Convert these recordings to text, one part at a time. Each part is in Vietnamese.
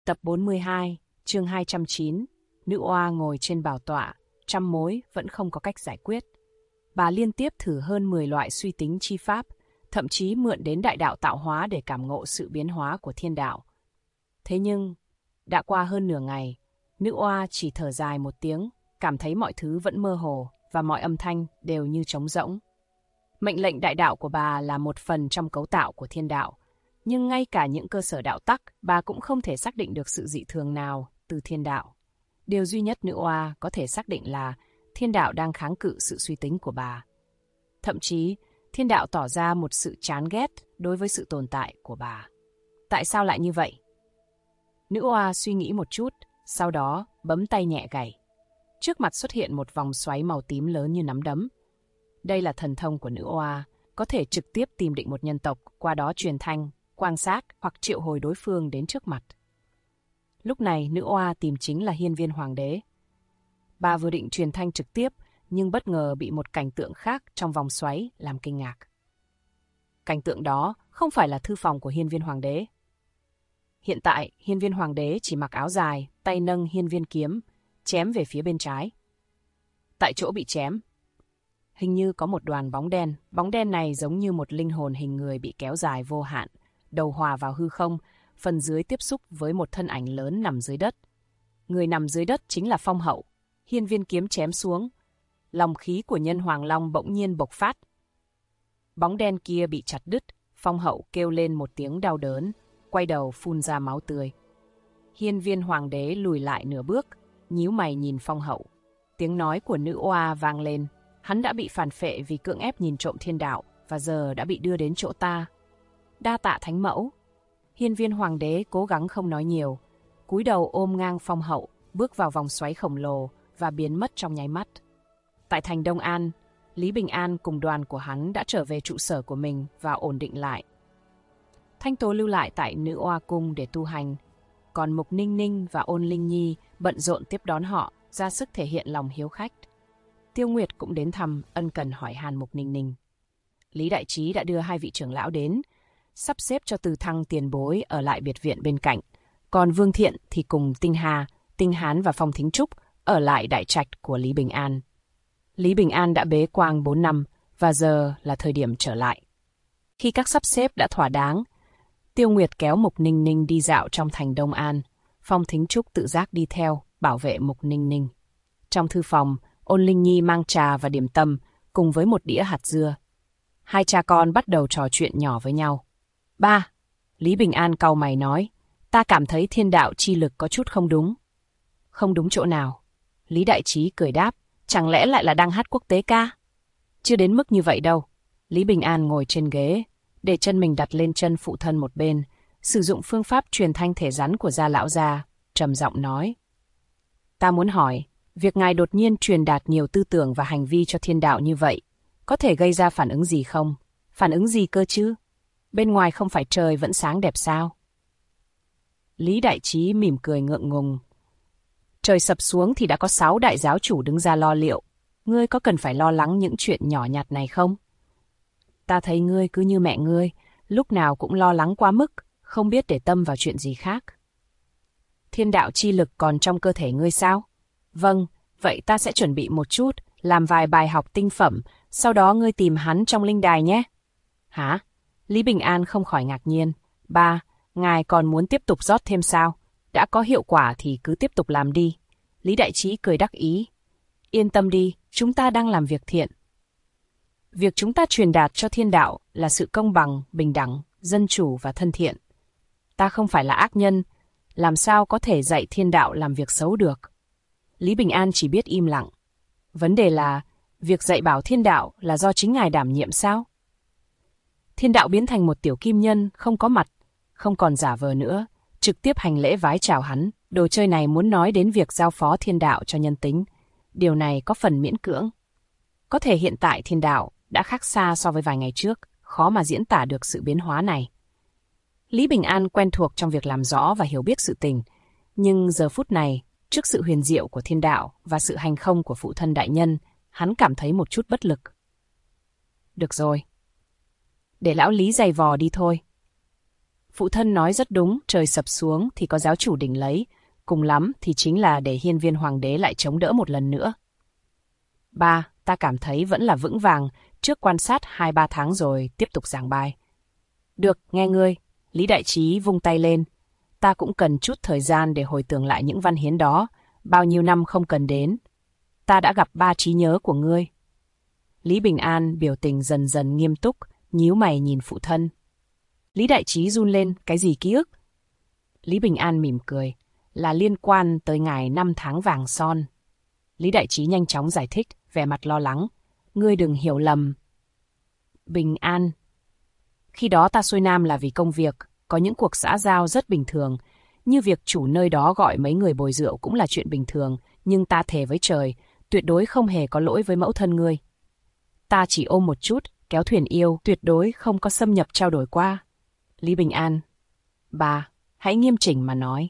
Tập 42, chương 209, nữ oa ngồi trên bảo tọa, trăm mối vẫn không có cách giải quyết. Bà liên tiếp thử hơn 10 loại suy tính chi pháp, thậm chí mượn đến đại đạo tạo hóa để cảm ngộ sự biến hóa của thiên đạo. Thế nhưng, đã qua hơn nửa ngày, nữ oa chỉ thở dài một tiếng, cảm thấy mọi thứ vẫn mơ hồ và mọi âm thanh đều như trống rỗng. Mệnh lệnh đại đạo của bà là một phần trong cấu tạo của thiên đạo, nhưng ngay cả những cơ sở đạo tắc, bà cũng không thể xác định được sự dị thường nào từ thiên đạo. Điều duy nhất nữ oa có thể xác định là thiên đạo đang kháng cự sự suy tính của bà. Thậm chí, thiên đạo tỏ ra một sự chán ghét đối với sự tồn tại của bà. Tại sao lại như vậy? Nữ oa suy nghĩ một chút, sau đó bấm tay nhẹ gảy. Trước mặt xuất hiện một vòng xoáy màu tím lớn như nắm đấm. Đây là thần thông của nữ oa, có thể trực tiếp tìm định một nhân tộc, qua đó truyền thanh, quan sát hoặc triệu hồi đối phương đến trước mặt. Lúc này nữ oa tìm chính là Hiên Viên Hoàng đế. Bà vừa định truyền thanh trực tiếp, nhưng bất ngờ bị một cảnh tượng khác trong vòng xoáy làm kinh ngạc. Cảnh tượng đó không phải là thư phòng của Hiên Viên Hoàng đế. Hiện tại, Hiên Viên Hoàng đế chỉ mặc áo dài, tay nâng hiên viên kiếm, chém về phía bên trái. Tại chỗ bị chém, hình như có một đoàn bóng đen này giống như một linh hồn hình người bị kéo dài vô hạn, đầu hòa vào hư không, phần dưới tiếp xúc với một thân ảnh lớn nằm dưới đất. Người nằm dưới đất chính là Phong Hậu. Hiên viên kiếm chém xuống, lòng khí của nhân Hoàng Long bỗng nhiên bộc phát. Bóng đen kia bị chặt đứt, Phong Hậu kêu lên một tiếng đau đớn, quay đầu phun ra máu tươi. Hiên Viên Hoàng đế lùi lại nửa bước, nhíu mày nhìn Phong Hậu. Tiếng nói của nữ oa vang lên, hắn đã bị phản phệ vì cưỡng ép nhìn trộm thiên đạo và giờ đã bị đưa đến chỗ ta. Đa tạ thánh mẫu. Hiên Viên Hoàng đế cố gắng không nói nhiều, cúi đầu ôm ngang Phong Hậu, bước vào vòng xoáy khổng lồ và biến mất trong nháy mắt. Tại thành Đông An, Lý Bình An cùng đoàn của hắn đã trở về trụ sở của mình và ổn định lại. Thanh Tố lưu lại tại Nữ Oa Cung để tu hành, còn Mục Ninh Ninh và Ôn Linh Nhi bận rộn tiếp đón họ, ra sức thể hiện lòng hiếu khách. Tiêu Nguyệt cũng đến thăm, ân cần hỏi han Mục Ninh Ninh. Lý Đại Trí đã đưa hai vị trưởng lão đến, sắp xếp cho Từ Thăng tiền bối ở lại biệt viện bên cạnh, còn Vương Thiện thì cùng Tinh Hà, Tinh Hán và Phong Thính Trúc ở lại đại trạch của Lý Bình An. Lý Bình An đã bế quan 4 năm và giờ là thời điểm trở lại. Khi các sắp xếp đã thỏa đáng, Tiêu Nguyệt kéo Mục Ninh Ninh đi dạo trong thành Đông An, Phong Thính Trúc tự giác đi theo, bảo vệ Mục Ninh Ninh. Trong thư phòng, Ôn Linh Nhi mang trà và điểm tâm cùng với một đĩa hạt dưa. Hai cha con bắt đầu trò chuyện nhỏ với nhau. Ba, Lý Bình An cau mày nói, ta cảm thấy thiên đạo chi lực có chút không đúng. Không đúng chỗ nào? Lý Đại Trí cười đáp, chẳng lẽ lại là đang hát quốc tế ca? Chưa đến mức như vậy đâu. Lý Bình An ngồi trên ghế, để chân mình đặt lên chân phụ thân một bên, sử dụng phương pháp truyền thanh thể rắn của gia lão gia, trầm giọng nói. Ta muốn hỏi, việc ngài đột nhiên truyền đạt nhiều tư tưởng và hành vi cho thiên đạo như vậy, có thể gây ra phản ứng gì không? Phản ứng gì cơ chứ? Bên ngoài không phải trời vẫn sáng đẹp sao? Lý Đại Trí mỉm cười ngượng ngùng. Trời sập xuống thì đã có 6 đại giáo chủ đứng ra lo liệu. Ngươi có cần phải lo lắng những chuyện nhỏ nhặt này không? Ta thấy ngươi cứ như mẹ ngươi, lúc nào cũng lo lắng quá mức, không biết để tâm vào chuyện gì khác. Thiên đạo chi lực còn trong cơ thể ngươi sao? Vâng, vậy ta sẽ chuẩn bị một chút, làm vài bài học tinh phẩm, sau đó ngươi tìm hắn trong linh đài nhé. Hả? Lý Bình An không khỏi ngạc nhiên. Ba, ngài còn muốn tiếp tục rót thêm sao? Đã có hiệu quả thì cứ tiếp tục làm đi. Lý Đại Trí cười đắc ý. Yên tâm đi, chúng ta đang làm việc thiện. Việc chúng ta truyền đạt cho thiên đạo là sự công bằng, bình đẳng, dân chủ và thân thiện. Ta không phải là ác nhân, làm sao có thể dạy thiên đạo làm việc xấu được? Lý Bình An chỉ biết im lặng. Vấn đề là, việc dạy bảo thiên đạo là do chính ngài đảm nhiệm sao? Thiên đạo biến thành một tiểu kim nhân, không có mặt, không còn giả vờ nữa, trực tiếp hành lễ vái chào hắn. Đồ chơi này muốn nói đến việc giao phó thiên đạo cho nhân tính. Điều này có phần miễn cưỡng. Có thể hiện tại thiên đạo đã khác xa so với vài ngày trước, khó mà diễn tả được sự biến hóa này. Lý Bình An quen thuộc trong việc làm rõ và hiểu biết sự tình, nhưng giờ phút này, trước sự huyền diệu của thiên đạo và sự hành không của phụ thân đại nhân, hắn cảm thấy một chút bất lực. Được rồi. Để lão Lý giày vò đi thôi. Phụ thân nói rất đúng, trời sập xuống thì có giáo chủ đỉnh lấy, cùng lắm thì chính là để hiên viên hoàng đế lại chống đỡ một lần nữa. Ba, ta cảm thấy vẫn là vững vàng, trước quan sát 2-3 tháng rồi tiếp tục giảng bài. Được, nghe ngươi. Lý Đại Trí vung tay lên. Ta cũng cần chút thời gian để hồi tưởng lại những văn hiến đó, bao nhiêu năm không cần đến. Ta đã gặp 3 trí nhớ của ngươi. Lý Bình An biểu tình dần dần nghiêm túc, nhíu mày nhìn phụ thân. Lý Đại Trí run lên, cái gì ký ức? Lý Bình An mỉm cười, là liên quan tới ngày 5 tháng vàng son. Lý Đại Trí nhanh chóng giải thích, vẻ mặt lo lắng. Ngươi đừng hiểu lầm. Bình An. Khi đó ta xuôi nam là vì công việc, có những cuộc xã giao rất bình thường, như việc chủ nơi đó gọi mấy người bồi rượu cũng là chuyện bình thường, nhưng ta thề với trời, tuyệt đối không hề có lỗi với mẫu thân ngươi. Ta chỉ ôm một chút, kéo thuyền yêu, tuyệt đối không có xâm nhập trao đổi qua. Lý Bình An. Bà, hãy nghiêm chỉnh mà nói.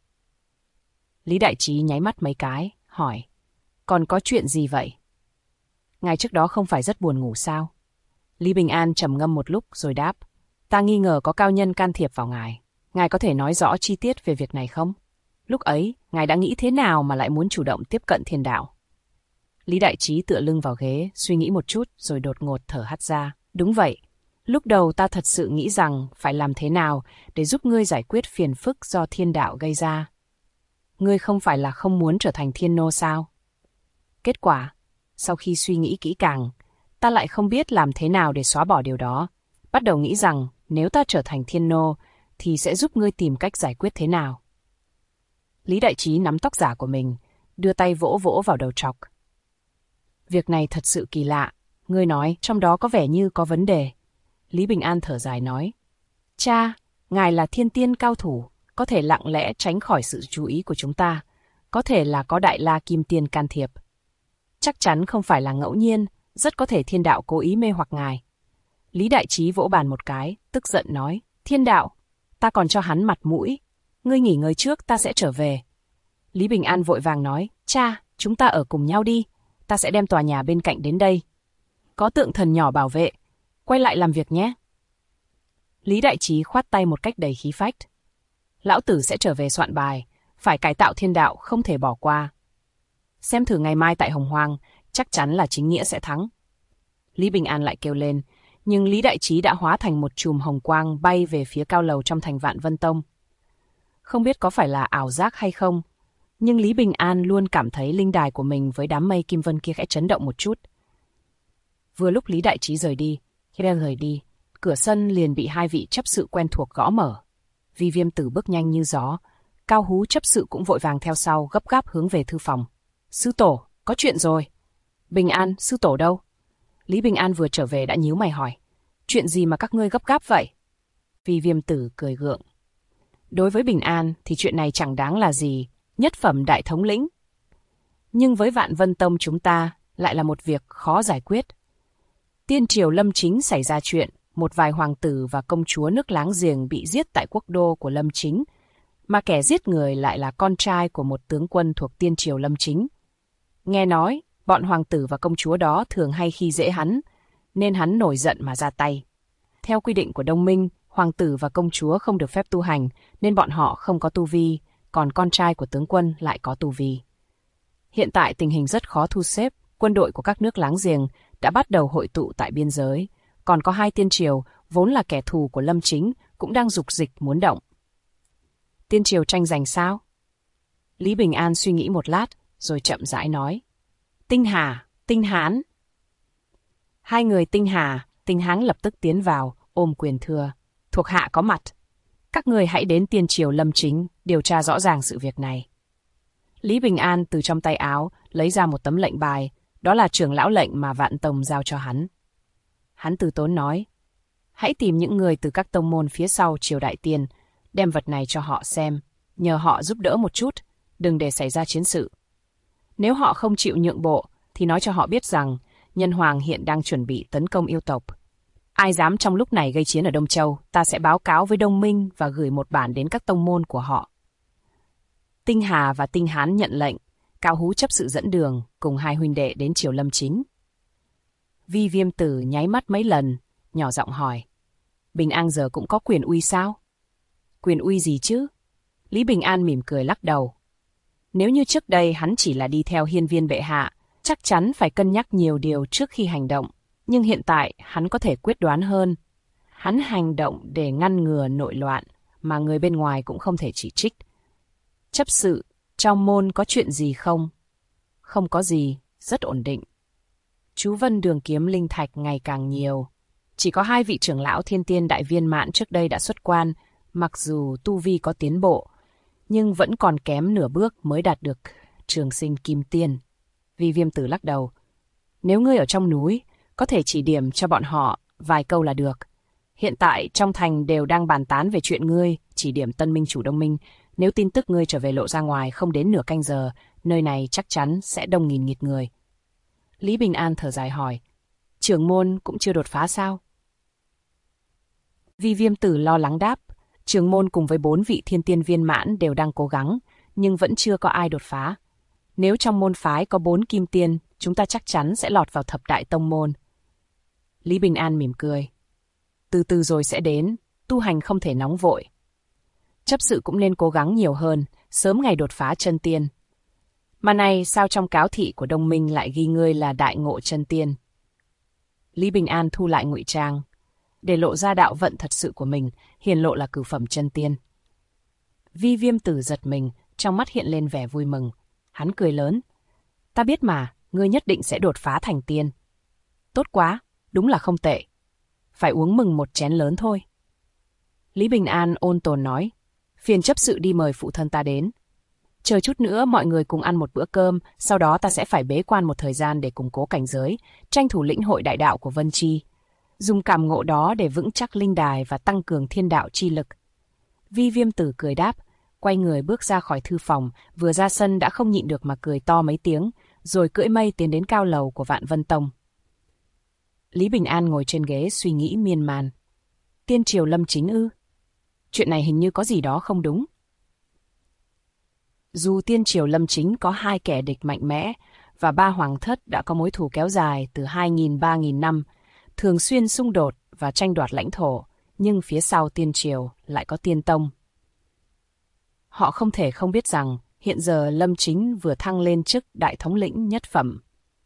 Lý Đại Trí nháy mắt mấy cái, hỏi. Còn có chuyện gì vậy? Ngày trước đó không phải rất buồn ngủ sao? Lý Bình An trầm ngâm một lúc rồi đáp. Ta nghi ngờ có cao nhân can thiệp vào ngài. Ngài có thể nói rõ chi tiết về việc này không? Lúc ấy, ngài đã nghĩ thế nào mà lại muốn chủ động tiếp cận thiên đạo? Lý Đại Trí tựa lưng vào ghế, suy nghĩ một chút rồi đột ngột thở hắt ra. Đúng vậy. Lúc đầu ta thật sự nghĩ rằng phải làm thế nào để giúp ngươi giải quyết phiền phức do thiên đạo gây ra. Ngươi không phải là không muốn trở thành thiên nô sao? Kết quả, sau khi suy nghĩ kỹ càng, ta lại không biết làm thế nào để xóa bỏ điều đó. Bắt đầu nghĩ rằng nếu ta trở thành thiên nô thì sẽ giúp ngươi tìm cách giải quyết thế nào. Lý Đại Trí nắm tóc giả của mình, đưa tay vỗ vỗ vào đầu trọc. Việc này thật sự kỳ lạ, ngươi nói trong đó có vẻ như có vấn đề. Lý Bình An thở dài nói. Cha, ngài là thiên tiên cao thủ, có thể lặng lẽ tránh khỏi sự chú ý của chúng ta, có thể là có Đại La Kim Tiên can thiệp. Chắc chắn không phải là ngẫu nhiên, rất có thể thiên đạo cố ý mê hoặc ngài. Lý Đại Trí vỗ bàn một cái, tức giận nói. Thiên đạo, ta còn cho hắn mặt mũi. Ngươi nghỉ ngơi trước, ta sẽ trở về. Lý Bình An vội vàng nói. Cha, chúng ta ở cùng nhau đi, ta sẽ đem tòa nhà bên cạnh đến đây. Có tượng thần nhỏ bảo vệ, quay lại làm việc nhé. Lý Đại Trí khoát tay một cách đầy khí phách. Lão tử sẽ trở về soạn bài, phải cải tạo thiên đạo, không thể bỏ qua. Xem thử ngày mai tại Hồng Hoang, chắc chắn là chính nghĩa sẽ thắng. Lý Bình An lại kêu lên, nhưng Lý Đại Trí đã hóa thành một chùm hồng quang bay về phía cao lầu trong thành Vạn Vân Tông. Không biết có phải là ảo giác hay không, nhưng Lý Bình An luôn cảm thấy linh đài của mình với đám mây kim vân kia khẽ chấn động một chút. Vừa lúc Lý Đại Trí rời đi, cửa sân liền bị 2 vị chấp sự quen thuộc gõ mở. Vi Viêm Tử bước nhanh như gió, Cao Hú chấp sự cũng vội vàng theo sau, gấp gáp hướng về thư phòng. Sư tổ, có chuyện rồi. Bình An, sư tổ đâu? Lý Bình An vừa trở về đã nhíu mày hỏi. Chuyện gì mà các ngươi gấp gáp vậy? Vi Viêm Tử cười gượng. Đối với Bình An thì chuyện này chẳng đáng là gì, nhất phẩm đại thống lĩnh. Nhưng với Vạn Vân Tông chúng ta lại là một việc khó giải quyết. Tiên triều Lâm Chính xảy ra chuyện, một vài hoàng tử và công chúa nước láng giềng bị giết tại quốc đô của Lâm Chính, mà kẻ giết người lại là con trai của một tướng quân thuộc tiên triều Lâm Chính. Nghe nói, bọn hoàng tử và công chúa đó thường hay khi dễ hắn, nên hắn nổi giận mà ra tay. Theo quy định của Đông Minh, hoàng tử và công chúa không được phép tu hành, nên bọn họ không có tu vi, còn con trai của tướng quân lại có tu vi. Hiện tại tình hình rất khó thu xếp, quân đội của các nước láng giềng đã bắt đầu hội tụ tại biên giới, còn có 2 tiên triều, vốn là kẻ thù của Lâm Chính, cũng đang dục dịch muốn động. Tiên triều tranh giành sao? Lý Bình An suy nghĩ một lát, rồi chậm rãi nói. Tinh Hà, Tinh Hán. 2 người Tinh Hà, Tinh Hán lập tức tiến vào, ôm quyền thưa. Thuộc hạ có mặt. Các người hãy đến tiên triều Lâm Chính, điều tra rõ ràng sự việc này. Lý Bình An từ trong tay áo lấy ra một tấm lệnh bài, đó là trưởng lão lệnh mà Vạn Tông giao cho hắn. Hắn từ tốn nói, hãy tìm những người từ các tông môn phía sau triều Đại Tiên, đem vật này cho họ xem, nhờ họ giúp đỡ một chút, đừng để xảy ra chiến sự. Nếu họ không chịu nhượng bộ, thì nói cho họ biết rằng Nhân Hoàng hiện đang chuẩn bị tấn công yêu tộc. Ai dám trong lúc này gây chiến ở Đông Châu, ta sẽ báo cáo với Đông Minh và gửi một bản đến các tông môn của họ. Tinh Hà và Tinh Hán nhận lệnh, Cao Hú chấp sự dẫn đường, cùng 2 huynh đệ đến triều Lâm Chính. Vi Viêm Tử nháy mắt mấy lần, nhỏ giọng hỏi. Bình An giờ cũng có quyền uy sao? Quyền uy gì chứ? Lý Bình An mỉm cười lắc đầu. Nếu như trước đây hắn chỉ là đi theo hiên viên bệ hạ, chắc chắn phải cân nhắc nhiều điều trước khi hành động. Nhưng hiện tại hắn có thể quyết đoán hơn. Hắn hành động để ngăn ngừa nội loạn, mà người bên ngoài cũng không thể chỉ trích. Chấp sự, trong môn có chuyện gì không? Không có gì, rất ổn định. Chú Vân Đường kiếm linh thạch ngày càng nhiều. Chỉ có 2 vị trưởng lão thiên tiên đại viên mãn trước đây đã xuất quan, mặc dù tu vi có tiến bộ, nhưng vẫn còn kém nửa bước mới đạt được trường sinh kim tiên. Vi Viêm Tử lắc đầu. Nếu ngươi ở trong núi, có thể chỉ điểm cho bọn họ vài câu là được. Hiện tại trong thành đều đang bàn tán về chuyện ngươi, chỉ điểm tân minh chủ đông minh. Nếu tin tức ngươi trở về lộ ra ngoài không đến nửa canh giờ, nơi này chắc chắn sẽ đông nghìn nghịt người. Lý Bình An thở dài hỏi, trưởng môn cũng chưa đột phá sao? Vi Viêm Tử lo lắng đáp, trưởng môn cùng với 4 vị thiên tiên viên mãn đều đang cố gắng, nhưng vẫn chưa có ai đột phá. Nếu trong môn phái có 4 kim tiên, chúng ta chắc chắn sẽ lọt vào thập đại tông môn. Lý Bình An mỉm cười. Từ từ rồi sẽ đến, tu hành không thể nóng vội. Chấp sự cũng nên cố gắng nhiều hơn, sớm ngày đột phá chân tiên. Mà này sao trong cáo thị của Đông Minh lại ghi ngươi là đại ngộ chân tiên? Lý Bình An thu lại ngụy trang, để lộ ra đạo vận thật sự của mình, hiển lộ là cửu phẩm chân tiên. Vi Viêm Tử giật mình, trong mắt hiện lên vẻ vui mừng. Hắn cười lớn. Ta biết mà, ngươi nhất định sẽ đột phá thành tiên. Tốt quá, đúng là không tệ. Phải uống mừng một chén lớn thôi. Lý Bình An ôn tồn nói, phiền chấp sự đi mời phụ thân ta đến. Chờ chút nữa mọi người cùng ăn một bữa cơm, sau đó ta sẽ phải bế quan một thời gian để củng cố cảnh giới, tranh thủ lĩnh hội đại đạo của Vân Chi. Dùng cảm ngộ đó để vững chắc linh đài và tăng cường thiên đạo chi lực. Vi Viêm Tử cười đáp, quay người bước ra khỏi thư phòng, vừa ra sân đã không nhịn được mà cười to mấy tiếng, rồi cưỡi mây tiến đến cao lầu của Vạn Vân Tông. Lý Bình An ngồi trên ghế suy nghĩ miên man. Tiên triều Lâm Chính ư? Chuyện này hình như có gì đó không đúng. Dù tiên triều Lâm Chính có 2 kẻ địch mạnh mẽ và 3 hoàng thất đã có mối thù kéo dài từ 2.000-3.000 năm, thường xuyên xung đột và tranh đoạt lãnh thổ, nhưng phía sau tiên triều lại có tiên tông. Họ không thể không biết rằng hiện giờ Lâm Chính vừa thăng lên chức đại thống lĩnh nhất phẩm.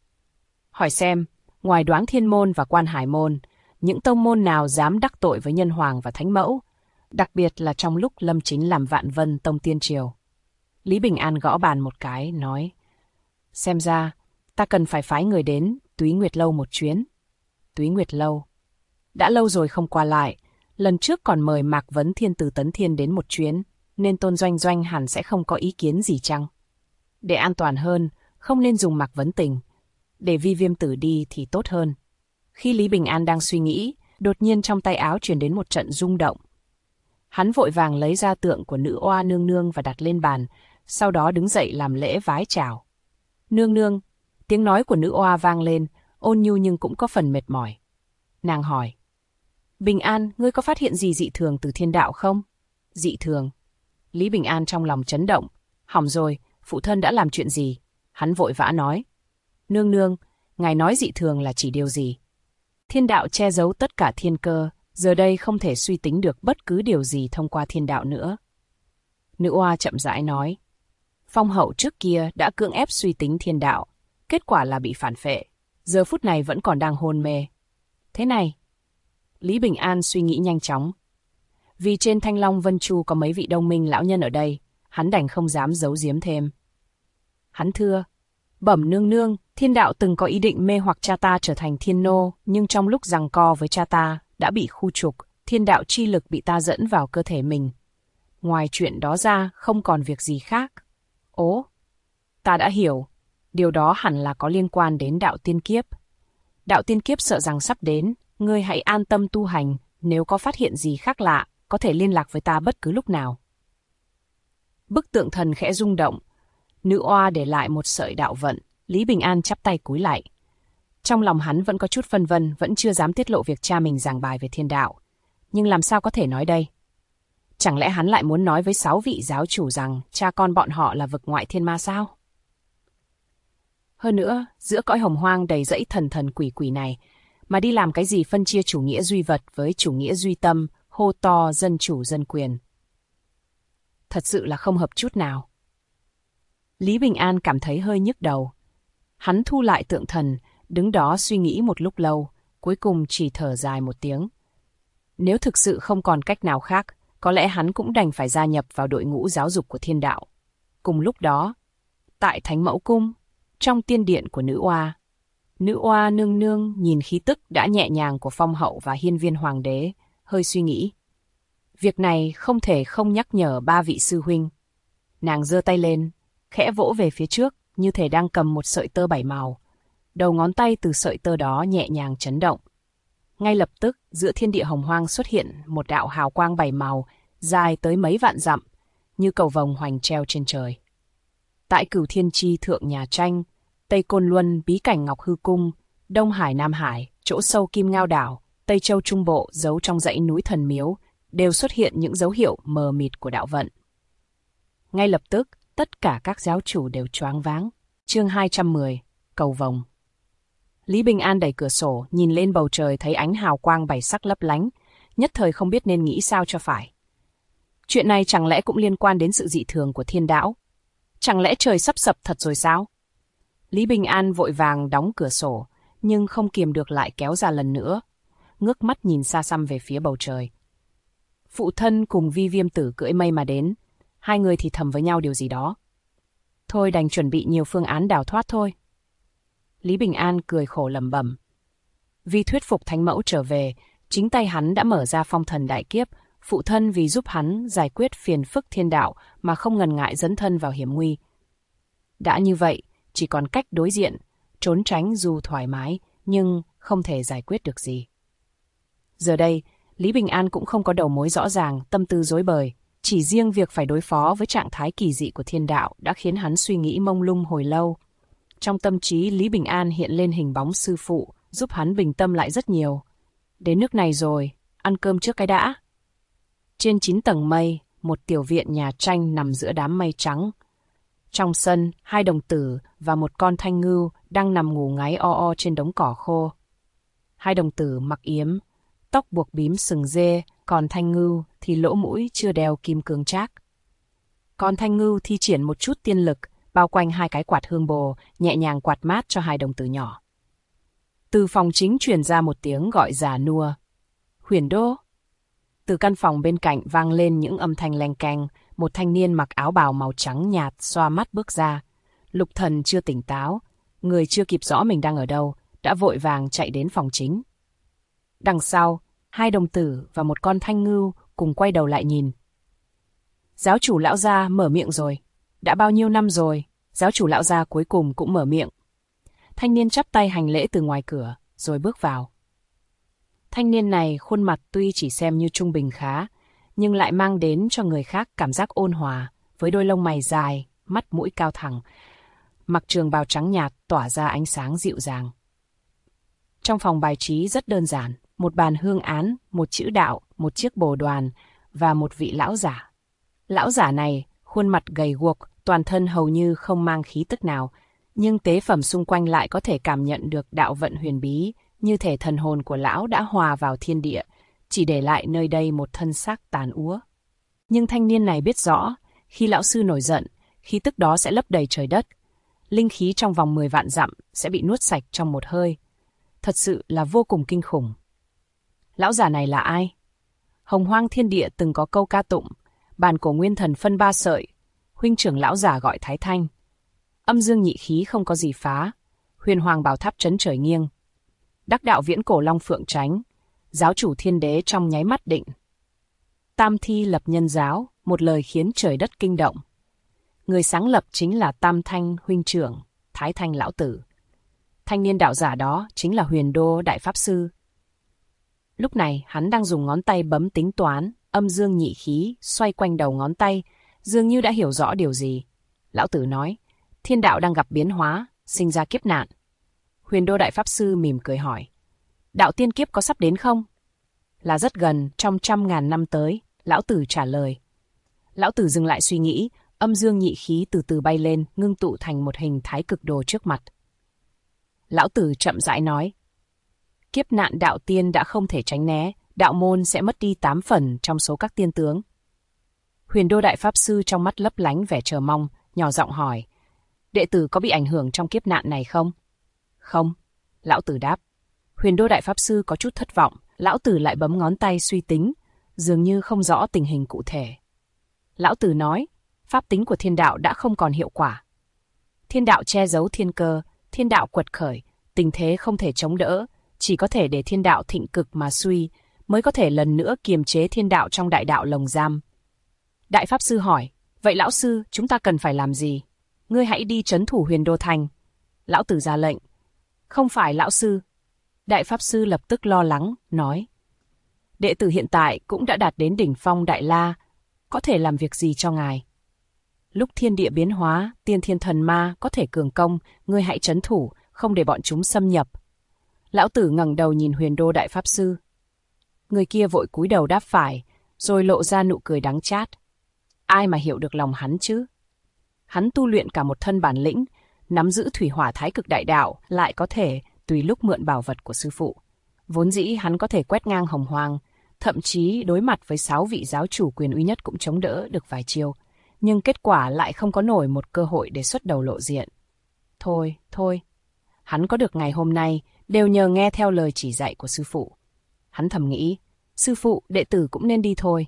Hỏi xem, ngoài Đoán Thiên Môn và Quan Hải Môn, những tông môn nào dám đắc tội với Nhân Hoàng và Thánh Mẫu, đặc biệt là trong lúc Lâm Chính làm Vạn Vân Tông tiên triều. Lý Bình An gõ bàn một cái, nói, xem ra, ta cần phải phái người đến Túy Nguyệt Lâu một chuyến. Túy Nguyệt Lâu. Đã lâu rồi không qua lại, lần trước còn mời Mạc Vấn Thiên từ Tấn Thiên đến một chuyến, nên Tôn Doanh Doanh hẳn sẽ không có ý kiến gì chăng? Để an toàn hơn, không nên dùng Mạc Vấn Tình. Để Vi Viêm Tử đi thì tốt hơn. Khi Lý Bình An đang suy nghĩ, đột nhiên trong tay áo truyền đến một trận rung động. Hắn vội vàng lấy ra tượng của nữ oa nương nương và đặt lên bàn, sau đó đứng dậy làm lễ vái chào. Nương nương, tiếng nói của nữ oa vang lên, ôn nhu nhưng cũng có phần mệt mỏi. Nàng hỏi, Bình An, ngươi có phát hiện gì dị thường từ thiên đạo không? Dị thường? Lý Bình An trong lòng chấn động. Hỏng rồi, phụ thân đã làm chuyện gì? Hắn vội vã nói. Nương nương, ngài nói dị thường là chỉ điều gì? Thiên đạo che giấu tất cả thiên cơ, giờ đây không thể suy tính được bất cứ điều gì thông qua thiên đạo nữa. Nữ oa chậm rãi nói. Phong hậu trước kia đã cưỡng ép suy tính thiên đạo, kết quả là bị phản phệ, giờ phút này vẫn còn đang hôn mê. Thế này, Lý Bình An suy nghĩ nhanh chóng. Vì trên Thanh Long Vân Chu có mấy vị đông minh lão nhân ở đây, hắn đành không dám giấu giếm thêm. Hắn thưa, bẩm nương nương, thiên đạo từng có ý định mê hoặc cha ta trở thành thiên nô, nhưng trong lúc giằng co với cha ta đã bị khu trục, thiên đạo chi lực bị ta dẫn vào cơ thể mình. Ngoài chuyện đó ra không còn việc gì khác. Ố, ta đã hiểu, điều đó hẳn là có liên quan đến đạo tiên kiếp. Đạo tiên kiếp sợ rằng sắp đến, ngươi hãy an tâm tu hành, nếu có phát hiện gì khác lạ, có thể liên lạc với ta bất cứ lúc nào. Bức tượng thần khẽ rung động, nữ oa để lại một sợi đạo vận, Lý Bình An chắp tay cúi lại. Trong lòng hắn vẫn có chút phân vân, vẫn chưa dám tiết lộ việc cha mình giảng bài về thiên đạo. Nhưng làm sao có thể nói đây? Chẳng lẽ hắn lại muốn nói với 6 vị giáo chủ rằng cha con bọn họ là vực ngoại thiên ma sao? Hơn nữa, giữa cõi hồng hoang đầy rẫy thần thần quỷ quỷ này, mà đi làm cái gì phân chia chủ nghĩa duy vật với chủ nghĩa duy tâm, hô to dân chủ dân quyền. thật sự là không hợp chút nào. Lý Bình An cảm thấy hơi nhức đầu. Hắn thu lại tượng thần, đứng đó suy nghĩ một lúc lâu, cuối cùng chỉ thở dài một tiếng. Nếu thực sự không còn cách nào khác, có lẽ hắn cũng đành phải gia nhập vào đội ngũ giáo dục của thiên đạo. Cùng lúc đó, tại Thánh Mẫu Cung, trong tiên điện của nữ oa nương nương nhìn khí tức đã nhẹ nhàng của phong hậu và hiên viên hoàng đế, hơi suy nghĩ. Việc này không thể không nhắc nhở ba vị sư huynh. Nàng giơ tay lên, khẽ vỗ về phía trước, như thể đang cầm một sợi tơ 7 màu. Đầu ngón tay từ sợi tơ đó nhẹ nhàng chấn động. Ngay lập tức, giữa thiên địa hồng hoang xuất hiện một đạo hào quang 7 màu, dài tới mấy vạn dặm, như cầu vồng hoành treo trên trời. Tại Cửu Thiên Chi Thượng Nhà Tranh, Tây Côn Luân bí cảnh Ngọc Hư Cung, Đông Hải Nam Hải, chỗ sâu Kim Ngao Đảo, Tây Châu Trung Bộ giấu trong dãy núi Thần Miếu, đều xuất hiện những dấu hiệu mờ mịt của đạo vận. Ngay lập tức, tất cả các giáo chủ đều choáng váng. Chương 210, Cầu Vồng. Lý Bình An đẩy cửa sổ, nhìn lên bầu trời thấy ánh hào quang 7 sắc lấp lánh, nhất thời không biết nên nghĩ sao cho phải. Chuyện này chẳng lẽ cũng liên quan đến sự dị thường của thiên đạo? Chẳng lẽ trời sắp sập thật rồi sao? Lý Bình An vội vàng đóng cửa sổ, nhưng không kiềm được lại kéo ra lần nữa, ngước mắt nhìn xa xăm về phía bầu trời. Phụ thân cùng Vi Viêm Tử cưỡi mây mà đến, hai người thì thầm với nhau điều gì đó. Thôi đành chuẩn bị nhiều phương án đào thoát thôi. Lý Bình An cười khổ lẩm bẩm. Vì thuyết phục Thánh Mẫu trở về, chính tay hắn đã mở ra phong thần đại kiếp, phụ thân vì giúp hắn giải quyết phiền phức thiên đạo mà không ngần ngại dấn thân vào hiểm nguy. Đã như vậy, chỉ còn cách đối diện, trốn tránh dù thoải mái, nhưng không thể giải quyết được gì. Giờ đây, Lý Bình An cũng không có đầu mối rõ ràng, tâm tư rối bời. Chỉ riêng việc phải đối phó với trạng thái kỳ dị của thiên đạo đã khiến hắn suy nghĩ mông lung hồi lâu. Trong tâm trí Lý Bình An hiện lên hình bóng sư phụ, giúp hắn bình tâm lại rất nhiều. Đến nước này rồi, ăn cơm trước cái đã. Trên 9 tầng mây, một tiểu viện nhà tranh nằm giữa đám mây trắng. Trong sân, 2 đồng tử và một con thanh ngưu đang nằm ngủ ngáy o trên đống cỏ khô. 2 đồng tử mặc yếm, tóc buộc bím sừng dê, còn thanh ngưu thì lỗ mũi chưa đeo kim cương trác. Con thanh ngưu thi triển một chút tiên lực, bao quanh 2 cái quạt hương bồ, nhẹ nhàng quạt mát cho 2 đồng tử nhỏ. Từ phòng chính truyền ra một tiếng gọi già nua. Huyền Đô. Từ căn phòng bên cạnh vang lên những âm thanh leng keng, một thanh niên mặc áo bào màu trắng nhạt xoa mắt bước ra. Lục Thần chưa tỉnh táo, người chưa kịp rõ mình đang ở đâu, đã vội vàng chạy đến phòng chính. Đằng sau, 2 đồng tử và một con thanh ngưu cùng quay đầu lại nhìn. Giáo chủ lão gia mở miệng rồi. Đã bao nhiêu năm rồi, giáo chủ lão gia cuối cùng cũng mở miệng. Thanh niên chắp tay hành lễ từ ngoài cửa, rồi bước vào. Thanh niên này khuôn mặt tuy chỉ xem như trung bình khá, nhưng lại mang đến cho người khác cảm giác ôn hòa, với đôi lông mày dài, mắt mũi cao thẳng, mặc trường bào trắng nhạt tỏa ra ánh sáng dịu dàng. Trong phòng bài trí rất đơn giản, một bàn hương án, một chữ đạo, một chiếc bồ đoàn và một vị lão giả. Lão giả này, khuôn mặt gầy guộc, toàn thân hầu như không mang khí tức nào, nhưng tế phẩm xung quanh lại có thể cảm nhận được đạo vận huyền bí, như thể thần hồn của lão đã hòa vào thiên địa, chỉ để lại nơi đây một thân xác tàn úa. Nhưng thanh niên này biết rõ, khi lão sư nổi giận, khí tức đó sẽ lấp đầy trời đất. Linh khí trong vòng 10 vạn dặm sẽ bị nuốt sạch trong một hơi. Thật sự là vô cùng kinh khủng. Lão giả này là ai? Hồng Hoang Thiên Địa từng có câu ca tụng, bàn cổ nguyên thần phân 3 sợi, huynh trưởng lão giả gọi Thái Thanh. Âm dương nhị khí không có gì phá, huyền hoàng bảo tháp trấn trời nghiêng. Đắc đạo viễn cổ long phượng tránh, giáo chủ thiên đế trong nháy mắt định. Tam thi lập nhân giáo, một lời khiến trời đất kinh động. Người sáng lập chính là Tam Thanh huynh trưởng, Thái Thanh lão tử. Thanh niên đạo giả đó chính là Huyền Đô đại pháp sư. Lúc này hắn đang dùng ngón tay bấm tính toán, âm dương nhị khí xoay quanh đầu ngón tay, dường như đã hiểu rõ điều gì. Lão tử nói, thiên đạo đang gặp biến hóa, sinh ra kiếp nạn. Huyền Đô đại pháp sư mỉm cười hỏi, đạo tiên kiếp có sắp đến không? Là rất gần, trong 100.000 năm tới, lão tử trả lời. Lão tử dừng lại suy nghĩ, âm dương nhị khí từ từ bay lên, ngưng tụ thành một hình thái cực đồ trước mặt. Lão tử chậm rãi nói, kiếp nạn đạo tiên đã không thể tránh né, đạo môn sẽ mất đi 8 phần trong số các tiên tướng. Huyền Đô Đại Pháp Sư trong mắt lấp lánh vẻ chờ mong, nhỏ giọng hỏi, đệ tử có bị ảnh hưởng trong kiếp nạn này không? Không, lão tử đáp. Huyền Đô Đại Pháp Sư có chút thất vọng, lão tử lại bấm ngón tay suy tính, dường như không rõ tình hình cụ thể. Lão tử nói, pháp tính của thiên đạo đã không còn hiệu quả. Thiên đạo che giấu thiên cơ, thiên đạo quật khởi, tình thế không thể chống đỡ, chỉ có thể để thiên đạo thịnh cực mà suy, mới có thể lần nữa kiềm chế thiên đạo trong đại đạo lồng giam. Đại Pháp Sư hỏi, vậy lão sư, chúng ta cần phải làm gì? Ngươi hãy đi trấn thủ Huyền Đô Thành. Lão tử ra lệnh. Không phải lão sư. Đại Pháp Sư lập tức lo lắng, nói. Đệ tử hiện tại cũng đã đạt đến đỉnh phong Đại La, có thể làm việc gì cho ngài? Lúc thiên địa biến hóa, tiên thiên thần ma có thể cường công, ngươi hãy trấn thủ, không để bọn chúng xâm nhập. Lão tử ngẩng đầu nhìn Huyền Đô Đại Pháp Sư. Người kia vội cúi đầu đáp phải, rồi lộ ra nụ cười đắng chát. Ai mà hiểu được lòng hắn chứ? Hắn tu luyện cả một thân bản lĩnh, nắm giữ thủy hỏa thái cực đại đạo, lại có thể tùy lúc mượn bảo vật của sư phụ. Vốn dĩ hắn có thể quét ngang hồng hoang, thậm chí đối mặt với 6 vị giáo chủ quyền uy nhất cũng chống đỡ được vài chiêu. Nhưng kết quả lại không có nổi một cơ hội để xuất đầu lộ diện. Thôi, hắn có được ngày hôm nay đều nhờ nghe theo lời chỉ dạy của sư phụ. Hắn thầm nghĩ, sư phụ, đệ tử cũng nên đi thôi.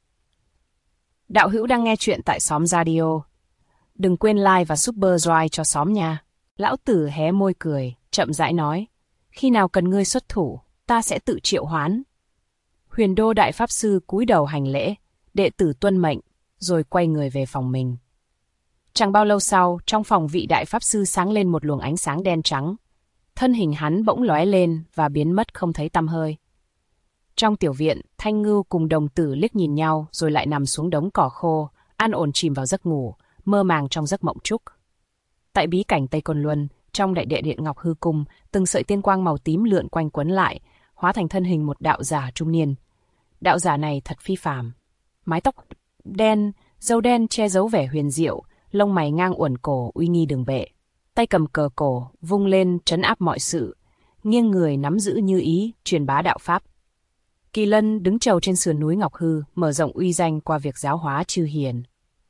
Đạo hữu đang nghe chuyện tại Xóm Radio. Đừng quên like và super drive cho xóm nha. Lão tử hé môi cười, chậm rãi nói, khi nào cần ngươi xuất thủ, ta sẽ tự triệu hoán. Huyền Đô Đại Pháp Sư cúi đầu hành lễ, đệ tử tuân mệnh, rồi quay người về phòng mình. Chẳng bao lâu sau, trong phòng vị Đại Pháp Sư sáng lên một luồng ánh sáng đen trắng. Thân hình hắn bỗng lóe lên và biến mất không thấy tăm hơi. Trong tiểu viện, Thanh Ngưu cùng đồng tử liếc nhìn nhau rồi lại nằm xuống đống cỏ khô, an ổn chìm vào giấc ngủ, mơ màng trong giấc mộng trúc. Tại bí cảnh Tây Côn Luân, trong đại địa điện Ngọc Hư Cung, từng sợi tiên quang màu tím lượn quanh quấn lại, hóa thành thân hình một đạo giả trung niên. Đạo giả này thật phi phàm. Mái tóc đen, râu đen che giấu vẻ huyền diệu, lông mày ngang uốn cổ uy nghi đường bệ. Tay cầm cờ cổ, vung lên trấn áp mọi sự, nghiêng người nắm giữ như ý, truyền bá đạo pháp. Kỳ Lân đứng chầu trên sườn núi Ngọc Hư, mở rộng uy danh qua việc giáo hóa chư hiền.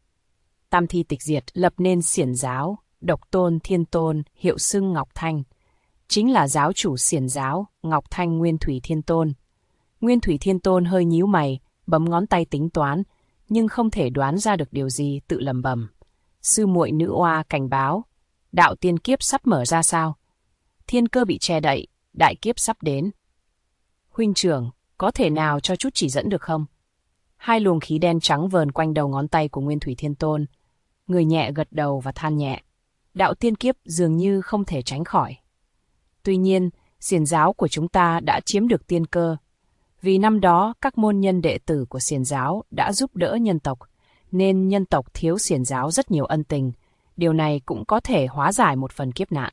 Tam thi tịch diệt, lập nên xiển giáo, độc tôn thiên tôn, hiệu xưng Ngọc Thanh. Chính là giáo chủ xiển giáo, Ngọc Thanh Nguyên Thủy Thiên Tôn. Nguyên Thủy Thiên Tôn hơi nhíu mày, bấm ngón tay tính toán, nhưng không thể đoán ra được điều gì, tự lẩm bẩm. Sư muội nữ oa cảnh báo, đạo tiên kiếp sắp mở ra sao? Thiên cơ bị che đậy, đại kiếp sắp đến. Huynh trưởng, có thể nào cho chút chỉ dẫn được không? Hai luồng khí đen trắng vờn quanh đầu ngón tay của Nguyên Thủy Thiên Tôn. Người nhẹ gật đầu và than nhẹ. Đạo tiên kiếp dường như không thể tránh khỏi. Tuy nhiên, xiển giáo của chúng ta đã chiếm được tiên cơ. Vì năm đó, các môn nhân đệ tử của xiển giáo đã giúp đỡ nhân tộc, nên nhân tộc thiếu xiển giáo rất nhiều ân tình. Điều này cũng có thể hóa giải một phần kiếp nạn.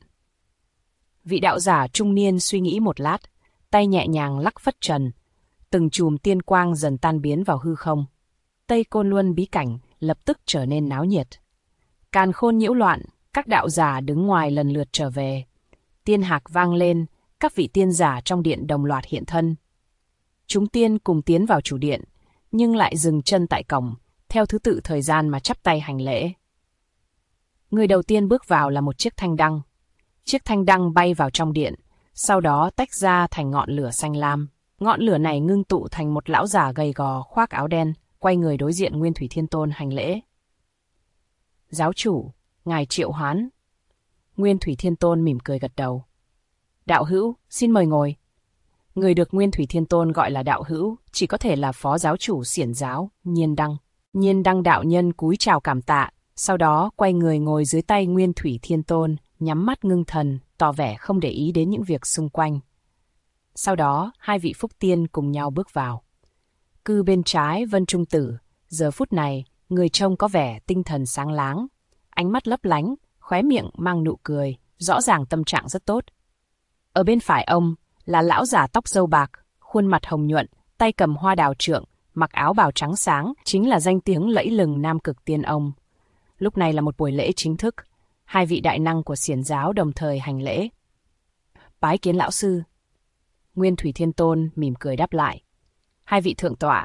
Vị đạo giả trung niên suy nghĩ một lát, tay nhẹ nhàng lắc phất trần. Từng chùm tiên quang dần tan biến vào hư không. Tây Côn Luân bí cảnh lập tức trở nên náo nhiệt. Càn khôn nhiễu loạn, các đạo giả đứng ngoài lần lượt trở về. Tiên hạc vang lên, các vị tiên giả trong điện đồng loạt hiện thân. Chúng tiên cùng tiến vào chủ điện, nhưng lại dừng chân tại cổng, theo thứ tự thời gian mà chắp tay hành lễ. Người đầu tiên bước vào là một chiếc thanh đăng. Chiếc thanh đăng bay vào trong điện, sau đó tách ra thành ngọn lửa xanh lam. Ngọn lửa này ngưng tụ thành một lão giả gầy gò khoác áo đen, quay người đối diện Nguyên Thủy Thiên Tôn hành lễ. Giáo chủ, ngài triệu hoán. Nguyên Thủy Thiên Tôn mỉm cười gật đầu. Đạo hữu, xin mời ngồi. Người được Nguyên Thủy Thiên Tôn gọi là đạo hữu, chỉ có thể là phó giáo chủ xiển giáo, Nhiên Đăng. Nhiên Đăng đạo nhân cúi chào cảm tạ, sau đó quay người ngồi dưới tay Nguyên Thủy Thiên Tôn, nhắm mắt ngưng thần, tỏ vẻ không để ý đến những việc xung quanh. Sau đó, hai vị phúc tiên cùng nhau bước vào. Cư bên trái Vân Trung Tử, giờ phút này, người trông có vẻ tinh thần sáng láng, ánh mắt lấp lánh, khóe miệng mang nụ cười, rõ ràng tâm trạng rất tốt. Ở bên phải ông là lão giả tóc râu bạc, khuôn mặt hồng nhuận, tay cầm hoa đào trượng, mặc áo bào trắng sáng, chính là danh tiếng lẫy lừng Nam Cực Tiên ông. Lúc này là một buổi lễ chính thức, hai vị đại năng của xiển giáo đồng thời hành lễ. Bái kiến lão sư. Nguyên Thủy Thiên Tôn mỉm cười đáp lại. Hai vị thượng tọa,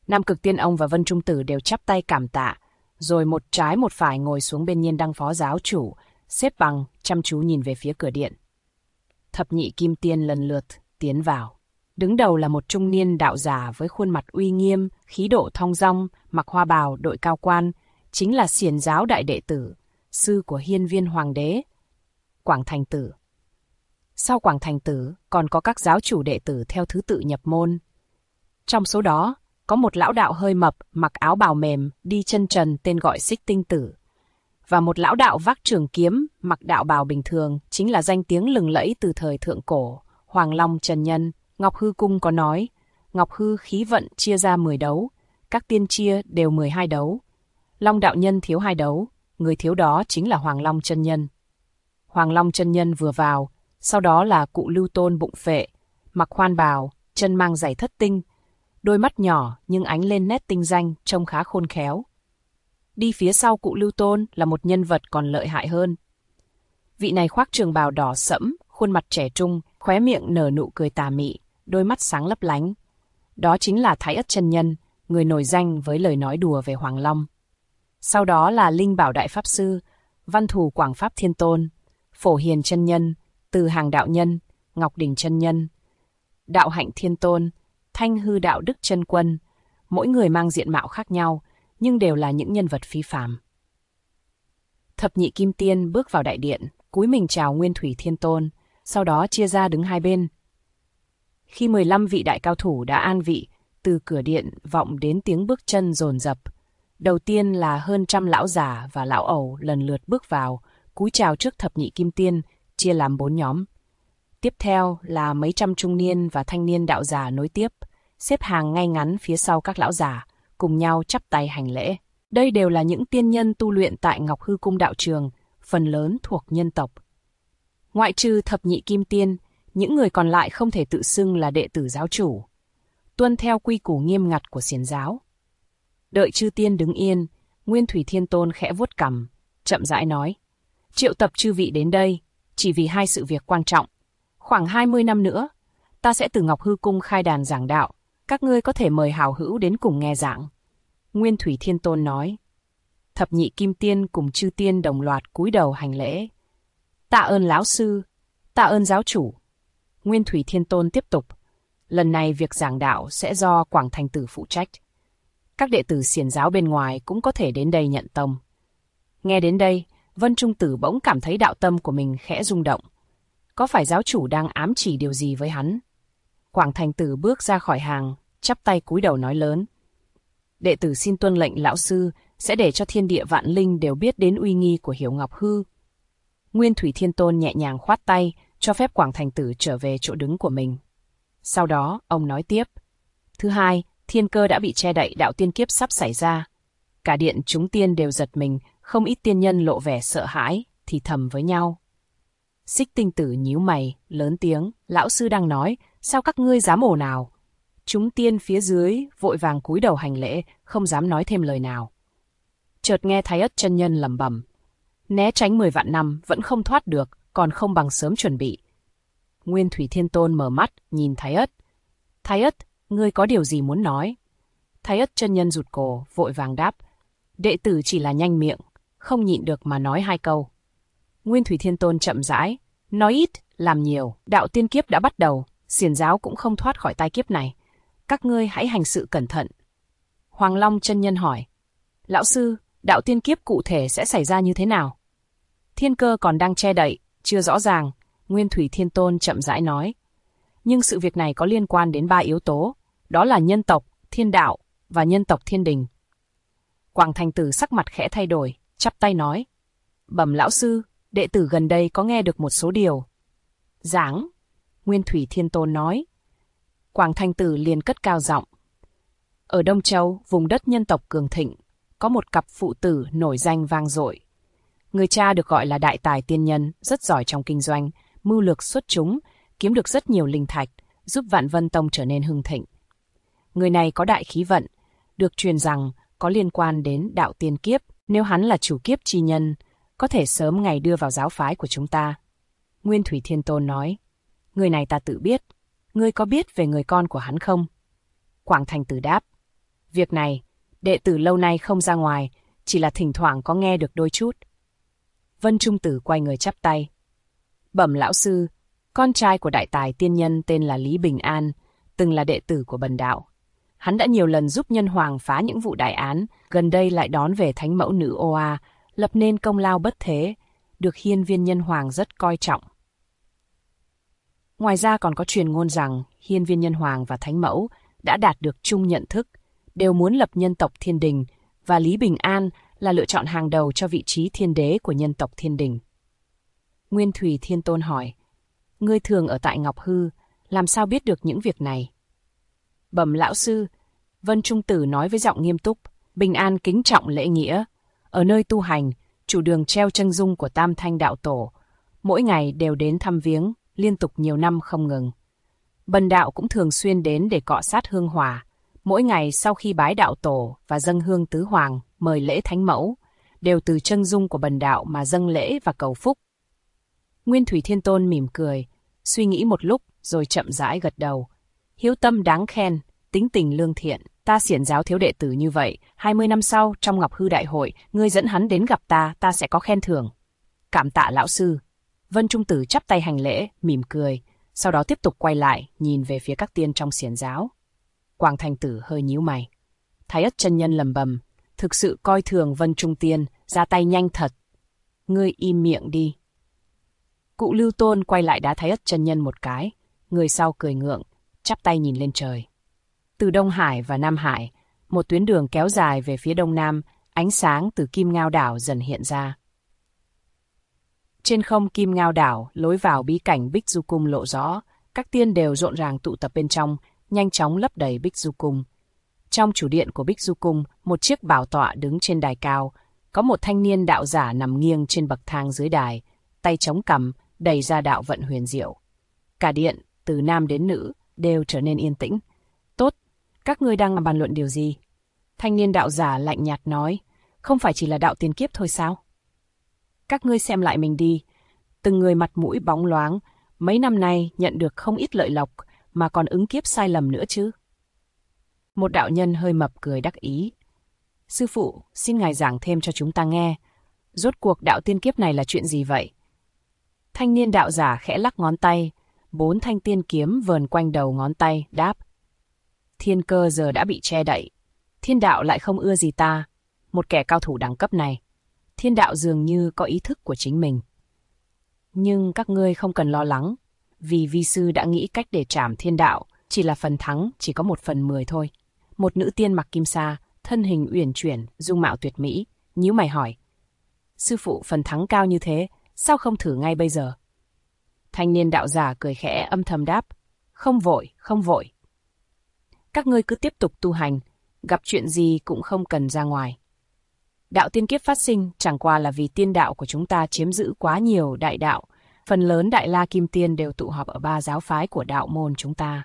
Nam Cực Tiên ông và Vân Trung Tử đều chắp tay cảm tạ, rồi một trái một phải ngồi xuống bên Nhiên Đăng phó giáo chủ, xếp bằng, chăm chú nhìn về phía cửa điện. Thập nhị kim tiên lần lượt tiến vào. Đứng đầu là một trung niên đạo giả với khuôn mặt uy nghiêm, khí độ thong dong, mặc hoa bào đội cao quan, chính là Xiển giáo đại đệ tử, sư của Hiên Viên Hoàng đế, Quảng Thành Tử. Sau Quảng Thành Tử còn có các giáo chủ đệ tử theo thứ tự nhập môn. Trong số đó, có một lão đạo hơi mập, mặc áo bào mềm, đi chân trần tên gọi Xích Tinh Tử. Và một lão đạo vác trường kiếm, mặc đạo bào bình thường, chính là danh tiếng lừng lẫy từ thời thượng cổ, Hoàng Long Chân Nhân. Ngọc Hư Cung có nói, Ngọc Hư khí vận chia ra 10 đấu, các tiên chia đều 12 đấu. Long đạo nhân thiếu 2 đấu, người thiếu đó chính là Hoàng Long Chân Nhân. Hoàng Long Chân Nhân vừa vào, sau đó là Cụ Lưu Tôn bụng phệ, mặc khoan bào, chân mang giày thất tinh, đôi mắt nhỏ nhưng ánh lên nét tinh danh, trông khá khôn khéo. Đi phía sau Cụ Lưu Tôn là một nhân vật còn lợi hại hơn. Vị này khoác trường bào đỏ sẫm, khuôn mặt trẻ trung, khóe miệng nở nụ cười tà mị, đôi mắt sáng lấp lánh. Đó chính là Thái Ất Chân Nhân, người nổi danh với lời nói đùa về Hoàng Long. Sau đó là Linh Bảo Đại Pháp Sư, Văn Thù Quảng Pháp Thiên Tôn, Phổ Hiền Chân Nhân, Từ Hàng Đạo Nhân, Ngọc Đỉnh Chân Nhân, Đạo Hạnh Thiên Tôn, Thanh Hư Đạo Đức Chân Quân, mỗi người mang diện mạo khác nhau, nhưng đều là những nhân vật phi phàm. Thập nhị kim tiên bước vào đại điện, cúi mình chào Nguyên Thủy Thiên Tôn, sau đó chia ra đứng hai bên. Khi 15 vị đại cao thủ đã an vị, từ cửa điện vọng đến tiếng bước chân dồn dập. Đầu tiên là hơn trăm lão già và lão ẩu lần lượt bước vào, cúi chào trước thập nhị kim tiên, chia làm 4 nhóm. Tiếp theo là mấy trăm trung niên và thanh niên đạo giả nối tiếp, xếp hàng ngay ngắn phía sau các lão già, cùng nhau chắp tay hành lễ. Đây đều là những tiên nhân tu luyện tại Ngọc Hư Cung đạo trường, phần lớn thuộc nhân tộc. Ngoại trừ thập nhị kim tiên, những người còn lại không thể tự xưng là đệ tử giáo chủ, tuân theo quy củ nghiêm ngặt của xiển giáo. Đợi chư tiên đứng yên, Nguyên Thủy Thiên Tôn khẽ vuốt cằm, chậm rãi nói: triệu tập chư vị đến đây, chỉ vì 2 sự việc quan trọng. Khoảng 20 năm nữa, ta sẽ từ Ngọc Hư Cung khai đàn giảng đạo, các ngươi có thể mời hào hữu đến cùng nghe giảng. Nguyên Thủy Thiên Tôn nói. Thập nhị kim tiên cùng chư tiên đồng loạt cúi đầu hành lễ. Tạ ơn lão sư, tạ ơn giáo chủ. Nguyên Thủy Thiên Tôn tiếp tục. Lần này việc giảng đạo sẽ do Quảng Thành Tử phụ trách. Các đệ tử xiển giáo bên ngoài cũng có thể đến đây nhận tông. Nghe đến đây, Vân Trung Tử bỗng cảm thấy đạo tâm của mình khẽ rung động. Có phải giáo chủ đang ám chỉ điều gì với hắn? Quảng Thành Tử bước ra khỏi hàng, chắp tay cúi đầu nói lớn. Đệ tử xin tuân lệnh lão sư, sẽ để cho thiên địa vạn linh đều biết đến uy nghi của Hiểu Ngọc Hư. Nguyên Thủy Thiên Tôn nhẹ nhàng khoát tay, cho phép Quảng Thành Tử trở về chỗ đứng của mình. Sau đó, ông nói tiếp. Thứ hai, thiên cơ đã bị che đậy, đạo tiên kiếp sắp xảy ra. Cả điện chúng tiên đều giật mình, không ít tiên nhân lộ vẻ sợ hãi, thì thầm với nhau. Xích Tinh Tử nhíu mày, lớn tiếng, lão sư đang nói, sao các ngươi dám ồn ào? Chúng tiên phía dưới vội vàng cúi đầu hành lễ, không dám nói thêm lời nào. Chợt nghe Thái Ất Chân Nhân lẩm bẩm, né tránh 10 vạn năm vẫn không thoát được, còn không bằng sớm chuẩn bị. Nguyên Thủy Thiên Tôn mở mắt, nhìn Thái Ất. Thái Ất, ngươi có điều gì muốn nói? Thái Ất Chân Nhân rụt cổ, vội vàng đáp. Đệ tử chỉ là nhanh miệng, không nhịn được mà nói 2 câu. Nguyên Thủy Thiên Tôn chậm rãi, nói ít, làm nhiều. Đạo tiên kiếp đã bắt đầu, xiển giáo cũng không thoát khỏi tai kiếp này. Các ngươi hãy hành sự cẩn thận. Hoàng Long Chân Nhân hỏi. Lão sư, đạo tiên kiếp cụ thể sẽ xảy ra như thế nào? Thiên cơ còn đang che đậy, chưa rõ ràng. Nguyên Thủy Thiên Tôn chậm rãi nói. Nhưng sự việc này có liên quan đến 3 yếu tố, đó là nhân tộc, thiên đạo và nhân tộc thiên đình. Quảng Thành Tử sắc mặt khẽ thay đổi, chắp tay nói. Bẩm lão sư, đệ tử gần đây có nghe được một số điều. Giảng, Nguyên Thủy Thiên Tôn nói. Quảng Thành Tử liền cất cao giọng. Ở Đông Châu, vùng đất nhân tộc cường thịnh, có một cặp phụ tử nổi danh vang dội. Người cha được gọi là đại tài tiên nhân, rất giỏi trong kinh doanh, mưu lược xuất chúng, kiếm được rất nhiều linh thạch, giúp Vạn Vân Tông trở nên hưng thịnh. Người này có đại khí vận, được truyền rằng có liên quan đến đạo tiên kiếp, nếu hắn là chủ kiếp chi nhân, có thể sớm ngày đưa vào giáo phái của chúng ta. Nguyên Thủy Thiên Tôn nói, người này ta tự biết, ngươi có biết về người con của hắn không? Quảng Thành Tử đáp, Việc này, đệ tử lâu nay không ra ngoài, chỉ là thỉnh thoảng có nghe được đôi chút. Vân Trung Tử quay người chắp tay. Bẩm lão sư, con trai của đại tài tiên nhân tên là Lý Bình An, từng là đệ tử của Bần Đạo. Hắn đã nhiều lần giúp nhân hoàng phá những vụ đại án, gần đây lại đón về thánh mẫu nữ Oa, lập nên công lao bất thế, được hiên viên nhân hoàng rất coi trọng. Ngoài ra còn có truyền ngôn rằng hiên viên nhân hoàng và thánh mẫu đã đạt được chung nhận thức, đều muốn lập nhân tộc Thiên Đình, và Lý Bình An là lựa chọn hàng đầu cho vị trí thiên đế của nhân tộc Thiên Đình. Nguyên Thủy Thiên Tôn hỏi, ngươi thường ở tại Ngọc Hư, làm sao biết được những việc này? Bẩm lão sư, Vân Trung Tử nói với giọng nghiêm túc, Bình An kính trọng lễ nghĩa. Ở nơi tu hành, chủ đường treo chân dung của Tam Thanh Đạo Tổ, mỗi ngày đều đến thăm viếng, liên tục nhiều năm không ngừng. Bần Đạo cũng thường xuyên đến để cọ sát hương hỏa, mỗi ngày sau khi bái Đạo Tổ và dâng hương tứ hoàng, mời lễ thánh mẫu, đều từ chân dung của Bần Đạo mà dâng lễ và cầu phúc. Nguyên Thủy Thiên Tôn mỉm cười, suy nghĩ một lúc rồi chậm rãi gật đầu. Hiếu tâm đáng khen, tính tình lương thiện, ta xiển giáo thiếu đệ tử như vậy, 20 năm sau trong Ngọc Hư Đại hội, ngươi dẫn hắn đến gặp ta, ta sẽ có khen thưởng. Cảm tạ lão sư. Vân Trung Tử chắp tay hành lễ, mỉm cười, sau đó tiếp tục quay lại, nhìn về phía các tiên trong xiển giáo. Quảng Thành Tử hơi nhíu mày. Thái Ất chân nhân lầm bầm, thực sự coi thường Vân Trung Tiên, ra tay nhanh thật. Ngươi im miệng đi. Cụ Lưu Tôn quay lại đá Thái Ất chân nhân một cái, người sau cười ngượng, chắp tay nhìn lên trời. Từ Đông Hải và Nam Hải, một tuyến đường kéo dài về phía đông nam, ánh sáng từ Kim Ngao Đảo dần hiện ra. Trên không Kim Ngao Đảo, lối vào bí cảnh Bích Du Cung lộ rõ, các tiên đều rộn ràng tụ tập bên trong, nhanh chóng lấp đầy Bích Du Cung. Trong chủ điện của Bích Du Cung, một chiếc bảo tọa đứng trên đài cao, có một thanh niên đạo giả nằm nghiêng trên bậc thang dưới đài, tay chống cằm, đầy ra đạo vận huyền diệu. Cả điện, từ nam đến nữ, đều trở nên yên tĩnh. Tốt, các ngươi đang bàn luận điều gì? Thanh niên đạo giả lạnh nhạt nói, không phải chỉ là đạo tiền kiếp thôi sao? Các ngươi xem lại mình đi, từng người mặt mũi bóng loáng, mấy năm nay nhận được không ít lợi lộc, mà còn ứng kiếp sai lầm nữa chứ. Một đạo nhân hơi mập cười đắc ý. Sư phụ, xin ngài giảng thêm cho chúng ta nghe. Rốt cuộc đạo tiên kiếp này là chuyện gì vậy? Thanh niên đạo giả khẽ lắc ngón tay, 4 thanh tiên kiếm vờn quanh đầu ngón tay, đáp. Thiên cơ giờ đã bị che đậy. Thiên đạo lại không ưa gì ta, một kẻ cao thủ đẳng cấp này. Thiên đạo dường như có ý thức của chính mình. Nhưng các ngươi không cần lo lắng, vì vi sư đã nghĩ cách để trảm thiên đạo, chỉ là phần thắng chỉ có 1/10 thôi. Một nữ tiên mặc kim sa, thân hình uyển chuyển, dung mạo tuyệt mỹ, nhíu mày hỏi. Sư phụ, phần thắng cao như thế, sao không thử ngay bây giờ? Thanh niên đạo giả cười khẽ âm thầm đáp. Không vội, không vội. Các ngươi cứ tiếp tục tu hành, gặp chuyện gì cũng không cần ra ngoài. Đạo tiên kiếp phát sinh chẳng qua là vì tiên đạo của chúng ta chiếm giữ quá nhiều đại đạo. Phần lớn Đại La Kim Tiên đều tụ họp ở 3 giáo phái của đạo môn chúng ta.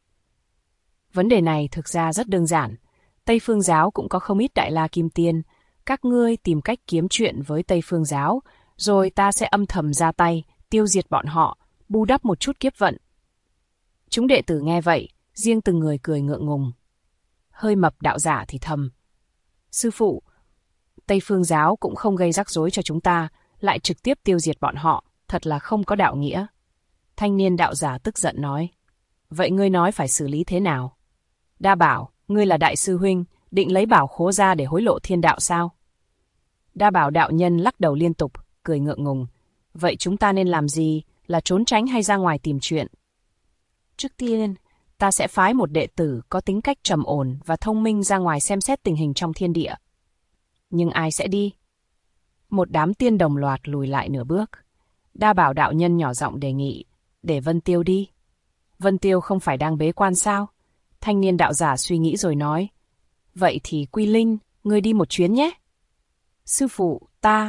Vấn đề này thực ra rất đơn giản. Tây Phương Giáo cũng có không ít Đại La Kim Tiên. Các ngươi tìm cách kiếm chuyện với Tây Phương Giáo, rồi ta sẽ âm thầm ra tay, tiêu diệt bọn họ, bù đắp một chút kiếp vận. Chúng đệ tử nghe vậy, riêng từng người cười ngượng ngùng. Hơi mập đạo giả thì thầm. Sư phụ, Tây Phương Giáo cũng không gây rắc rối cho chúng ta, lại trực tiếp tiêu diệt bọn họ, thật là không có đạo nghĩa. Thanh niên đạo giả tức giận nói. Vậy ngươi nói phải xử lý thế nào? Đa Bảo, ngươi là đại sư huynh, định lấy bảo khố ra để hối lộ thiên đạo sao? Đa Bảo đạo nhân lắc đầu liên tục, cười ngượng ngùng. Vậy chúng ta nên làm gì, là trốn tránh hay ra ngoài tìm chuyện? Trước tiên, ta sẽ phái một đệ tử có tính cách trầm ổn và thông minh ra ngoài xem xét tình hình trong thiên địa. Nhưng ai sẽ đi? Một đám tiên đồng loạt lùi lại nửa bước. Đa Bảo đạo nhân nhỏ giọng đề nghị, để Vân Tiêu đi. Vân Tiêu không phải đang bế quan sao? Thanh niên đạo giả suy nghĩ rồi nói. Vậy thì Quy Linh, ngươi đi một chuyến nhé. Sư phụ, ta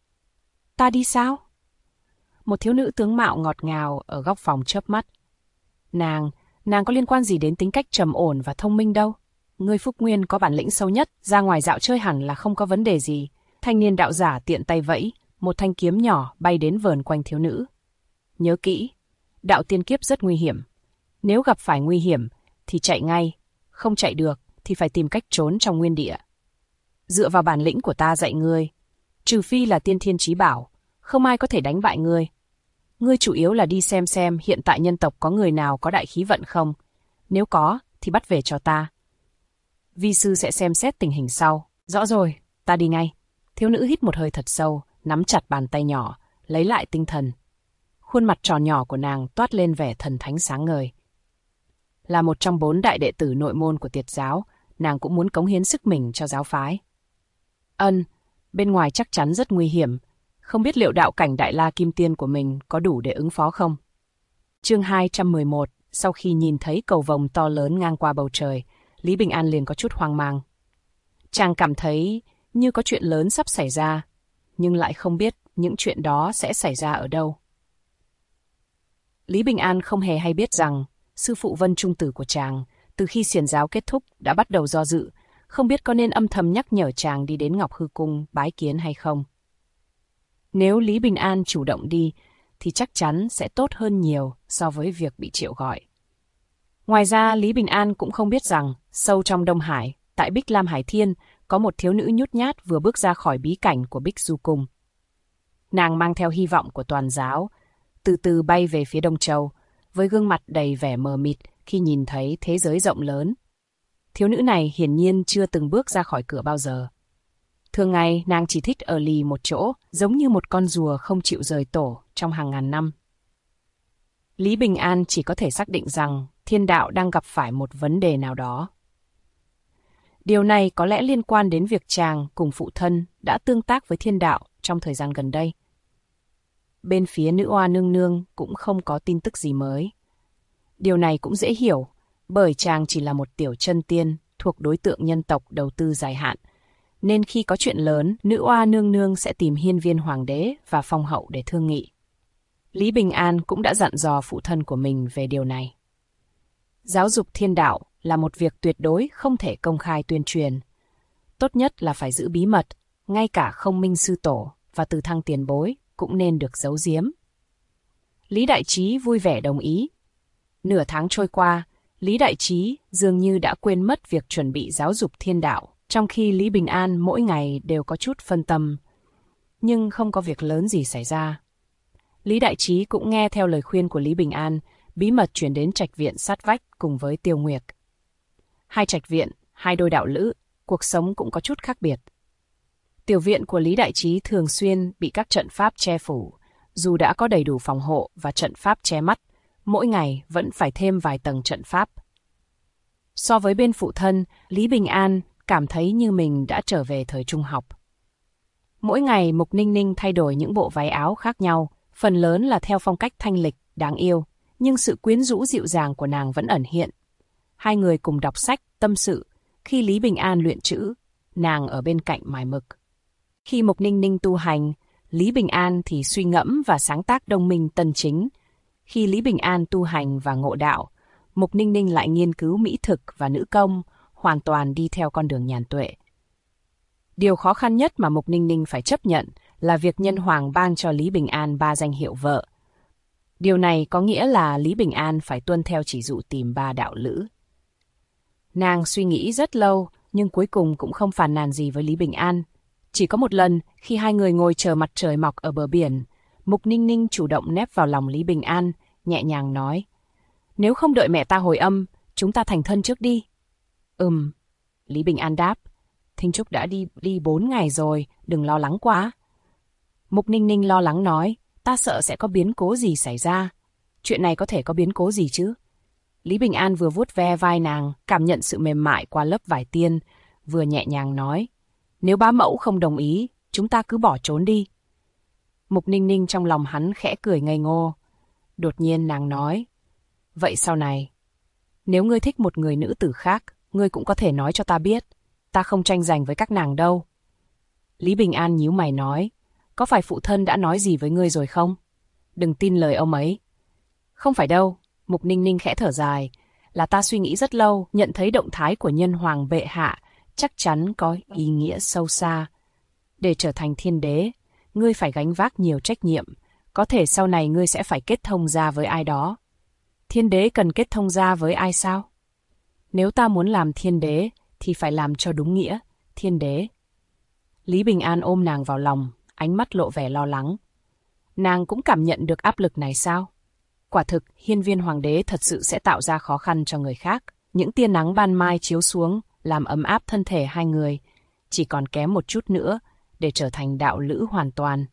đi sao? Một thiếu nữ tướng mạo ngọt ngào ở góc phòng chớp mắt. Nàng có liên quan gì đến tính cách trầm ổn và thông minh đâu. Ngươi Phúc Nguyên có bản lĩnh sâu nhất, ra ngoài dạo chơi hẳn là không có vấn đề gì. Thanh niên đạo giả tiện tay vẫy, một thanh kiếm nhỏ bay đến vờn quanh thiếu nữ. Nhớ kỹ, đạo tiên kiếp rất nguy hiểm. Nếu gặp phải nguy hiểm thì chạy ngay, không chạy được thì phải tìm cách trốn trong nguyên địa. Dựa vào bản lĩnh của ta dạy ngươi, trừ phi là tiên thiên chí bảo, không ai có thể đánh bại ngươi. Ngươi chủ yếu là đi xem hiện tại nhân tộc có người nào có đại khí vận không. Nếu có, thì bắt về cho ta. Vi sư sẽ xem xét tình hình sau. Rõ rồi, ta đi ngay. Thiếu nữ hít một hơi thật sâu, nắm chặt bàn tay nhỏ, lấy lại tinh thần. Khuôn mặt tròn nhỏ của nàng toát lên vẻ thần thánh sáng ngời. Là một trong 4 đại đệ tử nội môn của Tiệt giáo, nàng cũng muốn cống hiến sức mình cho giáo phái. Bên ngoài chắc chắn rất nguy hiểm, không biết liệu đạo cảnh Đại La Kim Tiên của mình có đủ để ứng phó không? Chương 211, sau khi nhìn thấy cầu vồng to lớn ngang qua bầu trời, Lý Bình An liền có chút hoang mang. Chàng cảm thấy như có chuyện lớn sắp xảy ra, nhưng lại không biết những chuyện đó sẽ xảy ra ở đâu. Lý Bình An không hề hay biết rằng sư phụ Vân Trung Tử của chàng, từ khi xiển giáo kết thúc đã bắt đầu do dự, không biết có nên âm thầm nhắc nhở chàng đi đến Ngọc Hư Cung bái kiến hay không. Nếu Lý Bình An chủ động đi, thì chắc chắn sẽ tốt hơn nhiều so với việc bị triệu gọi. Ngoài ra, Lý Bình An cũng không biết rằng, sâu trong Đông Hải, tại Bích Lam Hải Thiên, có một thiếu nữ nhút nhát vừa bước ra khỏi bí cảnh của Bích Du Cung. Nàng mang theo hy vọng của toàn giáo, từ từ bay về phía Đông Châu, với gương mặt đầy vẻ mờ mịt khi nhìn thấy thế giới rộng lớn. Thiếu nữ này hiển nhiên chưa từng bước ra khỏi cửa bao giờ. Thường ngày, nàng chỉ thích ở lì một chỗ, giống như một con rùa không chịu rời tổ trong hàng ngàn năm. Lý Bình An chỉ có thể xác định rằng thiên đạo đang gặp phải một vấn đề nào đó. Điều này có lẽ liên quan đến việc chàng cùng phụ thân đã tương tác với thiên đạo trong thời gian gần đây. Bên phía nữ oa nương nương cũng không có tin tức gì mới. Điều này cũng dễ hiểu, bởi chàng chỉ là một tiểu chân tiên thuộc đối tượng nhân tộc đầu tư dài hạn, nên khi có chuyện lớn, nữ oa nương nương sẽ tìm hiên viên hoàng đế và phong hậu để thương nghị. Lý Bình An cũng đã dặn dò phụ thân của mình về điều này. Giáo dục thiên đạo là một việc tuyệt đối không thể công khai tuyên truyền. Tốt nhất là phải giữ bí mật, ngay cả Không Minh sư tổ và Từ Thăng tiền bối cũng nên được giấu giếm. Lý Đại Trí vui vẻ đồng ý. Nửa tháng trôi qua, Lý Đại Trí dường như đã quên mất việc chuẩn bị giáo dục thiên đạo, trong khi Lý Bình An mỗi ngày đều có chút phân tâm. Nhưng không có việc lớn gì xảy ra. Lý Đại Trí cũng nghe theo lời khuyên của Lý Bình An, bí mật chuyển đến trạch viện sát vách cùng với Tiêu Nguyệt. 2 trạch viện, 2 đôi đạo lữ, cuộc sống cũng có chút khác biệt. Tiểu viện của Lý Đại Trí thường xuyên bị các trận pháp che phủ, dù đã có đầy đủ phòng hộ và trận pháp che mắt, mỗi ngày vẫn phải thêm vài tầng trận pháp. So với bên phụ thân, Lý Bình An cảm thấy như mình đã trở về thời trung học. Mỗi ngày Mục Ninh Ninh thay đổi những bộ váy áo khác nhau, phần lớn là theo phong cách thanh lịch, đáng yêu, nhưng sự quyến rũ dịu dàng của nàng vẫn ẩn hiện. 2 người cùng đọc sách, tâm sự, khi Lý Bình An luyện chữ, nàng ở bên cạnh mài mực. Khi Mục Ninh Ninh tu hành, Lý Bình An thì suy ngẫm và sáng tác Đông Minh Tân Chính. Khi Lý Bình An tu hành và ngộ đạo, Mục Ninh Ninh lại nghiên cứu mỹ thực và nữ công, hoàn toàn đi theo con đường nhàn tuệ. Điều khó khăn nhất mà Mục Ninh Ninh phải chấp nhận là việc Nhân Hoàng ban cho Lý Bình An 3 danh hiệu vợ. Điều này có nghĩa là Lý Bình An phải tuân theo chỉ dụ tìm 3 đạo lữ. Nàng suy nghĩ rất lâu, nhưng cuối cùng cũng không phàn nàn gì với Lý Bình An. Chỉ có một lần, khi 2 người ngồi chờ mặt trời mọc ở bờ biển, Mục Ninh Ninh chủ động nép vào lòng Lý Bình An, nhẹ nhàng nói: "Nếu không đợi mẹ ta hồi âm, chúng ta thành thân trước đi." Lý Bình An đáp: "Thinh Trúc đã đi 4 ngày rồi, đừng lo lắng quá." Mục Ninh Ninh lo lắng nói: "Ta sợ sẽ có biến cố gì xảy ra." "Chuyện này có thể có biến cố gì chứ?" Lý Bình An vừa vuốt ve vai nàng, cảm nhận sự mềm mại qua lớp vải tiên, vừa nhẹ nhàng nói: "Nếu bá mẫu không đồng ý, chúng ta cứ bỏ trốn đi." Mục Ninh Ninh trong lòng hắn khẽ cười ngây ngô. Đột nhiên nàng nói: "Vậy sau này, nếu ngươi thích một người nữ tử khác, ngươi cũng có thể nói cho ta biết. Ta không tranh giành với các nàng đâu." Lý Bình An nhíu mày nói: "Có phải phụ thân đã nói gì với ngươi rồi không? Đừng tin lời ông ấy." "Không phải đâu." Mục Ninh Ninh khẽ thở dài: "Là ta suy nghĩ rất lâu, nhận thấy động thái của Nhân Hoàng bệ hạ chắc chắn có ý nghĩa sâu xa. Để trở thành thiên đế, ngươi phải gánh vác nhiều trách nhiệm, có thể sau này ngươi sẽ phải kết thông gia với ai đó." "Thiên đế cần kết thông gia với ai sao?" "Nếu ta muốn làm thiên đế, thì phải làm cho đúng nghĩa, thiên đế. Lý Bình An ôm nàng vào lòng, ánh mắt lộ vẻ lo lắng. Nàng cũng cảm nhận được áp lực này sao? Quả thực, hiên viên hoàng đế thật sự sẽ tạo ra khó khăn cho người khác. Những tia nắng ban mai chiếu xuống, làm ấm áp thân thể hai người, chỉ còn kém một chút nữa để trở thành đạo lữ hoàn toàn.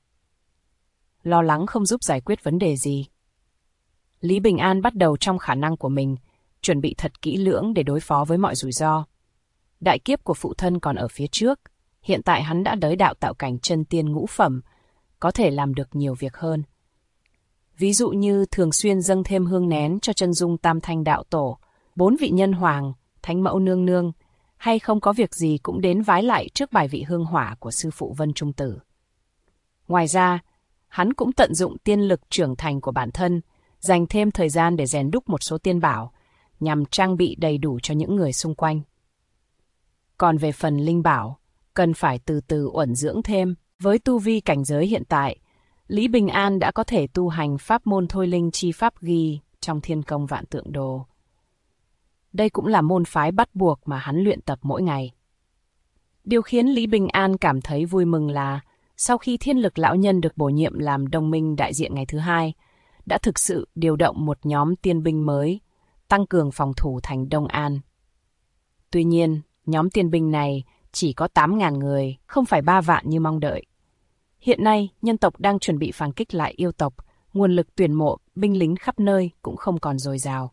Lo lắng không giúp giải quyết vấn đề gì. Lý Bình An bắt đầu trong khả năng của mình, chuẩn bị thật kỹ lưỡng để đối phó với mọi rủi ro. Đại kiếp của phụ thân còn ở phía trước, hiện tại hắn đã đới đạo tạo cảnh chân tiên ngũ phẩm, có thể làm được nhiều việc hơn. Ví dụ như thường xuyên dâng thêm hương nén cho chân dung Tam Thanh đạo tổ, 4 vị nhân hoàng, Thánh mẫu nương nương, hay không có việc gì cũng đến vái lại trước bài vị hương hỏa của sư phụ Vân Trung Tử. Ngoài ra, hắn cũng tận dụng tiên lực trưởng thành của bản thân, dành thêm thời gian để rèn đúc một số tiên bảo, nhằm trang bị đầy đủ cho những người xung quanh. Còn về phần linh bảo, cần phải từ từ uẩn dưỡng thêm. Với tu vi cảnh giới hiện tại, Lý Bình An đã có thể tu hành pháp môn thôi linh chi pháp ghi trong Thiên Công Vạn Tượng Đồ. Đây cũng là môn phái bắt buộc mà hắn luyện tập mỗi ngày. Điều khiến Lý Bình An cảm thấy vui mừng là, sau khi Thiên Lực lão nhân được bổ nhiệm làm đồng minh đại diện ngày thứ 2, đã thực sự điều động một nhóm tiên binh mới, tăng cường phòng thủ thành Đông An. Tuy nhiên, nhóm tiên binh này chỉ có 8.000 người, không phải 3 vạn như mong đợi. Hiện nay, nhân tộc đang chuẩn bị phản kích lại yêu tộc, nguồn lực tuyển mộ, binh lính khắp nơi cũng không còn dồi dào.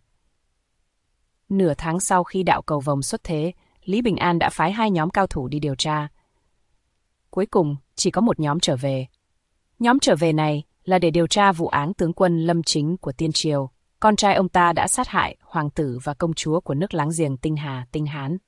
Nửa tháng sau khi đạo cầu vồng xuất thế, Lý Bình An đã phái 2 nhóm cao thủ đi điều tra. Cuối cùng, chỉ có một nhóm trở về. Nhóm trở về này là để điều tra vụ án tướng quân Lâm Chính của Tiên Triều. Con trai ông ta đã sát hại hoàng tử và công chúa của nước láng giềng Tinh Hà, Tinh Hán.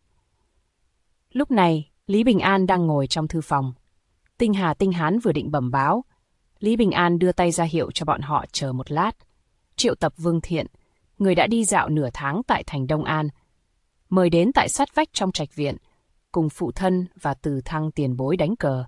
Lúc này, Lý Bình An đang ngồi trong thư phòng. Tinh Hà, Tinh Hán vừa định bẩm báo. Lý Bình An đưa tay ra hiệu cho bọn họ chờ một lát. Triệu tập Vương Thiện, người đã đi dạo nửa tháng tại thành Đông An, mời đến tại sát vách trong trạch viện, cùng phụ thân và Từ Thăng tiền bối đánh cờ.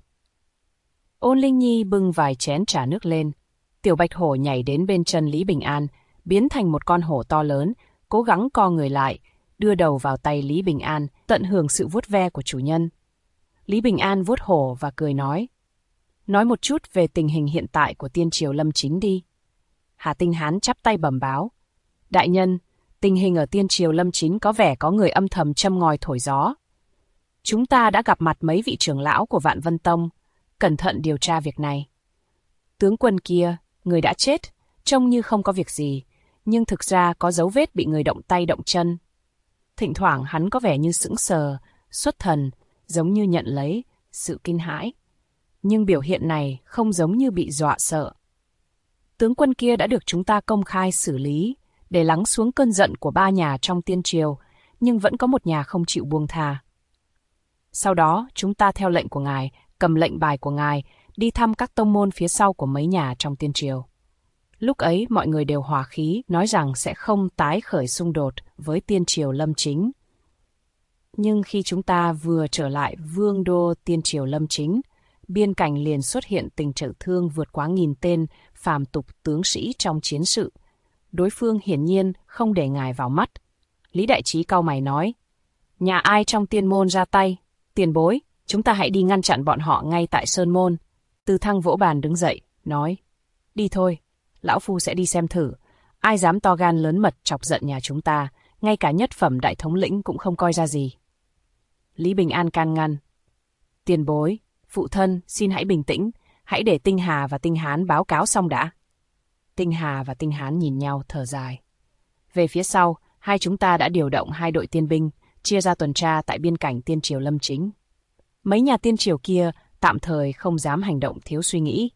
Ôn Linh Nhi bưng vài chén trà nước lên. Tiểu Bạch Hổ nhảy đến bên chân Lý Bình An, biến thành một con hổ to lớn, cố gắng co người lại, đưa đầu vào tay Lý Bình An, tận hưởng sự vuốt ve của chủ nhân. Lý Bình An vuốt hổ và cười nói. Nói một chút về tình hình hiện tại của Tiên Triều Lâm Chính đi. Hà Tinh Hán chắp tay bẩm báo. Đại nhân, tình hình ở Tiên Triều Lâm Chính có vẻ có người âm thầm châm ngòi thổi gió. Chúng ta đã gặp mặt mấy vị trưởng lão của Vạn Vân Tông, cẩn thận điều tra việc này. Tướng quân kia, người đã chết, trông như không có việc gì, nhưng thực ra có dấu vết bị người động tay động chân. Thỉnh thoảng hắn có vẻ như sững sờ, xuất thần, giống như nhận lấy sự kinh hãi. Nhưng biểu hiện này không giống như bị dọa sợ. Tướng quân kia đã được chúng ta công khai xử lý, để lắng xuống cơn giận của 3 nhà trong Tiên Triều, nhưng vẫn có một nhà không chịu buông tha. Sau đó, chúng ta theo lệnh của ngài, cầm lệnh bài của ngài, đi thăm các tông môn phía sau của mấy nhà trong Tiên Triều. Lúc ấy, mọi người đều hòa khí, nói rằng sẽ không tái khởi xung đột với Tiên Triều Lâm Chính. Nhưng khi chúng ta vừa trở lại vương đô Tiên Triều Lâm Chính, biên cảnh liền xuất hiện tình trạng thương vượt quá 1000 tên phàm tục tướng sĩ trong chiến sự. Đối phương hiển nhiên không để ngài vào mắt. Lý Đại Trí cau mày nói, nhà ai trong tiên môn ra tay? Tiền bối, chúng ta hãy đi ngăn chặn bọn họ ngay tại Sơn Môn. Từ Thăng vỗ bàn đứng dậy, nói, đi thôi, lão phu sẽ đi xem thử. Ai dám to gan lớn mật chọc giận nhà chúng ta, ngay cả nhất phẩm đại thống lĩnh cũng không coi ra gì. Lý Bình An can ngăn, tiền bối, phụ thân, xin hãy bình tĩnh, hãy để Tinh Hà và Tinh Hán báo cáo xong đã. Tinh Hà và Tinh Hán nhìn nhau thở dài. Về phía sau, hai chúng ta đã điều động 2 đội tiên binh, chia ra tuần tra tại biên cảnh Tiên Triều Lâm Chính. Mấy nhà Tiên Triều kia tạm thời không dám hành động thiếu suy nghĩ.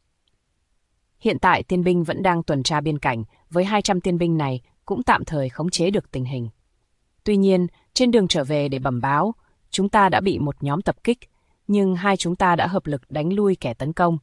Hiện tại tiên binh vẫn đang tuần tra biên cảnh, với 200 tiên binh này cũng tạm thời khống chế được tình hình. Tuy nhiên, trên đường trở về để bẩm báo, chúng ta đã bị một nhóm tập kích, nhưng hai chúng ta đã hợp lực đánh lui kẻ tấn công.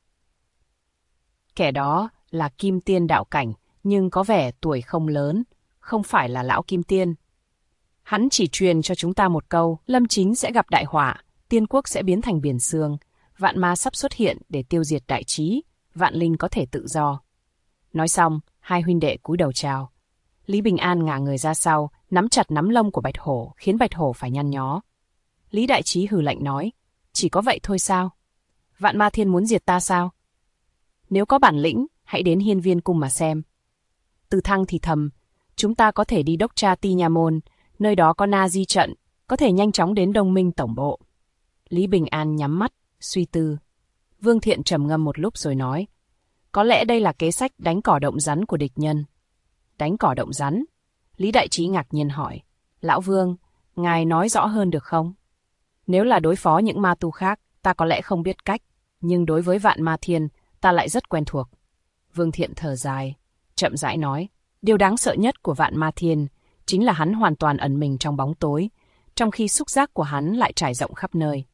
Kẻ đó là Kim Tiên đạo cảnh, nhưng có vẻ tuổi không lớn, không phải là lão Kim Tiên. Hắn chỉ truyền cho chúng ta một câu, Lâm Chính sẽ gặp đại họa, Tiên quốc sẽ biến thành biển sương, vạn ma sắp xuất hiện để tiêu diệt đại trí, vạn linh có thể tự do. Nói xong, hai huynh đệ cúi đầu chào. Lý Bình An ngả người ra sau, nắm chặt nắm lông của Bạch Hổ, khiến Bạch Hổ phải nhăn nhó. Lý Đại Trí hừ lạnh nói, chỉ có vậy thôi sao? Vạn Ma Thiên muốn diệt ta sao? Nếu có bản lĩnh, hãy đến Hiên Viên Cung mà xem. Từ Thăng thì thầm, chúng ta có thể đi Đốc Tra Ti Nha Môn, nơi đó có Na Di trận, có thể nhanh chóng đến Đông Minh tổng bộ. Lý Bình An nhắm mắt, suy tư. Vương Thiện trầm ngâm một lúc rồi nói, có lẽ đây là kế sách đánh cỏ động rắn của địch nhân. Đánh cỏ động rắn? Lý Đại Trí ngạc nhiên hỏi, Lão Vương, ngài nói rõ hơn được không? Nếu là đối phó những ma tu khác, ta có lẽ không biết cách, nhưng đối với Vạn Ma Thiên, ta lại rất quen thuộc. Vương Thiện thở dài, chậm rãi nói, điều đáng sợ nhất của Vạn Ma Thiên chính là hắn hoàn toàn ẩn mình trong bóng tối, trong khi xúc giác của hắn lại trải rộng khắp nơi.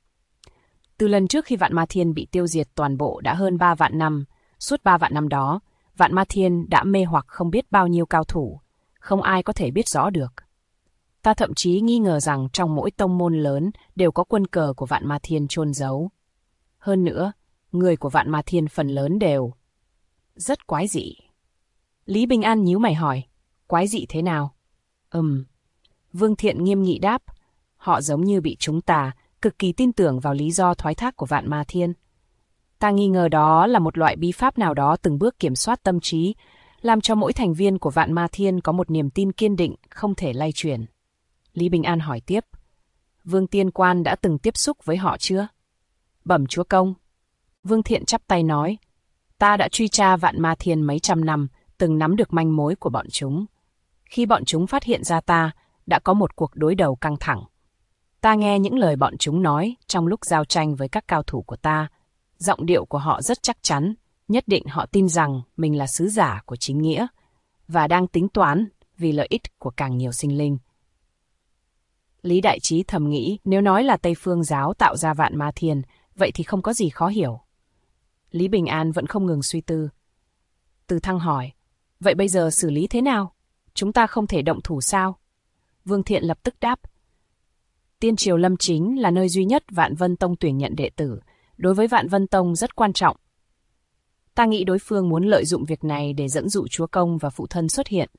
Từ lần trước khi Vạn Ma Thiên bị tiêu diệt toàn bộ đã hơn 3 vạn năm, suốt 3 vạn năm đó, Vạn Ma Thiên đã mê hoặc không biết bao nhiêu cao thủ, không ai có thể biết rõ được. Ta thậm chí nghi ngờ rằng trong mỗi tông môn lớn đều có quân cờ của Vạn Ma Thiên chôn giấu. Hơn nữa, người của Vạn Ma Thiên phần lớn đều rất quái dị. Lý Bình An nhíu mày hỏi, quái dị thế nào? Vương Thiện nghiêm nghị đáp, họ giống như bị chúng ta cực kỳ tin tưởng vào lý do thoái thác của Vạn Ma Thiên. Ta nghi ngờ đó là một loại bí pháp nào đó từng bước kiểm soát tâm trí, làm cho mỗi thành viên của Vạn Ma Thiên có một niềm tin kiên định, không thể lay chuyển. Lý Bình An hỏi tiếp, Vương Tiên Quan đã từng tiếp xúc với họ chưa? Bẩm chúa công. Vương Thiện chắp tay nói, ta đã truy tra Vạn Ma Thiên mấy trăm năm, từng nắm được manh mối của bọn chúng. Khi bọn chúng phát hiện ra ta, đã có một cuộc đối đầu căng thẳng. Ta nghe những lời bọn chúng nói trong lúc giao tranh với các cao thủ của ta. Giọng điệu của họ rất chắc chắn, nhất định họ tin rằng mình là sứ giả của chính nghĩa, và đang tính toán vì lợi ích của càng nhiều sinh linh. Lý Đại Trí thầm nghĩ, nếu nói là Tây Phương Giáo tạo ra Vạn Ma Thiên, vậy thì không có gì khó hiểu. Lý Bình An vẫn không ngừng suy tư. Từ Thăng hỏi, vậy bây giờ xử lý thế nào? Chúng ta không thể động thủ sao? Vương Thiện lập tức đáp, Tiên Triều Lâm Chính là nơi duy nhất Vạn Vân Tông tuyển nhận đệ tử, đối với Vạn Vân Tông rất quan trọng. Ta nghĩ đối phương muốn lợi dụng việc này để dẫn dụ chúa công và phụ thân xuất hiện.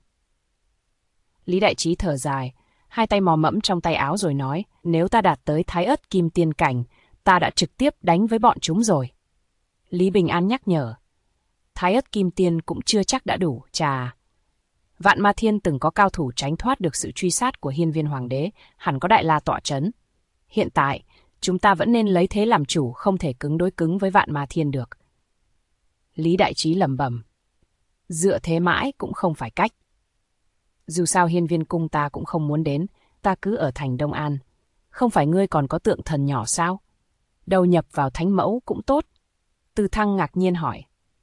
Lý Đại Trí thở dài, hai tay mò mẫm trong tay áo rồi nói, nếu ta đạt tới Thái Ất Kim Tiên cảnh, ta đã trực tiếp đánh với bọn chúng rồi. Lý Bình An nhắc nhở, Thái Ất Kim Tiên cũng chưa chắc đã đủ, chà. Vạn Ma Thiên từng có cao thủ tránh thoát được sự truy sát của Hiên Viên Hoàng đế, hẳn có Đại La tọa trấn. Hiện tại, chúng ta vẫn nên lấy thế làm chủ, không thể cứng đối cứng với Vạn Ma Thiên được. Lý Đại Trí lẩm bẩm, dựa thế mãi cũng không phải cách. Dù sao Hiên Viên Cung ta cũng không muốn đến, ta cứ ở thành Đông An. Không phải ngươi còn có tượng thần nhỏ sao? Đầu nhập vào thánh mẫu cũng tốt. Từ Thăng ngạc nhiên hỏi,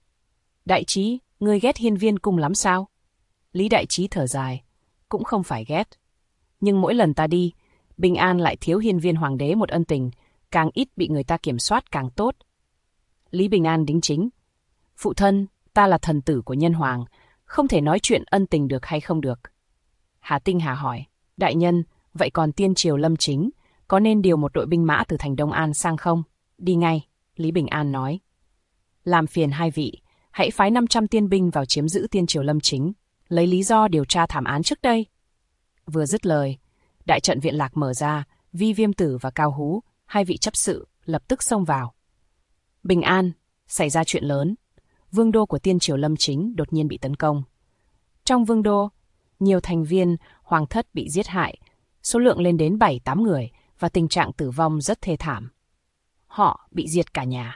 Đại Trí, ngươi ghét Hiên Viên Cung lắm sao? Lý Đại Trí thở dài, cũng không phải ghét. Nhưng mỗi lần ta đi, Bình An lại thiếu Hiên Viên Hoàng đế một ân tình, càng ít bị người ta kiểm soát càng tốt. Lý Bình An đính chính, phụ thân, ta là thần tử của Nhân Hoàng, không thể nói chuyện ân tình được hay không được. Hà Tinh Hà hỏi, đại nhân, vậy còn Tiên Triều Lâm Chính, có nên điều một đội binh mã từ thành Đông An sang không? Đi ngay, Lý Bình An nói. Làm phiền hai vị, hãy phái 500 tiên binh vào chiếm giữ Tiên Triều Lâm Chính, lấy lý do điều tra thảm án trước đây. Vừa dứt lời, đại trận viện lạc mở ra, Vi Viêm Tử và Cao Hú, hai vị chấp sự, lập tức xông vào. Bình An, xảy ra chuyện lớn. Vương đô của Tiên Triều Lâm Chính đột nhiên bị tấn công. Trong vương đô, nhiều thành viên hoàng thất bị giết hại, số lượng lên đến 7-8 người và tình trạng tử vong rất thê thảm. Họ bị diệt cả nhà.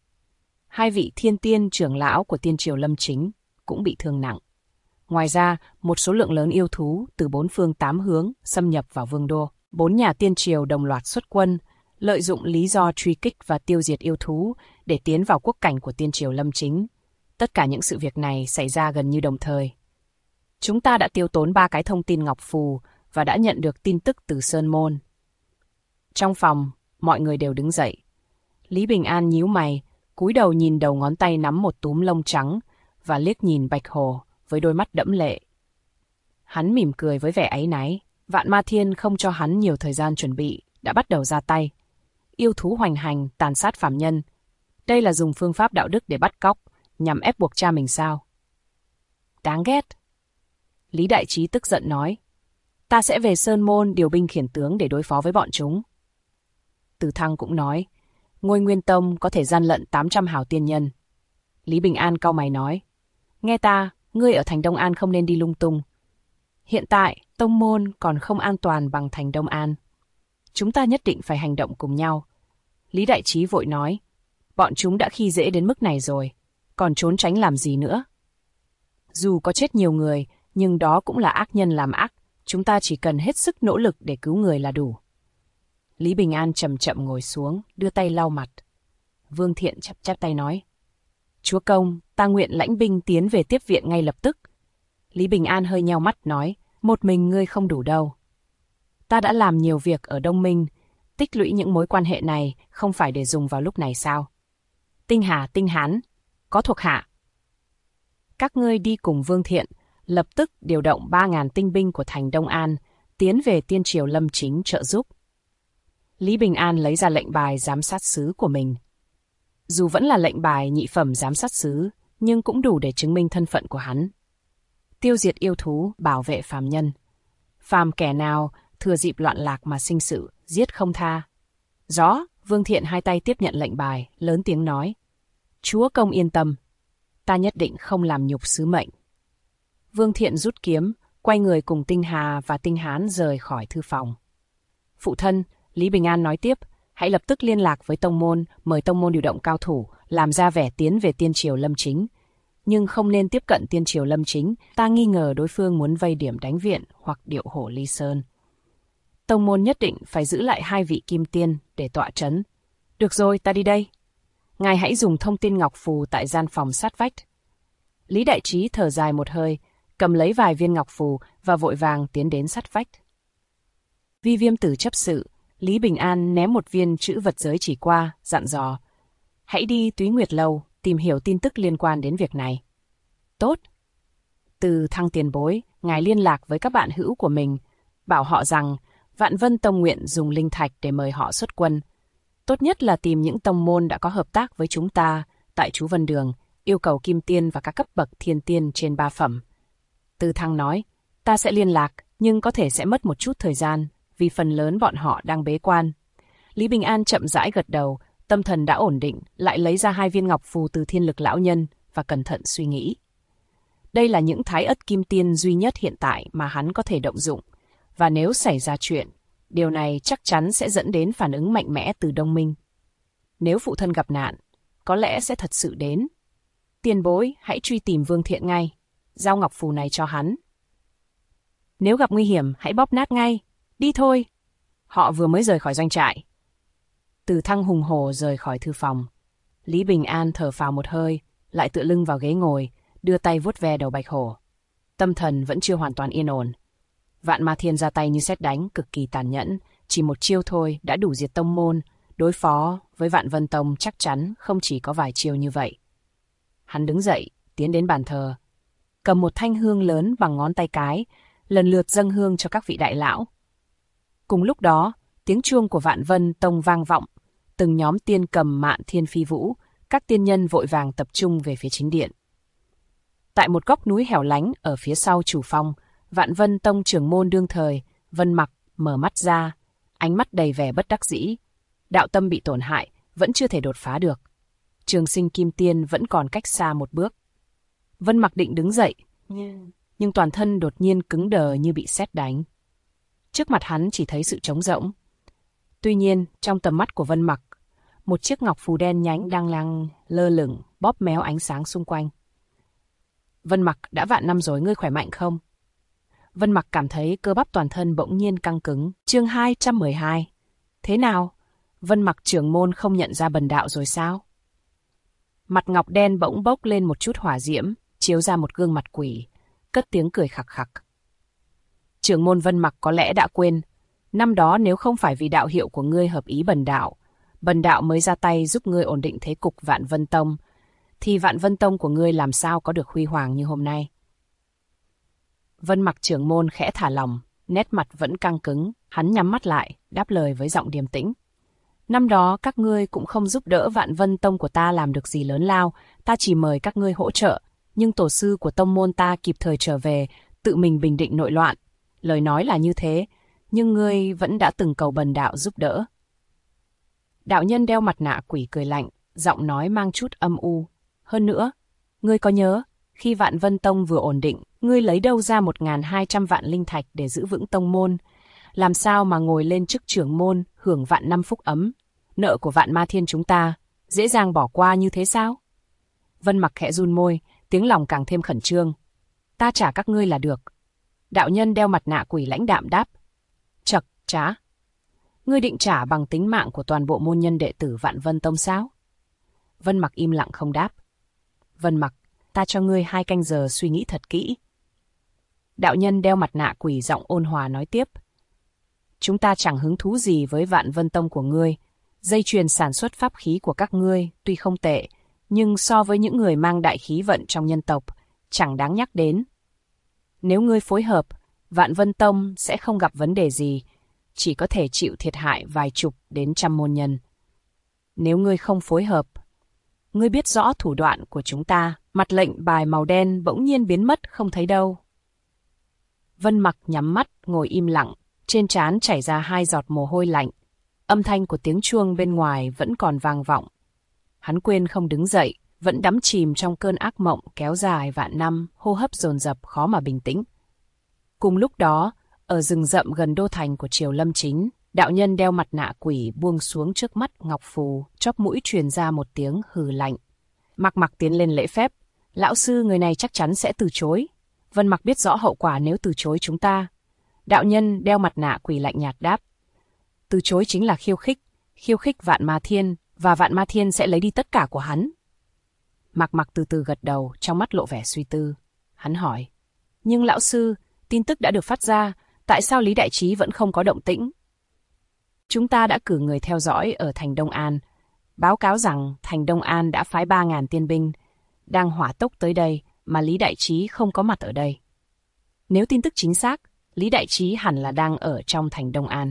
Hai vị thiên tiên trưởng lão của Tiên Triều Lâm Chính cũng bị thương nặng. Ngoài ra, một số lượng lớn yêu thú từ 4 phương 8 hướng xâm nhập vào vương đô. 4 nhà tiên triều đồng loạt xuất quân, lợi dụng lý do truy kích và tiêu diệt yêu thú để tiến vào quốc cảnh của Tiên Triều Lâm Chính. Tất cả những sự việc này xảy ra gần như đồng thời. Chúng ta đã tiêu tốn 3 cái thông tin ngọc phù và đã nhận được tin tức từ Sơn Môn. Trong phòng, mọi người đều đứng dậy. Lý Bình An nhíu mày, cúi đầu nhìn đầu ngón tay nắm một túm lông trắng và liếc nhìn Bạch Hồ với đôi mắt đẫm lệ. Hắn mỉm cười với vẻ áy náy. Vạn Ma Thiên không cho hắn nhiều thời gian chuẩn bị, đã bắt đầu ra tay. Yêu thú hoành hành, tàn sát phàm nhân. Đây là dùng phương pháp đạo đức để bắt cóc, nhằm ép buộc cha mình sao? Đáng ghét. Lý Đại Trí tức giận nói, ta sẽ về Sơn Môn điều binh khiển tướng để đối phó với bọn chúng. Từ Thăng cũng nói, Ngôi Nguyên Tông có thể gian lận 800 hào tiên nhân. Lý Bình An cau mày nói, nghe ta, ngươi ở thành Đông An không nên đi lung tung. Hiện tại, tông môn còn không an toàn bằng thành Đông An. Chúng ta nhất định phải hành động cùng nhau. Lý Đại Trí vội nói, bọn chúng đã khi dễ đến mức này rồi, còn trốn tránh làm gì nữa. Dù có chết nhiều người, nhưng đó cũng là ác nhân làm ác, chúng ta chỉ cần hết sức nỗ lực để cứu người là đủ. Lý Bình An chậm chậm ngồi xuống, đưa tay lau mặt. Vương Thiện chắp chắp tay nói, Chúa Công, ta nguyện lãnh binh tiến về tiếp viện ngay lập tức. Lý Bình An hơi nheo mắt nói, một mình ngươi không đủ đâu. Ta đã làm nhiều việc ở Đông Minh, tích lũy những mối quan hệ này không phải để dùng vào lúc này sao? Tinh Hà, Tinh Hán, có thuộc hạ. Các ngươi đi cùng Vương Thiện, lập tức điều động 3.000 tinh binh của thành Đông An, tiến về Tiên Triều Lâm Chính trợ giúp. Lý Bình An lấy ra lệnh bài giám sát sứ của mình. Dù vẫn là lệnh bài nhị phẩm giám sát sứ, nhưng cũng đủ để chứng minh thân phận của hắn. Tiêu diệt yêu thú, bảo vệ phàm nhân. Phàm kẻ nào thừa dịp loạn lạc mà sinh sự, giết không tha. Rõ, Vương Thiện hai tay tiếp nhận lệnh bài, lớn tiếng nói. Chúa Công yên tâm, ta nhất định không làm nhục sứ mệnh. Vương Thiện rút kiếm, quay người cùng Tinh Hà và Tinh Hán rời khỏi thư phòng. Phụ thân, Lý Bình An nói tiếp, hãy lập tức liên lạc với tông môn, mời tông môn điều động cao thủ, làm ra vẻ tiến về Tiên Triều Lâm Chính. Nhưng không nên tiếp cận Tiên Triều Lâm Chính, ta nghi ngờ đối phương muốn vây điểm đánh viện hoặc điệu hổ ly sơn. Tông môn nhất định phải giữ lại 2 vị kim tiên để tọa trấn. Được rồi, ta đi đây. Ngài hãy dùng thông tin ngọc phù tại gian phòng sát vách. Lý Đại Trí thở dài một hơi, cầm lấy vài viên ngọc phù và vội vàng tiến đến sát vách. Vi Viêm Tử chấp sự, Lý Bình An ném một viên chữ vật giới chỉ qua, dặn dò. Hãy đi Túy Nguyệt Lâu, tìm hiểu tin tức liên quan đến việc này. Tốt. Từ Thăng tiền bối, ngài liên lạc với các bạn hữu của mình, bảo họ rằng Vạn Vân Tông nguyện dùng linh thạch để mời họ xuất quân. Tốt nhất là tìm những tông môn đã có hợp tác với chúng ta tại Chú Vân Đường, yêu cầu kim tiên và các cấp bậc thiên tiên trên 3 phẩm. Từ Thăng nói, ta sẽ liên lạc, nhưng có thể sẽ mất một chút thời gian, vì phần lớn bọn họ đang bế quan. Lý Bình An chậm rãi gật đầu, tâm thần đã ổn định, lại lấy ra 2 viên ngọc phù từ Thiên Lực lão nhân và cẩn thận suy nghĩ. Đây là những thái ất kim tiên duy nhất hiện tại mà hắn có thể động dụng, và nếu xảy ra chuyện, điều này chắc chắn sẽ dẫn đến phản ứng mạnh mẽ từ Đông Minh. Nếu phụ thân gặp nạn, có lẽ sẽ thật sự đến. Tiền bối, hãy truy tìm Vương Thiện ngay, giao ngọc phù này cho hắn. Nếu gặp nguy hiểm, hãy bóp nát ngay. Đi thôi. Họ vừa mới rời khỏi doanh trại. Từ Thăng hùng hổ rời khỏi thư phòng. Lý Bình An thở phào một hơi, lại tựa lưng vào ghế ngồi, đưa tay vuốt ve đầu Bạch Hổ. Tâm thần vẫn chưa hoàn toàn yên ổn. Vạn Ma Thiên ra tay như sét đánh, cực kỳ tàn nhẫn, chỉ một chiêu thôi đã đủ diệt tông môn, đối phó với Vạn Vân Tông chắc chắn không chỉ có vài chiêu như vậy. Hắn đứng dậy, tiến đến bàn thờ, cầm một thanh hương lớn bằng ngón tay cái, lần lượt dâng hương cho các vị đại lão. Cùng lúc đó, tiếng chuông của Vạn Vân Tông vang vọng, từng nhóm tiên cầm mạn thiên phi vũ, các tiên nhân vội vàng tập trung về phía chính điện. Tại một góc núi hẻo lánh ở phía sau chủ phong, Vạn Vân Tông trưởng môn đương thời, Vân Mặc mở mắt ra, ánh mắt đầy vẻ bất đắc dĩ. Đạo tâm bị tổn hại, vẫn chưa thể đột phá được. Trường Sinh Kim Tiên vẫn còn cách xa một bước. Vân Mặc định đứng dậy, nhưng toàn thân đột nhiên cứng đờ như bị sét đánh. Trước mặt hắn chỉ thấy sự trống rỗng. Tuy nhiên, trong tầm mắt của Vân Mặc, một chiếc ngọc phù đen nhánh đang lơ lửng, bóp méo ánh sáng xung quanh. Vân Mặc, đã vạn năm rồi, ngươi khỏe mạnh không? Vân Mặc cảm thấy cơ bắp toàn thân bỗng nhiên căng cứng. Chương 212. Thế nào? Vân Mặc trưởng môn không nhận ra bần đạo rồi sao? Mặt ngọc đen bỗng bốc lên một chút hỏa diễm, chiếu ra một gương mặt quỷ, cất tiếng cười khặc khặc. Trưởng môn Vân Mặc có lẽ đã quên, năm đó nếu không phải vì đạo hiệu của ngươi hợp ý bần đạo mới ra tay giúp ngươi ổn định thế cục Vạn Vân Tông, thì Vạn Vân Tông của ngươi làm sao có được huy hoàng như hôm nay. Vân Mặc trưởng môn khẽ thả lỏng, nét mặt vẫn căng cứng, hắn nhắm mắt lại, đáp lời với giọng điềm tĩnh. Năm đó các ngươi cũng không giúp đỡ Vạn Vân Tông của ta làm được gì lớn lao, ta chỉ mời các ngươi hỗ trợ, nhưng tổ sư của tông môn ta kịp thời trở về, tự mình bình định nội loạn. Lời nói là như thế, nhưng ngươi vẫn đã từng cầu bần đạo giúp đỡ. Đạo nhân đeo mặt nạ quỷ cười lạnh, giọng nói mang chút âm u. Hơn nữa, ngươi có nhớ, khi Vạn Vân Tông vừa ổn định, ngươi lấy đâu ra 1.200 vạn linh thạch để giữ vững tông môn? Làm sao mà ngồi lên chức trưởng môn, hưởng vạn năm phúc ấm? Nợ của Vạn Ma Thiên chúng ta, dễ dàng bỏ qua như thế sao? Vân Mặc khẽ run môi, tiếng lòng càng thêm khẩn trương. Ta trả các ngươi là được. Đạo nhân đeo mặt nạ quỷ lãnh đạm đáp. Chậc, trá. Ngươi định trả bằng tính mạng của toàn bộ môn nhân đệ tử Vạn Vân Tông sao? Vân Mặc im lặng không đáp. Vân Mặc, ta cho ngươi 2 canh giờ suy nghĩ thật kỹ. Đạo nhân đeo mặt nạ quỷ giọng ôn hòa nói tiếp. Chúng ta chẳng hứng thú gì với Vạn Vân Tông của ngươi. Dây chuyền sản xuất pháp khí của các ngươi tuy không tệ, nhưng so với những người mang đại khí vận trong nhân tộc, chẳng đáng nhắc đến. Nếu ngươi phối hợp, Vạn Vân Tông sẽ không gặp vấn đề gì, chỉ có thể chịu thiệt hại vài chục đến trăm môn nhân. Nếu ngươi không phối hợp, ngươi biết rõ thủ đoạn của chúng ta, mặt lệnh bài màu đen bỗng nhiên biến mất không thấy đâu. Vân Mặc nhắm mắt, ngồi im lặng, trên trán chảy ra 2 giọt mồ hôi lạnh. Âm thanh của tiếng chuông bên ngoài vẫn còn vang vọng. Hắn quên không đứng dậy, vẫn đắm chìm trong cơn ác mộng kéo dài vạn năm, hô hấp dồn dập khó mà bình tĩnh. Cùng lúc đó, ở rừng rậm gần đô thành của Triều Lâm Chính, đạo nhân đeo mặt nạ quỷ buông xuống trước mắt Ngọc Phù, chóp mũi truyền ra một tiếng hừ lạnh. Mặc Mặc tiến lên lễ phép. Lão sư, người này chắc chắn sẽ từ chối. Vân Mặc biết rõ hậu quả nếu từ chối chúng ta. Đạo nhân đeo mặt nạ quỷ lạnh nhạt đáp. Từ chối chính là khiêu khích Vạn Ma Thiên, và Vạn Ma Thiên sẽ lấy đi tất cả của hắn. Mặc Mặc từ từ gật đầu, trong mắt lộ vẻ suy tư. Hắn hỏi, nhưng lão sư, tin tức đã được phát ra, tại sao Lý Đại Trí vẫn không có động tĩnh? Chúng ta đã cử người theo dõi ở thành Đông An, báo cáo rằng thành Đông An đã phái 3.000 tiên binh, đang hỏa tốc tới đây mà Lý Đại Trí không có mặt ở đây. Nếu tin tức chính xác, Lý Đại Trí hẳn là đang ở trong thành Đông An.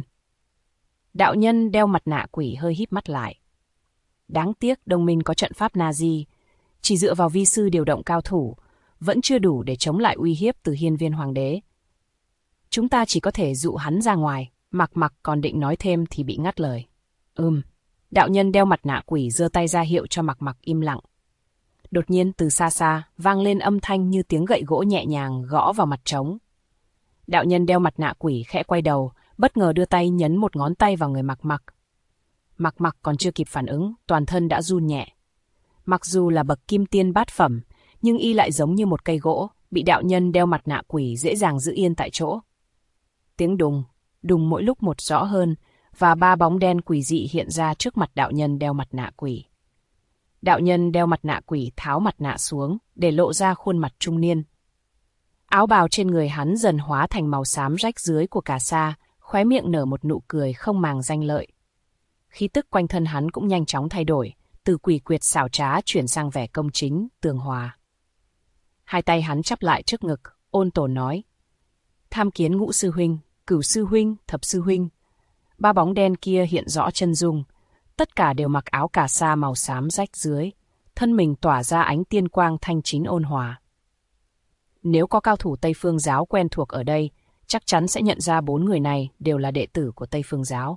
Đạo nhân đeo mặt nạ quỷ hơi híp mắt lại. Đáng tiếc đồng minh có trận pháp Nazi, chỉ dựa vào vi sư điều động cao thủ, vẫn chưa đủ để chống lại uy hiếp từ Hiên Viên Hoàng đế. Chúng ta chỉ có thể dụ hắn ra ngoài. Mặc còn định nói thêm thì bị ngắt lời. Đạo nhân đeo mặt nạ quỷ giơ tay ra hiệu cho Mặc im lặng. Đột nhiên từ xa xa vang lên âm thanh như tiếng gậy gỗ nhẹ nhàng gõ vào mặt trống. Đạo nhân đeo mặt nạ quỷ khẽ quay đầu, bất ngờ đưa tay nhấn một ngón tay vào người Mặc. Mặc còn chưa kịp phản ứng, toàn thân đã run nhẹ. Mặc dù là bậc kim tiên bát phẩm, nhưng y lại giống như một cây gỗ, bị đạo nhân đeo mặt nạ quỷ dễ dàng giữ yên tại chỗ. Tiếng đùng mỗi lúc một rõ hơn, và 3 bóng đen quỷ dị hiện ra trước mặt đạo nhân đeo mặt nạ quỷ. Đạo nhân đeo mặt nạ quỷ tháo mặt nạ xuống, để lộ ra khuôn mặt trung niên. Áo bào trên người hắn dần hóa thành màu xám rách rưới của cà sa, khóe miệng nở một nụ cười không màng danh lợi. Khí tức quanh thân hắn cũng nhanh chóng thay đổi, từ quỷ quyệt xảo trá chuyển sang vẻ công chính, tường hòa. 2 tay hắn chắp lại trước ngực, ôn tồn nói. Tham kiến Ngũ sư huynh, Cửu sư huynh, Thập sư huynh. 3 bóng đen kia hiện rõ chân dung, tất cả đều mặc áo cà sa màu xám rách rưới, thân mình tỏa ra ánh tiên quang thanh chính ôn hòa. Nếu có cao thủ Tây Phương giáo quen thuộc ở đây, chắc chắn sẽ nhận ra 4 người này đều là đệ tử của Tây Phương giáo.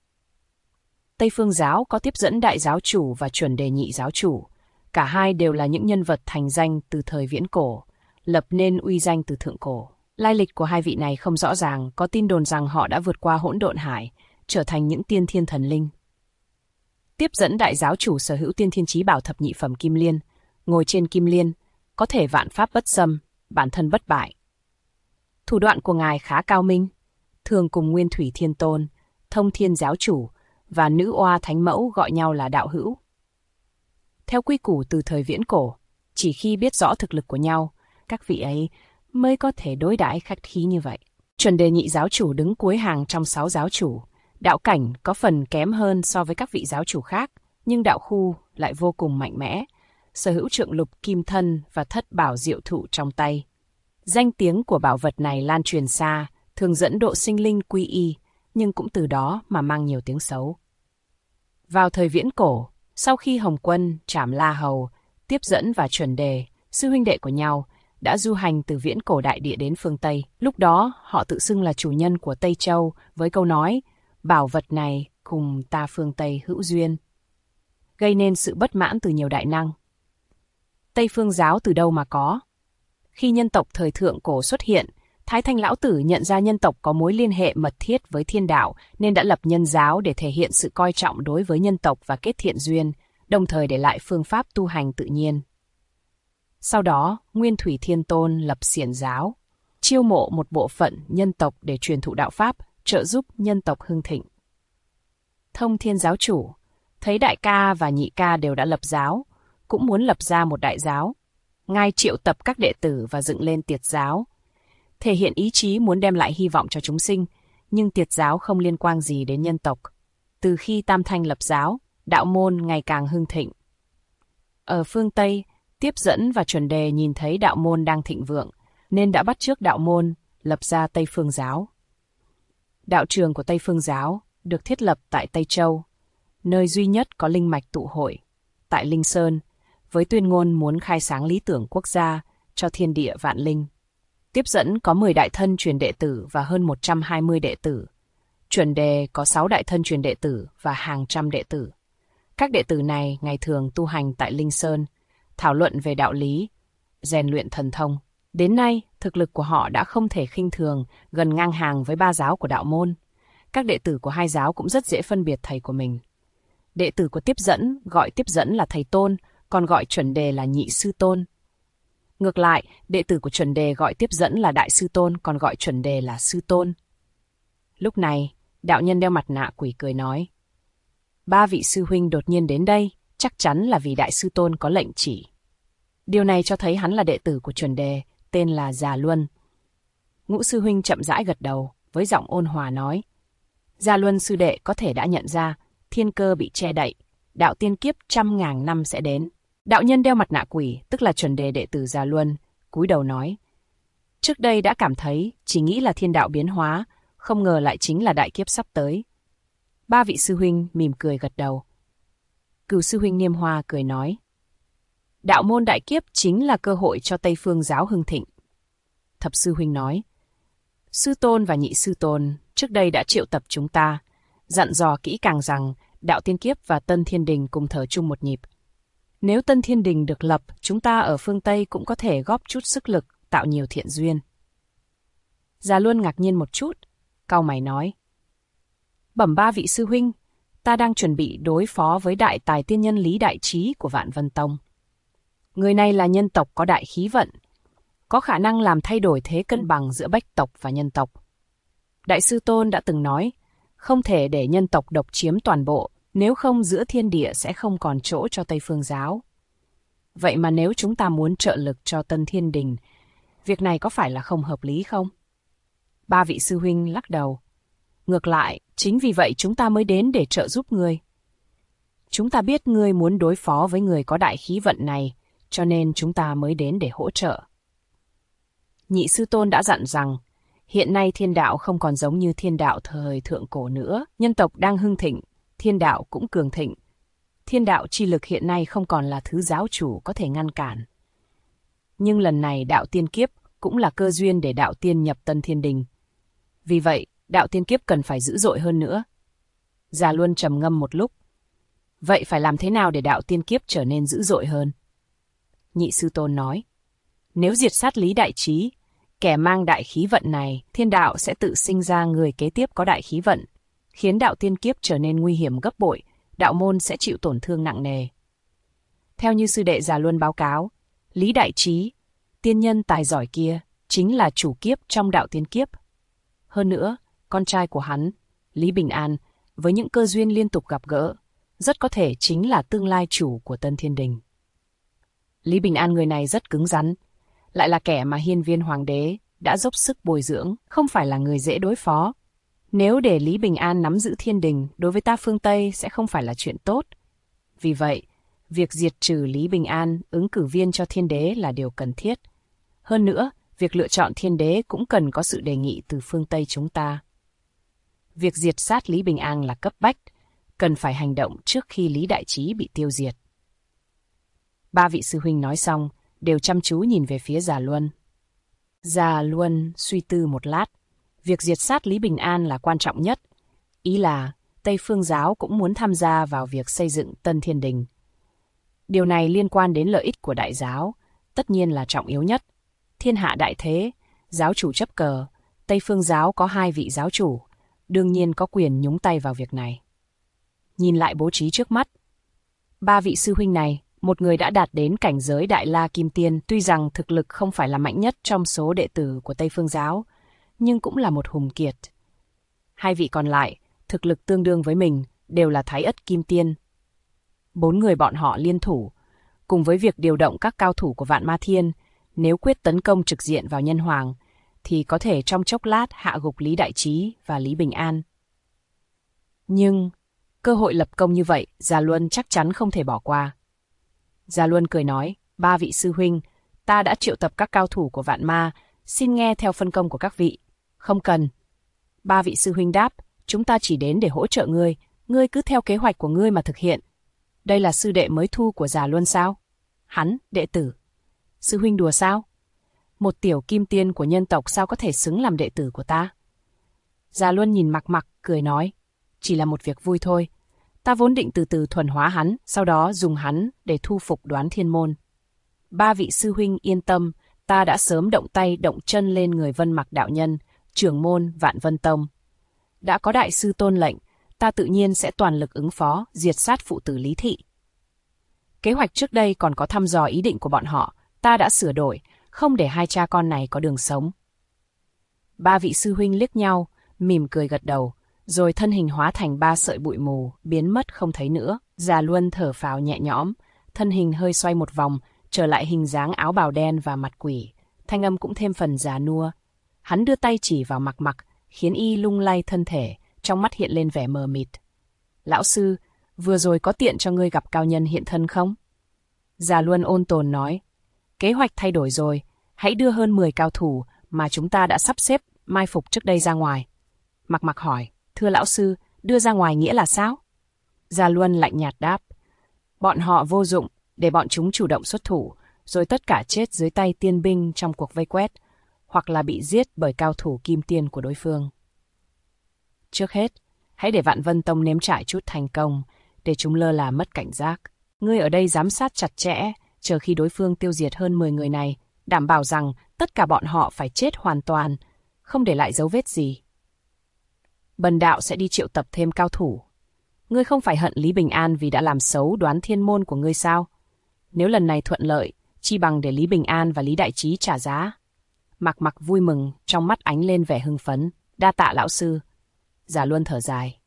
Tây Phương giáo có tiếp dẫn đại giáo chủ và chuẩn đề nhị giáo chủ, cả hai đều là những nhân vật thành danh từ thời viễn cổ, lập nên uy danh từ thượng cổ. Lai lịch của 2 vị này không rõ ràng, có tin đồn rằng họ đã vượt qua hỗn độn hải, trở thành những tiên thiên thần linh. Tiếp dẫn đại giáo chủ sở hữu tiên thiên chí bảo thập nhị phẩm kim liên, ngồi trên kim liên, có thể vạn pháp bất xâm, bản thân bất bại. Thủ đoạn của ngài khá cao minh, thường cùng Nguyên Thủy Thiên Tôn, Thông Thiên giáo chủ và Nữ Oa Thánh Mẫu gọi nhau là đạo hữu. Theo quy củ từ thời viễn cổ, chỉ khi biết rõ thực lực của nhau, các vị ấy mới có thể đối đãi khách khí như vậy. Chuẩn đề nhị giáo chủ đứng cuối hàng trong 6 giáo chủ, đạo cảnh có phần kém hơn so với các vị giáo chủ khác, nhưng đạo khu lại vô cùng mạnh mẽ, sở hữu trượng lục kim thân và thất bảo diệu thụ trong tay. Danh tiếng của bảo vật này lan truyền xa, thường dẫn độ sinh linh quy y, nhưng cũng từ đó mà mang nhiều tiếng xấu. Vào thời viễn cổ, sau khi Hồng Quân, Trảm La Hầu, Tiếp Dẫn và Chuẩn Đề, sư huynh đệ của nhau, đã du hành từ viễn cổ đại địa đến phương Tây. Lúc đó, họ tự xưng là chủ nhân của Tây Châu với câu nói, bảo vật này cùng ta phương Tây hữu duyên, gây nên sự bất mãn từ nhiều đại năng. Tây phương giáo từ đâu mà có? Khi nhân tộc thời thượng cổ xuất hiện, Thái Thanh Lão Tử nhận ra nhân tộc có mối liên hệ mật thiết với thiên đạo nên đã lập nhân giáo để thể hiện sự coi trọng đối với nhân tộc và kết thiện duyên, đồng thời để lại phương pháp tu hành tự nhiên. Sau đó, Nguyên Thủy Thiên Tôn lập Xiển giáo, chiêu mộ một bộ phận nhân tộc để truyền thụ đạo pháp, trợ giúp nhân tộc hưng thịnh. Thông Thiên giáo chủ thấy đại ca và nhị ca đều đã lập giáo, cũng muốn lập ra một đại giáo. Ngài triệu tập các đệ tử và dựng lên Tiệt giáo, thể hiện ý chí muốn đem lại hy vọng cho chúng sinh, nhưng Tiệt giáo không liên quan gì đến nhân tộc. Từ khi Tam Thanh lập giáo, đạo môn ngày càng hưng thịnh. Ở phương Tây, Tiếp Dẫn và Chuẩn Đề nhìn thấy đạo môn đang thịnh vượng, nên đã bắt chước đạo môn, lập ra Tây Phương giáo. Đạo trường của Tây Phương giáo được thiết lập tại Tây Châu, nơi duy nhất có linh mạch tụ hội, tại Linh Sơn, với tuyên ngôn muốn khai sáng lý tưởng quốc gia cho thiên địa vạn linh. Tiếp Dẫn có 10 đại thân truyền đệ tử và hơn 120 đệ tử. Chuẩn Đề có 6 đại thân truyền đệ tử và hàng trăm đệ tử. Các đệ tử này ngày thường tu hành tại Linh Sơn, thảo luận về đạo lý, rèn luyện thần thông. Đến nay, thực lực của họ đã không thể khinh thường, gần ngang hàng với 3 giáo của đạo môn. Các đệ tử của 2 giáo cũng rất dễ phân biệt thầy của mình. Đệ tử của Tiếp Dẫn gọi Tiếp Dẫn là thầy tôn, còn gọi Chuẩn Đề là nhị sư tôn. Ngược lại, đệ tử của Chuẩn Đề gọi Tiếp Dẫn là đại sư tôn, còn gọi Chuẩn Đề là sư tôn. Lúc này, đạo nhân đeo mặt nạ quỷ cười nói: 3 vị sư huynh đột nhiên đến đây, chắc chắn là vì đại sư tôn có lệnh chỉ. Điều này cho thấy hắn là đệ tử của Chuẩn Đề, tên là Già Luân. Ngũ sư huynh chậm rãi gật đầu, với giọng ôn hòa nói: Già Luân sư đệ có thể đã nhận ra, thiên cơ bị che đậy, đạo tiên kiếp 100.000 năm sẽ đến. Đạo nhân đeo mặt nạ quỷ, tức là Chuẩn Đề đệ tử Già Luân, cúi đầu nói: Trước đây đã cảm thấy, chỉ nghĩ là thiên đạo biến hóa, không ngờ lại chính là đại kiếp sắp tới. 3 vị sư huynh mỉm cười gật đầu. Cửu sư huynh Niêm Hoa cười nói: Đạo môn đại kiếp chính là cơ hội cho Tây Phương giáo hưng thịnh. Thập sư huynh nói: Sư tôn và nhị sư tôn trước đây đã triệu tập chúng ta, dặn dò kỹ càng rằng đạo tiên kiếp và Tân Thiên Đình cùng thở chung một nhịp. Nếu Tân Thiên Đình được lập, chúng ta ở phương Tây cũng có thể góp chút sức lực, tạo nhiều thiện duyên. Già Luân ngạc nhiên một chút, cau mày nói: Bẩm 3 vị sư huynh, ta đang chuẩn bị đối phó với đại tài tiên nhân Lý Đại Trí của Vạn Vân Tông. Người này là nhân tộc có đại khí vận, có khả năng làm thay đổi thế cân bằng giữa bách tộc và nhân tộc. Đại sư Tôn đã từng nói, không thể để nhân tộc độc chiếm toàn bộ, nếu không giữa thiên địa sẽ không còn chỗ cho Tây Phương giáo. Vậy mà nếu chúng ta muốn trợ lực cho Tân Thiên Đình, việc này có phải là không hợp lý không? 3 vị sư huynh lắc đầu. Ngược lại, chính vì vậy chúng ta mới đến để trợ giúp ngươi. Chúng ta biết ngươi muốn đối phó với người có đại khí vận này, cho nên chúng ta mới đến để hỗ trợ. Nhị sư Tôn đã dặn rằng, hiện nay thiên đạo không còn giống như thiên đạo thời thượng cổ nữa, nhân tộc đang hưng thịnh, thiên đạo cũng cường thịnh. Thiên đạo chi lực hiện nay không còn là thứ giáo chủ có thể ngăn cản. Nhưng lần này đạo tiên kiếp cũng là cơ duyên để đạo tiên nhập Tân Thiên Đình. Vì vậy, đạo tiên kiếp cần phải dữ dội hơn nữa. Già Luân trầm ngâm một lúc. Vậy phải làm thế nào để đạo tiên kiếp trở nên dữ dội hơn? Nhị sư Tôn nói, nếu diệt sát Lý Đại Trí, kẻ mang đại khí vận này, thiên đạo sẽ tự sinh ra người kế tiếp có đại khí vận, khiến đạo tiên kiếp trở nên nguy hiểm gấp bội, đạo môn sẽ chịu tổn thương nặng nề. Theo như sư đệ Già Luân báo cáo, Lý Đại Trí, tiên nhân tài giỏi kia, chính là chủ kiếp trong đạo tiên kiếp. Hơn nữa, con trai của hắn, Lý Bình An, với những cơ duyên liên tục gặp gỡ, rất có thể chính là tương lai chủ của Tân Thiên Đình. Lý Bình An người này rất cứng rắn, lại là kẻ mà Hiên Viên Hoàng đế đã dốc sức bồi dưỡng, không phải là người dễ đối phó. Nếu để Lý Bình An nắm giữ Thiên Đình, đối với ta phương Tây sẽ không phải là chuyện tốt. Vì vậy, việc diệt trừ Lý Bình An, ứng cử viên cho Thiên Đế là điều cần thiết. Hơn nữa, việc lựa chọn Thiên Đế cũng cần có sự đề nghị từ phương Tây chúng ta. Việc diệt sát Lý Bình An là cấp bách, cần phải hành động trước khi Lý Đại Trí bị tiêu diệt. 3 vị sư huynh nói xong, đều chăm chú nhìn về phía Già Luân. Già Luân suy tư một lát, việc diệt sát Lý Bình An là quan trọng nhất. Ý là, Tây Phương giáo cũng muốn tham gia vào việc xây dựng Tân Thiên Đình. Điều này liên quan đến lợi ích của đại giáo, tất nhiên là trọng yếu nhất. Thiên hạ đại thế, giáo chủ chấp cờ, Tây Phương giáo có 2 vị giáo chủ, đương nhiên có quyền nhúng tay vào việc này. Nhìn lại bố trí trước mắt, 3 vị sư huynh này, một người đã đạt đến cảnh giới Đại La Kim Tiên, tuy rằng thực lực không phải là mạnh nhất trong số đệ tử của Tây Phương giáo, nhưng cũng là một hùng kiệt. 2 vị còn lại, thực lực tương đương với mình, đều là Thái Ất Kim Tiên. 4 người bọn họ liên thủ, cùng với việc điều động các cao thủ của Vạn Ma Thiên, nếu quyết tấn công trực diện vào Nhân Hoàng, thì có thể trong chốc lát hạ gục Lý Đại Trí và Lý Bình An. Nhưng, cơ hội lập công như vậy, Già Luân chắc chắn không thể bỏ qua. Già Luân cười nói, 3 vị sư huynh, ta đã triệu tập các cao thủ của Vạn Ma, xin nghe theo phân công của các vị. Không cần. 3 vị sư huynh đáp, chúng ta chỉ đến để hỗ trợ ngươi cứ theo kế hoạch của ngươi mà thực hiện. Đây là sư đệ mới thu của Già Luân sao? Hắn, đệ tử. Sư huynh đùa sao? Một tiểu kim tiên của nhân tộc sao có thể xứng làm đệ tử của ta? Già Luân nhìn Mạc Mạc, cười nói, chỉ là một việc vui thôi. Ta vốn định từ từ thuần hóa hắn, sau đó dùng hắn để thu phục Đoán Thiên Môn. 3 vị sư huynh yên tâm, ta đã sớm động tay động chân lên người Vân Mặc đạo nhân, trưởng môn Vạn Vân Tông. Đã có đại sư tôn lệnh, ta tự nhiên sẽ toàn lực ứng phó, diệt sát phụ tử Lý Thị. Kế hoạch trước đây còn có thăm dò ý định của bọn họ, ta đã sửa đổi, không để 2 cha con này có đường sống. 3 vị sư huynh liếc nhau, mỉm cười gật đầu, rồi thân hình hóa thành 3 sợi bụi mù, biến mất không thấy nữa. Già Luân thở phào nhẹ nhõm, thân hình hơi xoay một vòng, trở lại hình dáng áo bào đen và mặt quỷ, thanh âm cũng thêm phần già nua. Hắn đưa tay chỉ vào Mạc Mạc, khiến y lung lay thân thể, trong mắt hiện lên vẻ mờ mịt. Lão sư, vừa rồi có tiện cho ngươi gặp cao nhân hiện thân không? Già Luân ôn tồn nói, kế hoạch thay đổi rồi, hãy đưa hơn 10 cao thủ mà chúng ta đã sắp xếp mai phục trước đây ra ngoài. Mạc Mạc hỏi, thưa lão sư, đưa ra ngoài nghĩa là sao? Già Luân lạnh nhạt đáp, bọn họ vô dụng, để bọn chúng chủ động xuất thủ, rồi tất cả chết dưới tay tiên binh trong cuộc vây quét, hoặc là bị giết bởi cao thủ kim tiên của đối phương. Trước hết, hãy để Vạn Vân Tông nếm trải chút thành công, để chúng lơ là mất cảnh giác. Ngươi ở đây giám sát chặt chẽ, chờ khi đối phương tiêu diệt hơn 10 người này, đảm bảo rằng tất cả bọn họ phải chết hoàn toàn, không để lại dấu vết gì. Bần đạo sẽ đi triệu tập thêm cao thủ. Ngươi không phải hận Lý Bình An vì đã làm xấu Đoán Thiên Môn của ngươi sao? Nếu lần này thuận lợi, chi bằng để Lý Bình An và Lý Đại Trí trả giá. Mạc Mạc vui mừng, trong mắt ánh lên vẻ hưng phấn. Đa tạ lão sư. Già Luân thở dài.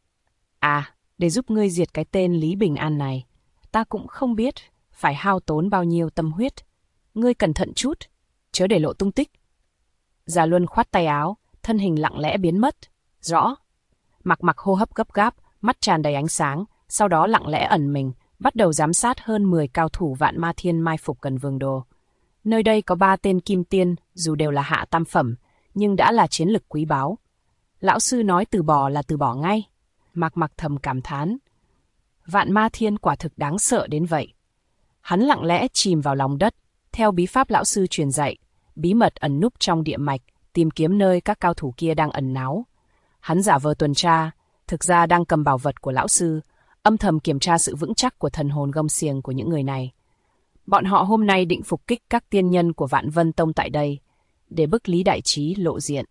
À, để giúp ngươi diệt cái tên Lý Bình An này, ta cũng không biết phải hao tốn bao nhiêu tâm huyết. Ngươi cẩn thận chút, chớ để lộ tung tích. Già Luân khoát tay áo, thân hình lặng lẽ biến mất. Rõ. Mạc Mạc hô hấp gấp gáp, mắt tràn đầy ánh sáng, sau đó lặng lẽ ẩn mình, bắt đầu giám sát hơn 10 cao thủ Vạn Ma Thiên mai phục gần Vương Đô. Nơi đây có 3 tên kim tiên, dù đều là hạ tam phẩm, nhưng đã là chiến lực quý báu. Lão sư nói từ bỏ là từ bỏ ngay. Mạc Mạc thầm cảm thán. Vạn Ma Thiên quả thực đáng sợ đến vậy. Hắn lặng lẽ chìm vào lòng đất, theo bí pháp lão sư truyền dạy, bí mật ẩn núp trong địa mạch, tìm kiếm nơi các cao thủ kia đang ẩn náu. Hắn giả vờ tuần tra, thực ra đang cầm bảo vật của lão sư, âm thầm kiểm tra sự vững chắc của thần hồn gông xiềng của những người này. Bọn họ hôm nay định phục kích các tiên nhân của Vạn Vân Tông tại đây, để bức Lý Đại Trí lộ diện.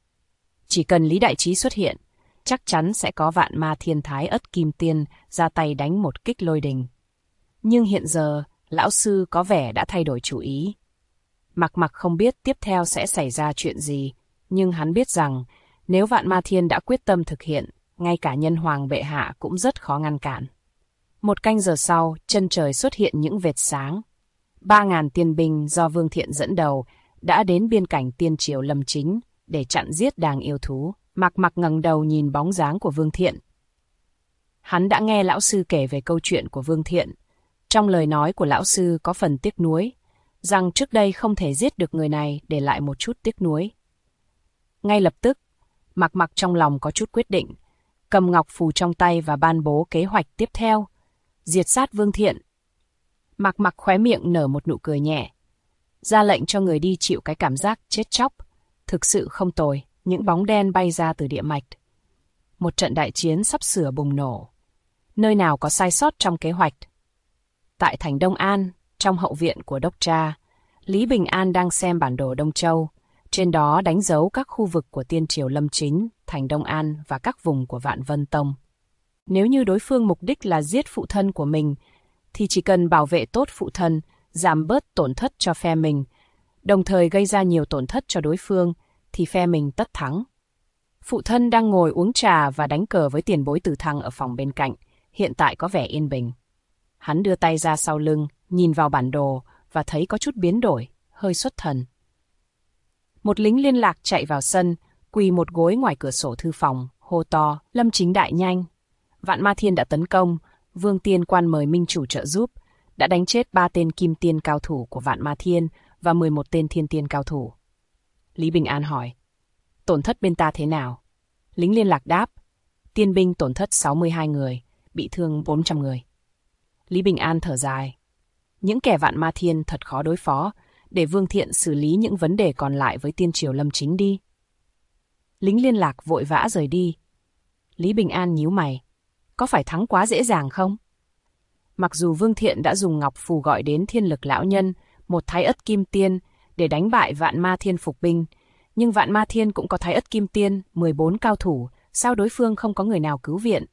Chỉ cần Lý Đại Trí xuất hiện, chắc chắn sẽ có Vạn Ma Thiên Thái Ất Kim Tiên ra tay đánh một kích lôi đình. Nhưng hiện giờ, lão sư có vẻ đã thay đổi chủ ý. Mạc Mạc không biết tiếp theo sẽ xảy ra chuyện gì, nhưng hắn biết rằng nếu Vạn Ma Thiên đã quyết tâm thực hiện, ngay cả Nhân Hoàng bệ hạ cũng rất khó ngăn cản. 1 canh giờ sau, chân trời xuất hiện những vệt sáng. 3.000 tiên binh do Vương Thiện dẫn đầu đã đến biên cảnh tiên triều Lâm Chính để chặn giết đàng yêu thú. Mạc Mạc ngẩng đầu nhìn bóng dáng của Vương Thiện. Hắn đã nghe lão sư kể về câu chuyện của Vương Thiện. Trong lời nói của lão sư có phần tiếc nuối, rằng trước đây không thể giết được người này, để lại một chút tiếc nuối. Ngay lập tức, Mạc Mạc trong lòng có chút quyết định, cầm ngọc phù trong tay và ban bố kế hoạch tiếp theo, diệt sát Vương Thiện. Mạc Mạc khóe miệng nở một nụ cười nhẹ, ra lệnh cho người đi chịu cái cảm giác chết chóc. Thực sự không tồi, những bóng đen bay ra từ địa mạch. một trận đại chiến sắp sửa bùng nổ. Nơi nào có sai sót trong kế hoạch? Tại thành Đông An, trong hậu viện của Đốc Tra, Lý Bình An đang xem bản đồ Đông Châu. Trên đó đánh dấu các khu vực của Tiên Triều Lâm Chính, thành Đông An và các vùng của Vạn Vân Tông. Nếu như đối phương mục đích là giết phụ thân của mình, thì chỉ cần bảo vệ tốt phụ thân, giảm bớt tổn thất cho phe mình, đồng thời gây ra nhiều tổn thất cho đối phương, thì phe mình tất thắng. Phụ thân đang ngồi uống trà và đánh cờ với tiền bối Từ Thăng ở phòng bên cạnh, hiện tại có vẻ yên bình. Hắn đưa tay ra sau lưng, nhìn vào bản đồ và thấy có chút biến đổi, hơi xuất thần. Một lính liên lạc chạy vào sân, quỳ một gối ngoài cửa sổ thư phòng, hô to, Lâm Chính đại nhanh. Vạn Ma Thiên đã tấn công, Vương Tiên Quan mời minh chủ trợ giúp, đã đánh chết 3 tên kim tiên cao thủ của Vạn Ma Thiên và 11 tên thiên tiên cao thủ. Lý Bình An hỏi, tổn thất bên ta thế nào? Lính liên lạc đáp, tiên binh tổn thất 62 người, bị thương 400 người. Lý Bình An thở dài, những kẻ Vạn Ma Thiên thật khó đối phó, để Vương Thiện xử lý những vấn đề còn lại với Tiên Triều Lâm Chính đi. Lính liên lạc vội vã rời đi. Lý Bình An nhíu mày, có phải thắng quá dễ dàng không? Mặc dù Vương Thiện đã dùng ngọc phù gọi đến Thiên Lực lão nhân, một thái ất kim tiên, để đánh bại Vạn Ma Thiên phục binh, nhưng Vạn Ma Thiên cũng có thái ất kim tiên, 14 cao thủ, sao đối phương không có người nào cứu viện?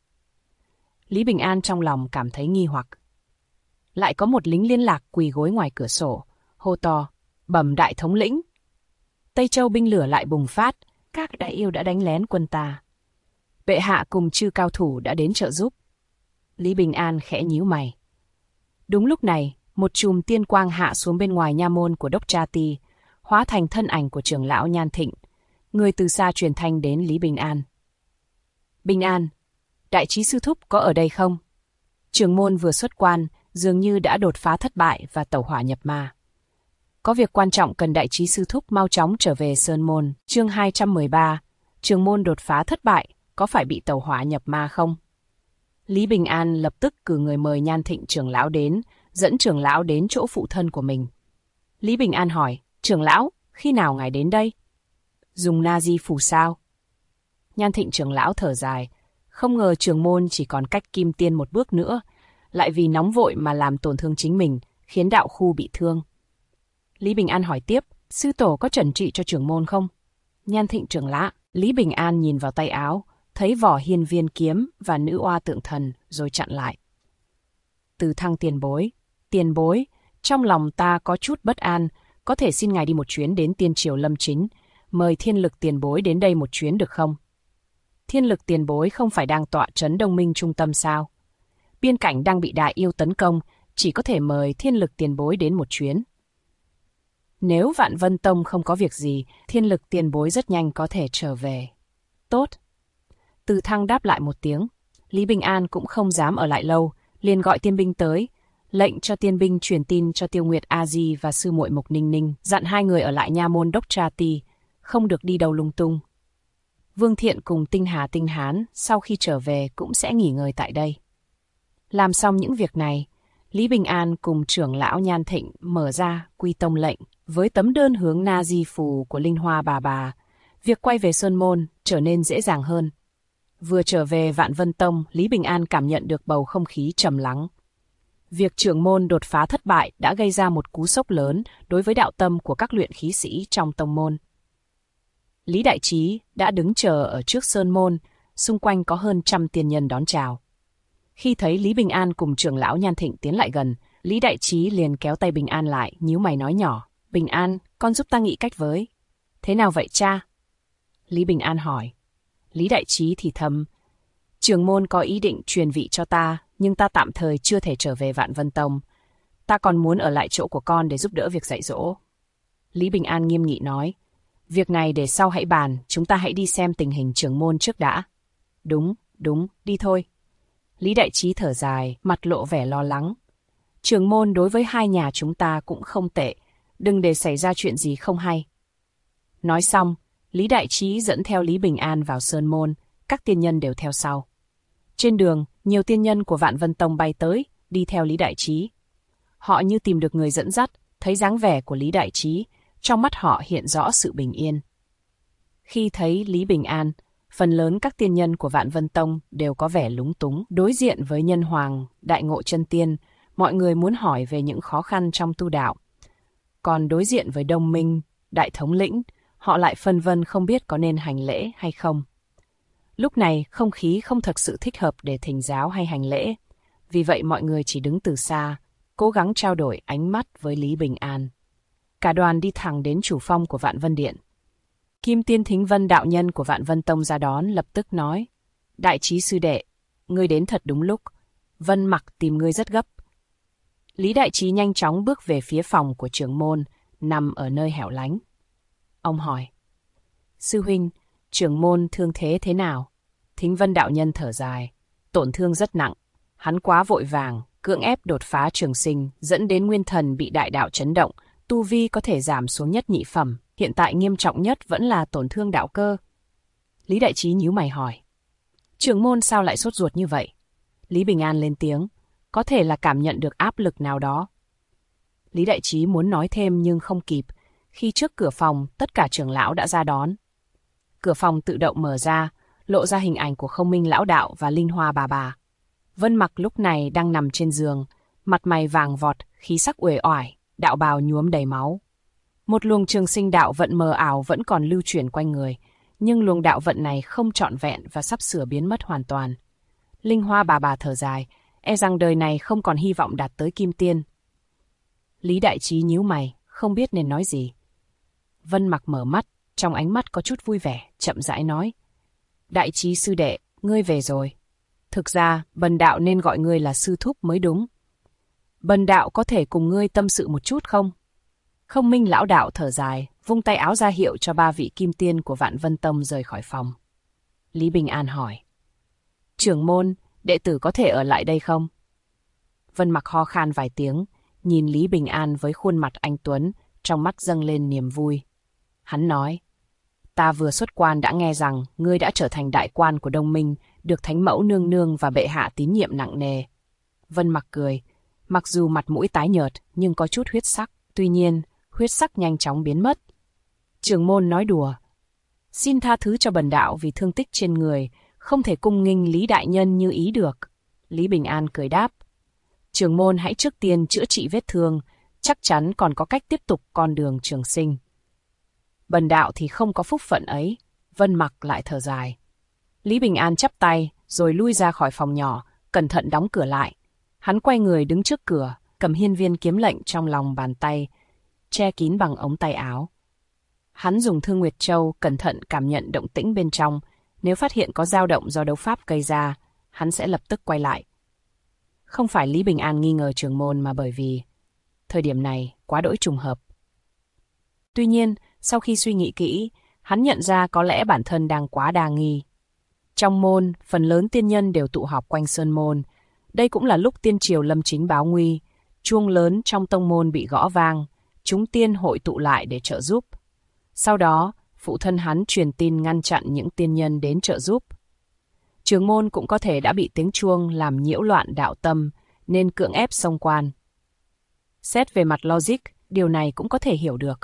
Lý Bình An trong lòng cảm thấy nghi hoặc. Lại có một lính liên lạc quỳ gối ngoài cửa sổ, hô to, bẩm đại thống lĩnh. Tây Châu binh lửa lại bùng phát, các đại yêu đã đánh lén quân ta. Bệ hạ cùng chư cao thủ đã đến trợ giúp. Lý Bình An khẽ nhíu mày. Đúng lúc này, một chùm tiên quang hạ xuống bên ngoài nha môn của Đốc Tra Ti, hóa thành thân ảnh của trưởng lão Nhan Thịnh. Người từ xa truyền thanh đến Lý Bình An. Bình An, đại trí sư thúc có ở đây không? Trưởng môn vừa xuất quan, dường như đã đột phá thất bại và tẩu hỏa nhập ma. Có việc quan trọng cần đại trí sư thúc mau chóng trở về Sơn Môn. Chương 213, trưởng môn đột phá thất bại, có phải bị tẩu hỏa nhập ma không? Lý Bình An lập tức cử người mời Nhan Thịnh trưởng lão đến, dẫn trưởng lão đến chỗ phụ thân của mình. Lý Bình An hỏi, trưởng lão, khi nào ngài đến đây? Dùng na di phù sao? Nhan Thịnh trưởng lão thở dài, không ngờ trưởng môn chỉ còn cách kim tiên một bước nữa, lại vì nóng vội mà làm tổn thương chính mình, khiến đạo khu bị thương. Lý Bình An hỏi tiếp, sư tổ có trần trị cho trưởng môn không? Nhan Thịnh trưởng lão. Lý Bình An nhìn vào tay áo, thấy vỏ hiên viên kiếm và nữ oa tượng thần, rồi chặn lại. Từ Thăng tiền bối, trong lòng ta có chút bất an, có thể xin ngài đi một chuyến đến Tiên Triều Lâm Chính, mời Thiên Lực tiền bối đến đây một chuyến được không? Thiên Lực tiền bối không phải đang tọa trấn Đông Minh trung tâm sao? Biên cảnh đang bị đại yêu tấn công, chỉ có thể mời Thiên Lực tiền bối đến một chuyến. Nếu Vạn Vân Tông không có việc gì, Thiên Lực tiền bối rất nhanh có thể trở về. Tốt. Từ Thăng đáp lại một tiếng. Lý Bình An cũng không dám ở lại lâu, liền gọi tiên binh tới, lệnh cho tiên binh truyền tin cho Tiêu Nguyệt A Di và sư muội Mục Ninh Ninh, dặn 2 người ở lại nha môn Đốc Tra Ti, không được đi đâu lung tung. Vương Thiện cùng Tinh Hà Tinh Hán sau khi trở về cũng sẽ nghỉ ngơi tại đây. Làm xong những việc này, Lý Bình An cùng trưởng lão Nhan Thịnh mở ra quy tông lệnh với tấm đơn hướng na di phù của Linh Hoa bà. Việc quay về Sơn Môn trở nên dễ dàng hơn. Vừa trở về Vạn Vân Tông, Lý Bình An cảm nhận được bầu không khí trầm lắng. Việc trưởng môn đột phá thất bại đã gây ra một cú sốc lớn đối với đạo tâm của các luyện khí sĩ trong tông môn. Lý Đại Trí đã đứng chờ ở trước Sơn Môn, xung quanh có hơn 100 tiên nhân đón chào. Khi thấy Lý Bình An cùng trưởng lão Nhan Thịnh tiến lại gần, Lý Đại Trí liền kéo tay Bình An lại, nhíu mày nói nhỏ, Bình An, con giúp ta nghĩ cách với. Thế nào vậy cha? Lý Bình An hỏi. Lý Đại Trí thì thầm, trưởng môn có ý định truyền vị cho ta, nhưng ta tạm thời chưa thể trở về Vạn Vân Tông. Ta còn muốn ở lại chỗ của con để giúp đỡ việc dạy dỗ. Lý Bình An nghiêm nghị nói, việc này để sau hãy bàn, chúng ta hãy đi xem tình hình trưởng môn trước đã. Đúng, đi thôi. Lý Đại Trí thở dài, mặt lộ vẻ lo lắng. Trưởng môn đối với 2 nhà chúng ta cũng không tệ, đừng để xảy ra chuyện gì không hay. Nói xong, Lý Đại Trí dẫn theo Lý Bình An vào Sơn Môn, các tiên nhân đều theo sau. Trên đường, nhiều tiên nhân của Vạn Vân Tông bay tới, đi theo Lý Đại Trí. Họ như tìm được người dẫn dắt, thấy dáng vẻ của Lý Đại Trí, trong mắt họ hiện rõ sự bình yên. Khi thấy Lý Bình An, Phần lớn các tiên nhân của Vạn Vân Tông đều có vẻ lúng túng. Đối diện với Nhân Hoàng, Đại Ngộ Chân Tiên, mọi người muốn hỏi về những khó khăn trong tu đạo. Còn đối diện với Đông Minh, Đại Thống Lĩnh, họ lại phân vân không biết có nên hành lễ hay không. Lúc này, không khí không thực sự thích hợp để thỉnh giáo hay hành lễ. Vì vậy mọi người chỉ đứng từ xa, cố gắng trao đổi ánh mắt với Lý Bình An. Cả đoàn đi thẳng đến chủ phong của Vạn Vân Điện. Kim Tiên Thính Vân đạo nhân của Vạn Vân Tông ra đón, lập tức nói: Đại trí sư đệ, ngươi đến thật đúng lúc. Vân Mặc tìm ngươi rất gấp. Lý Đại Trí nhanh chóng bước về phía phòng của trưởng môn, nằm ở nơi hẻo lánh. Ông hỏi: Sư huynh, trưởng môn thương thế nào? Thính Vân đạo nhân thở dài: Tổn thương rất nặng. Hắn quá vội vàng, cưỡng ép đột phá trường sinh, dẫn đến nguyên thần bị đại đạo chấn động, tu vi có thể giảm xuống nhất nhị phẩm. Hiện tại nghiêm trọng nhất vẫn là tổn thương đạo cơ. Lý Đại Trí nhíu mày hỏi: Trưởng môn sao lại sốt ruột như vậy? Lý Bình An lên tiếng: Có thể là cảm nhận được áp lực nào đó. Lý Đại Trí muốn nói thêm nhưng không kịp. Khi trước cửa phòng, tất cả trưởng lão đã ra đón. Cửa phòng tự động mở ra, lộ ra hình ảnh của Không Minh lão đạo và Linh Hoa bà. Vân Mặc lúc này đang nằm trên giường, mặt mày vàng vọt, khí sắc uể oải, đạo bào nhuốm đầy máu. Một luồng trường sinh đạo vận mờ ảo vẫn còn lưu chuyển quanh người, nhưng luồng đạo vận này không trọn vẹn và sắp sửa biến mất hoàn toàn. Linh Hoa bà thở dài, e rằng đời này không còn hy vọng đạt tới kim tiên. Lý Đại Trí nhíu mày, không biết nên nói gì. Vân Mặc mở mắt, trong ánh mắt có chút vui vẻ, chậm rãi nói: Đại Trí sư đệ, ngươi về rồi. Thực ra, bần đạo nên gọi ngươi là sư thúc mới đúng. Bần đạo có thể cùng ngươi tâm sự một chút không? Không Minh lão đạo thở dài, vung tay áo ra hiệu cho 3 vị kim tiên của Vạn Vân Tông rời khỏi phòng. Lý Bình An hỏi: Trưởng môn, đệ tử có thể ở lại đây không? Vân Mặc ho khan vài tiếng, nhìn Lý Bình An với khuôn mặt anh tuấn, trong mắt dâng lên niềm vui. Hắn nói: Ta vừa xuất quan đã nghe rằng ngươi đã trở thành đại quan của Đông Minh, được Thánh Mẫu nương nương và bệ hạ tín nhiệm nặng nề. Vân Mặc cười, mặc dù mặt mũi tái nhợt nhưng có chút huyết sắc, tuy nhiên huyết sắc nhanh chóng biến mất. Trưởng môn nói đùa. Xin tha thứ cho bần đạo vì thương tích trên người, không thể cung nghinh Lý đại nhân như ý được. Lý Bình An cười đáp: Trưởng môn hãy trước tiên chữa trị vết thương, chắc chắn còn có cách tiếp tục con đường trường sinh. Bần đạo thì không có phúc phận ấy. Vân Mặc lại thở dài. Lý Bình An chắp tay rồi lui ra khỏi phòng nhỏ, cẩn thận đóng cửa lại. Hắn quay người đứng trước cửa, cầm hiên viên kiếm lệnh trong lòng bàn tay, che kín bằng ống tay áo. Hắn dùng Thương Nguyệt Châu cẩn thận cảm nhận động tĩnh bên trong, nếu phát hiện có dao động do đấu pháp gây ra, hắn sẽ lập tức quay lại. Không phải Lý Bình An nghi ngờ trưởng môn mà bởi vì thời điểm này quá đỗi trùng hợp. Tuy nhiên, sau khi suy nghĩ kỹ, hắn nhận ra có lẽ bản thân đang quá đa nghi. Trong môn, phần lớn tiên nhân đều tụ họp quanh sơn môn. Đây cũng là lúc tiên triều lâm chính báo nguy, chuông lớn trong tông môn bị gõ vang, chúng tiên hội tụ lại để trợ giúp. Sau đó, phụ thân hắn truyền tin ngăn chặn những tiên nhân đến trợ giúp. Trưởng môn cũng có thể đã bị tiếng chuông làm nhiễu loạn đạo tâm, nên cưỡng ép xông quan. Xét về mặt logic, điều này cũng có thể hiểu được.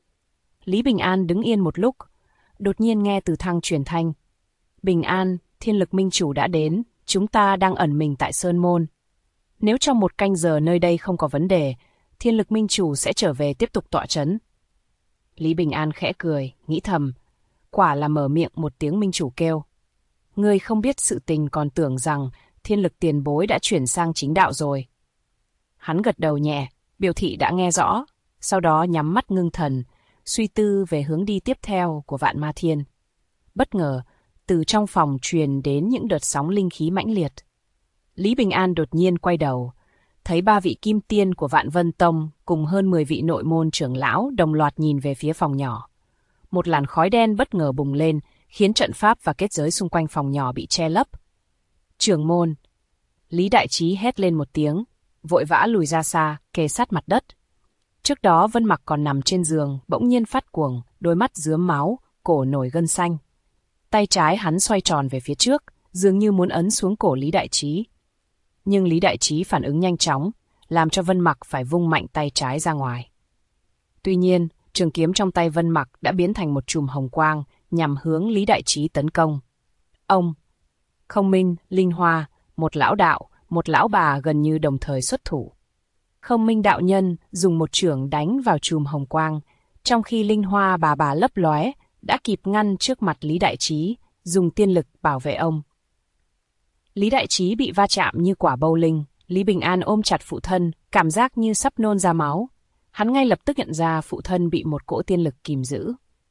Lý Bình An đứng yên một lúc, đột nhiên nghe từ thang truyền thanh: Bình An, Thiên Lực Minh Chủ đã đến, chúng ta đang ẩn mình tại Sơn Môn. Nếu trong 1 canh giờ nơi đây không có vấn đề, Thiên Lực Minh Chủ sẽ trở về tiếp tục tọa trấn. Lý Bình An khẽ cười, nghĩ thầm, quả là mở miệng một tiếng Minh Chủ kêu. Ngươi không biết sự tình còn tưởng rằng Thiên Lực tiền bối đã chuyển sang chính đạo rồi. Hắn gật đầu nhẹ, biểu thị đã nghe rõ, sau đó nhắm mắt ngưng thần, suy tư về hướng đi tiếp theo của Vạn Ma Thiên. Bất ngờ, từ trong phòng truyền đến những đợt sóng linh khí mãnh liệt. Lý Bình An đột nhiên quay đầu, thấy 3 vị kim tiên của Vạn Vân Tông cùng hơn 10 vị nội môn trưởng lão đồng loạt nhìn về phía phòng nhỏ. Một làn khói đen bất ngờ bùng lên, khiến trận pháp và kết giới xung quanh phòng nhỏ bị che lấp. Trưởng môn! Lý Đại Trí hét lên một tiếng, vội vã lùi ra xa, kề sát mặt đất. Trước đó Vân Mặc còn nằm trên giường, bỗng nhiên phát cuồng, đôi mắt rướm máu, cổ nổi gân xanh. Tay trái hắn xoay tròn về phía trước, dường như muốn ấn xuống cổ Lý Đại Trí. Nhưng Lý Đại Trí phản ứng nhanh chóng, làm cho Vân Mặc phải vung mạnh tay trái ra ngoài. Tuy nhiên, trường kiếm trong tay Vân Mặc đã biến thành một chùm hồng quang nhằm hướng Lý Đại Trí tấn công. Ông, Không Minh, Linh Hoa, một lão đạo, một lão bà gần như đồng thời xuất thủ. Không Minh đạo nhân dùng một chưởng đánh vào chùm hồng quang, trong khi Linh Hoa bà lấp lóe, đã kịp ngăn trước mặt Lý Đại Trí, dùng tiên lực bảo vệ ông. Lý Đại Trí bị va chạm như quả bowling, Lý Bình An ôm chặt phụ thân, cảm giác như sắp nôn ra máu. Hắn ngay lập tức nhận ra phụ thân bị một cỗ tiên lực kìm giữ.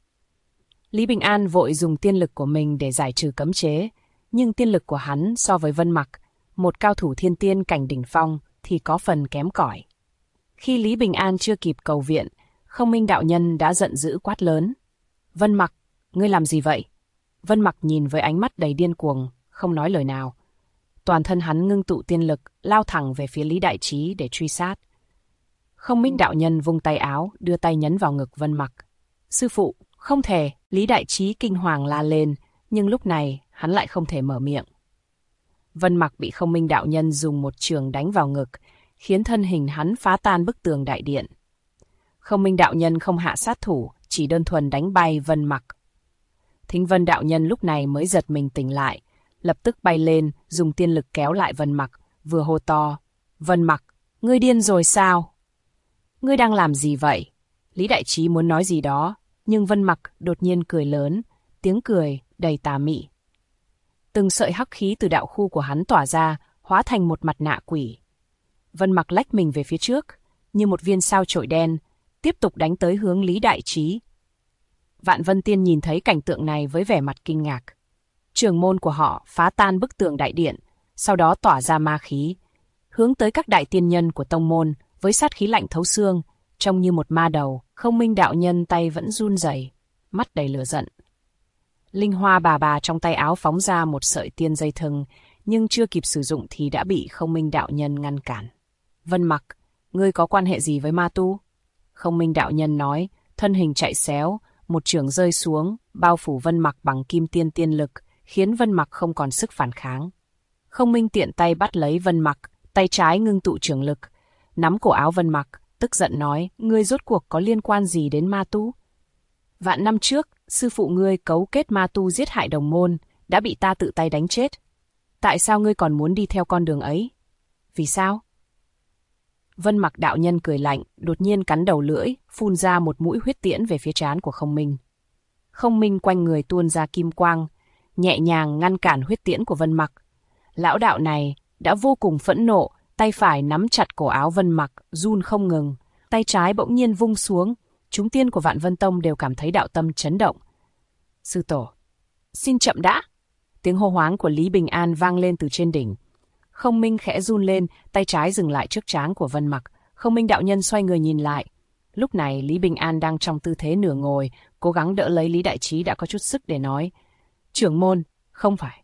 Lý Bình An vội dùng tiên lực của mình để giải trừ cấm chế, nhưng tiên lực của hắn so với Vân Mặc, một cao thủ thiên tiên cảnh đỉnh phong, thì có phần kém cỏi. Khi Lý Bình An chưa kịp cầu viện, Không Minh đạo nhân đã giận dữ quát lớn. Vân Mặc, ngươi làm gì vậy? Vân Mặc nhìn với ánh mắt đầy điên cuồng, không nói lời nào. Toàn thân hắn ngưng tụ tiên lực, lao thẳng về phía Lý Đại Trí để truy sát. Không Minh đạo nhân vung tay áo, đưa tay nhấn vào ngực Vân Mặc. Sư phụ, không thể, Lý Đại Trí kinh hoàng la lên, nhưng lúc này hắn lại không thể mở miệng. Vân Mặc bị Không Minh đạo nhân dùng một chưởng đánh vào ngực, khiến thân hình hắn phá tan bức tường đại điện. Không Minh đạo nhân không hạ sát thủ, chỉ đơn thuần đánh bay Vân Mặc. Thính Vân đạo nhân lúc này mới giật mình tỉnh lại, lập tức bay lên, dùng tiên lực kéo lại Vân Mặc, vừa hô to. Vân Mặc, ngươi điên rồi sao? Ngươi đang làm gì vậy? Lý Đại Trí muốn nói gì đó, nhưng Vân Mặc đột nhiên cười lớn, tiếng cười đầy tà mị. Từng sợi hắc khí từ đạo khu của hắn tỏa ra, hóa thành một mặt nạ quỷ. Vân Mặc lách mình về phía trước, như một viên sao chổi đen, tiếp tục đánh tới hướng Lý Đại Trí. Vạn Vân Tiên nhìn thấy cảnh tượng này với vẻ mặt kinh ngạc. Trưởng môn của họ phá tan bức tường đại điện, sau đó tỏa ra ma khí, hướng tới các đại tiên nhân của tông môn với sát khí lạnh thấu xương, trông như một ma đầu. Không Minh đạo nhân tay vẫn run rẩy, mắt đầy lửa giận. Linh Hoa bà trong tay áo phóng ra một sợi tiên dây thừng, nhưng chưa kịp sử dụng thì đã bị Không Minh đạo nhân ngăn cản. Vân Mặc, ngươi có quan hệ gì với ma tu? Không Minh đạo nhân nói, thân hình chạy xéo, một chưởng rơi xuống, bao phủ Vân Mặc bằng kim tiên tiên lực, khiến Vân Mặc không còn sức phản kháng. Không Minh tiện tay bắt lấy Vân Mặc, tay trái ngưng tụ chưởng lực, nắm cổ áo Vân Mặc, tức giận nói, ngươi rốt cuộc có liên quan gì đến ma tu? Vạn năm trước, sư phụ ngươi cấu kết ma tu giết hại đồng môn, đã bị ta tự tay đánh chết. Tại sao ngươi còn muốn đi theo con đường ấy? Vì sao? Vân Mặc đạo nhân cười lạnh, đột nhiên cắn đầu lưỡi, phun ra một mũi huyết tiễn về phía trán của Không Minh. Không Minh quanh người tuôn ra kim quang, nhẹ nhàng ngăn cản huyết tiễn của Vân Mặc. Lão đạo này đã vô cùng phẫn nộ, tay phải nắm chặt cổ áo Vân Mặc, run không ngừng, tay trái bỗng nhiên vung xuống, chúng tiên của Vạn Vân Tông đều cảm thấy đạo tâm chấn động. Sư tổ, xin chậm đã. Tiếng hô hoáng của Lý Bình An vang lên từ trên đỉnh. Không Minh khẽ run lên, tay trái dừng lại trước trán của Vân Mặc. Không Minh đạo nhân xoay người nhìn lại. Lúc này Lý Bình An đang trong tư thế nửa ngồi, cố gắng đỡ lấy Lý Đại Trí đã có chút sức để nói. Trưởng môn, không phải.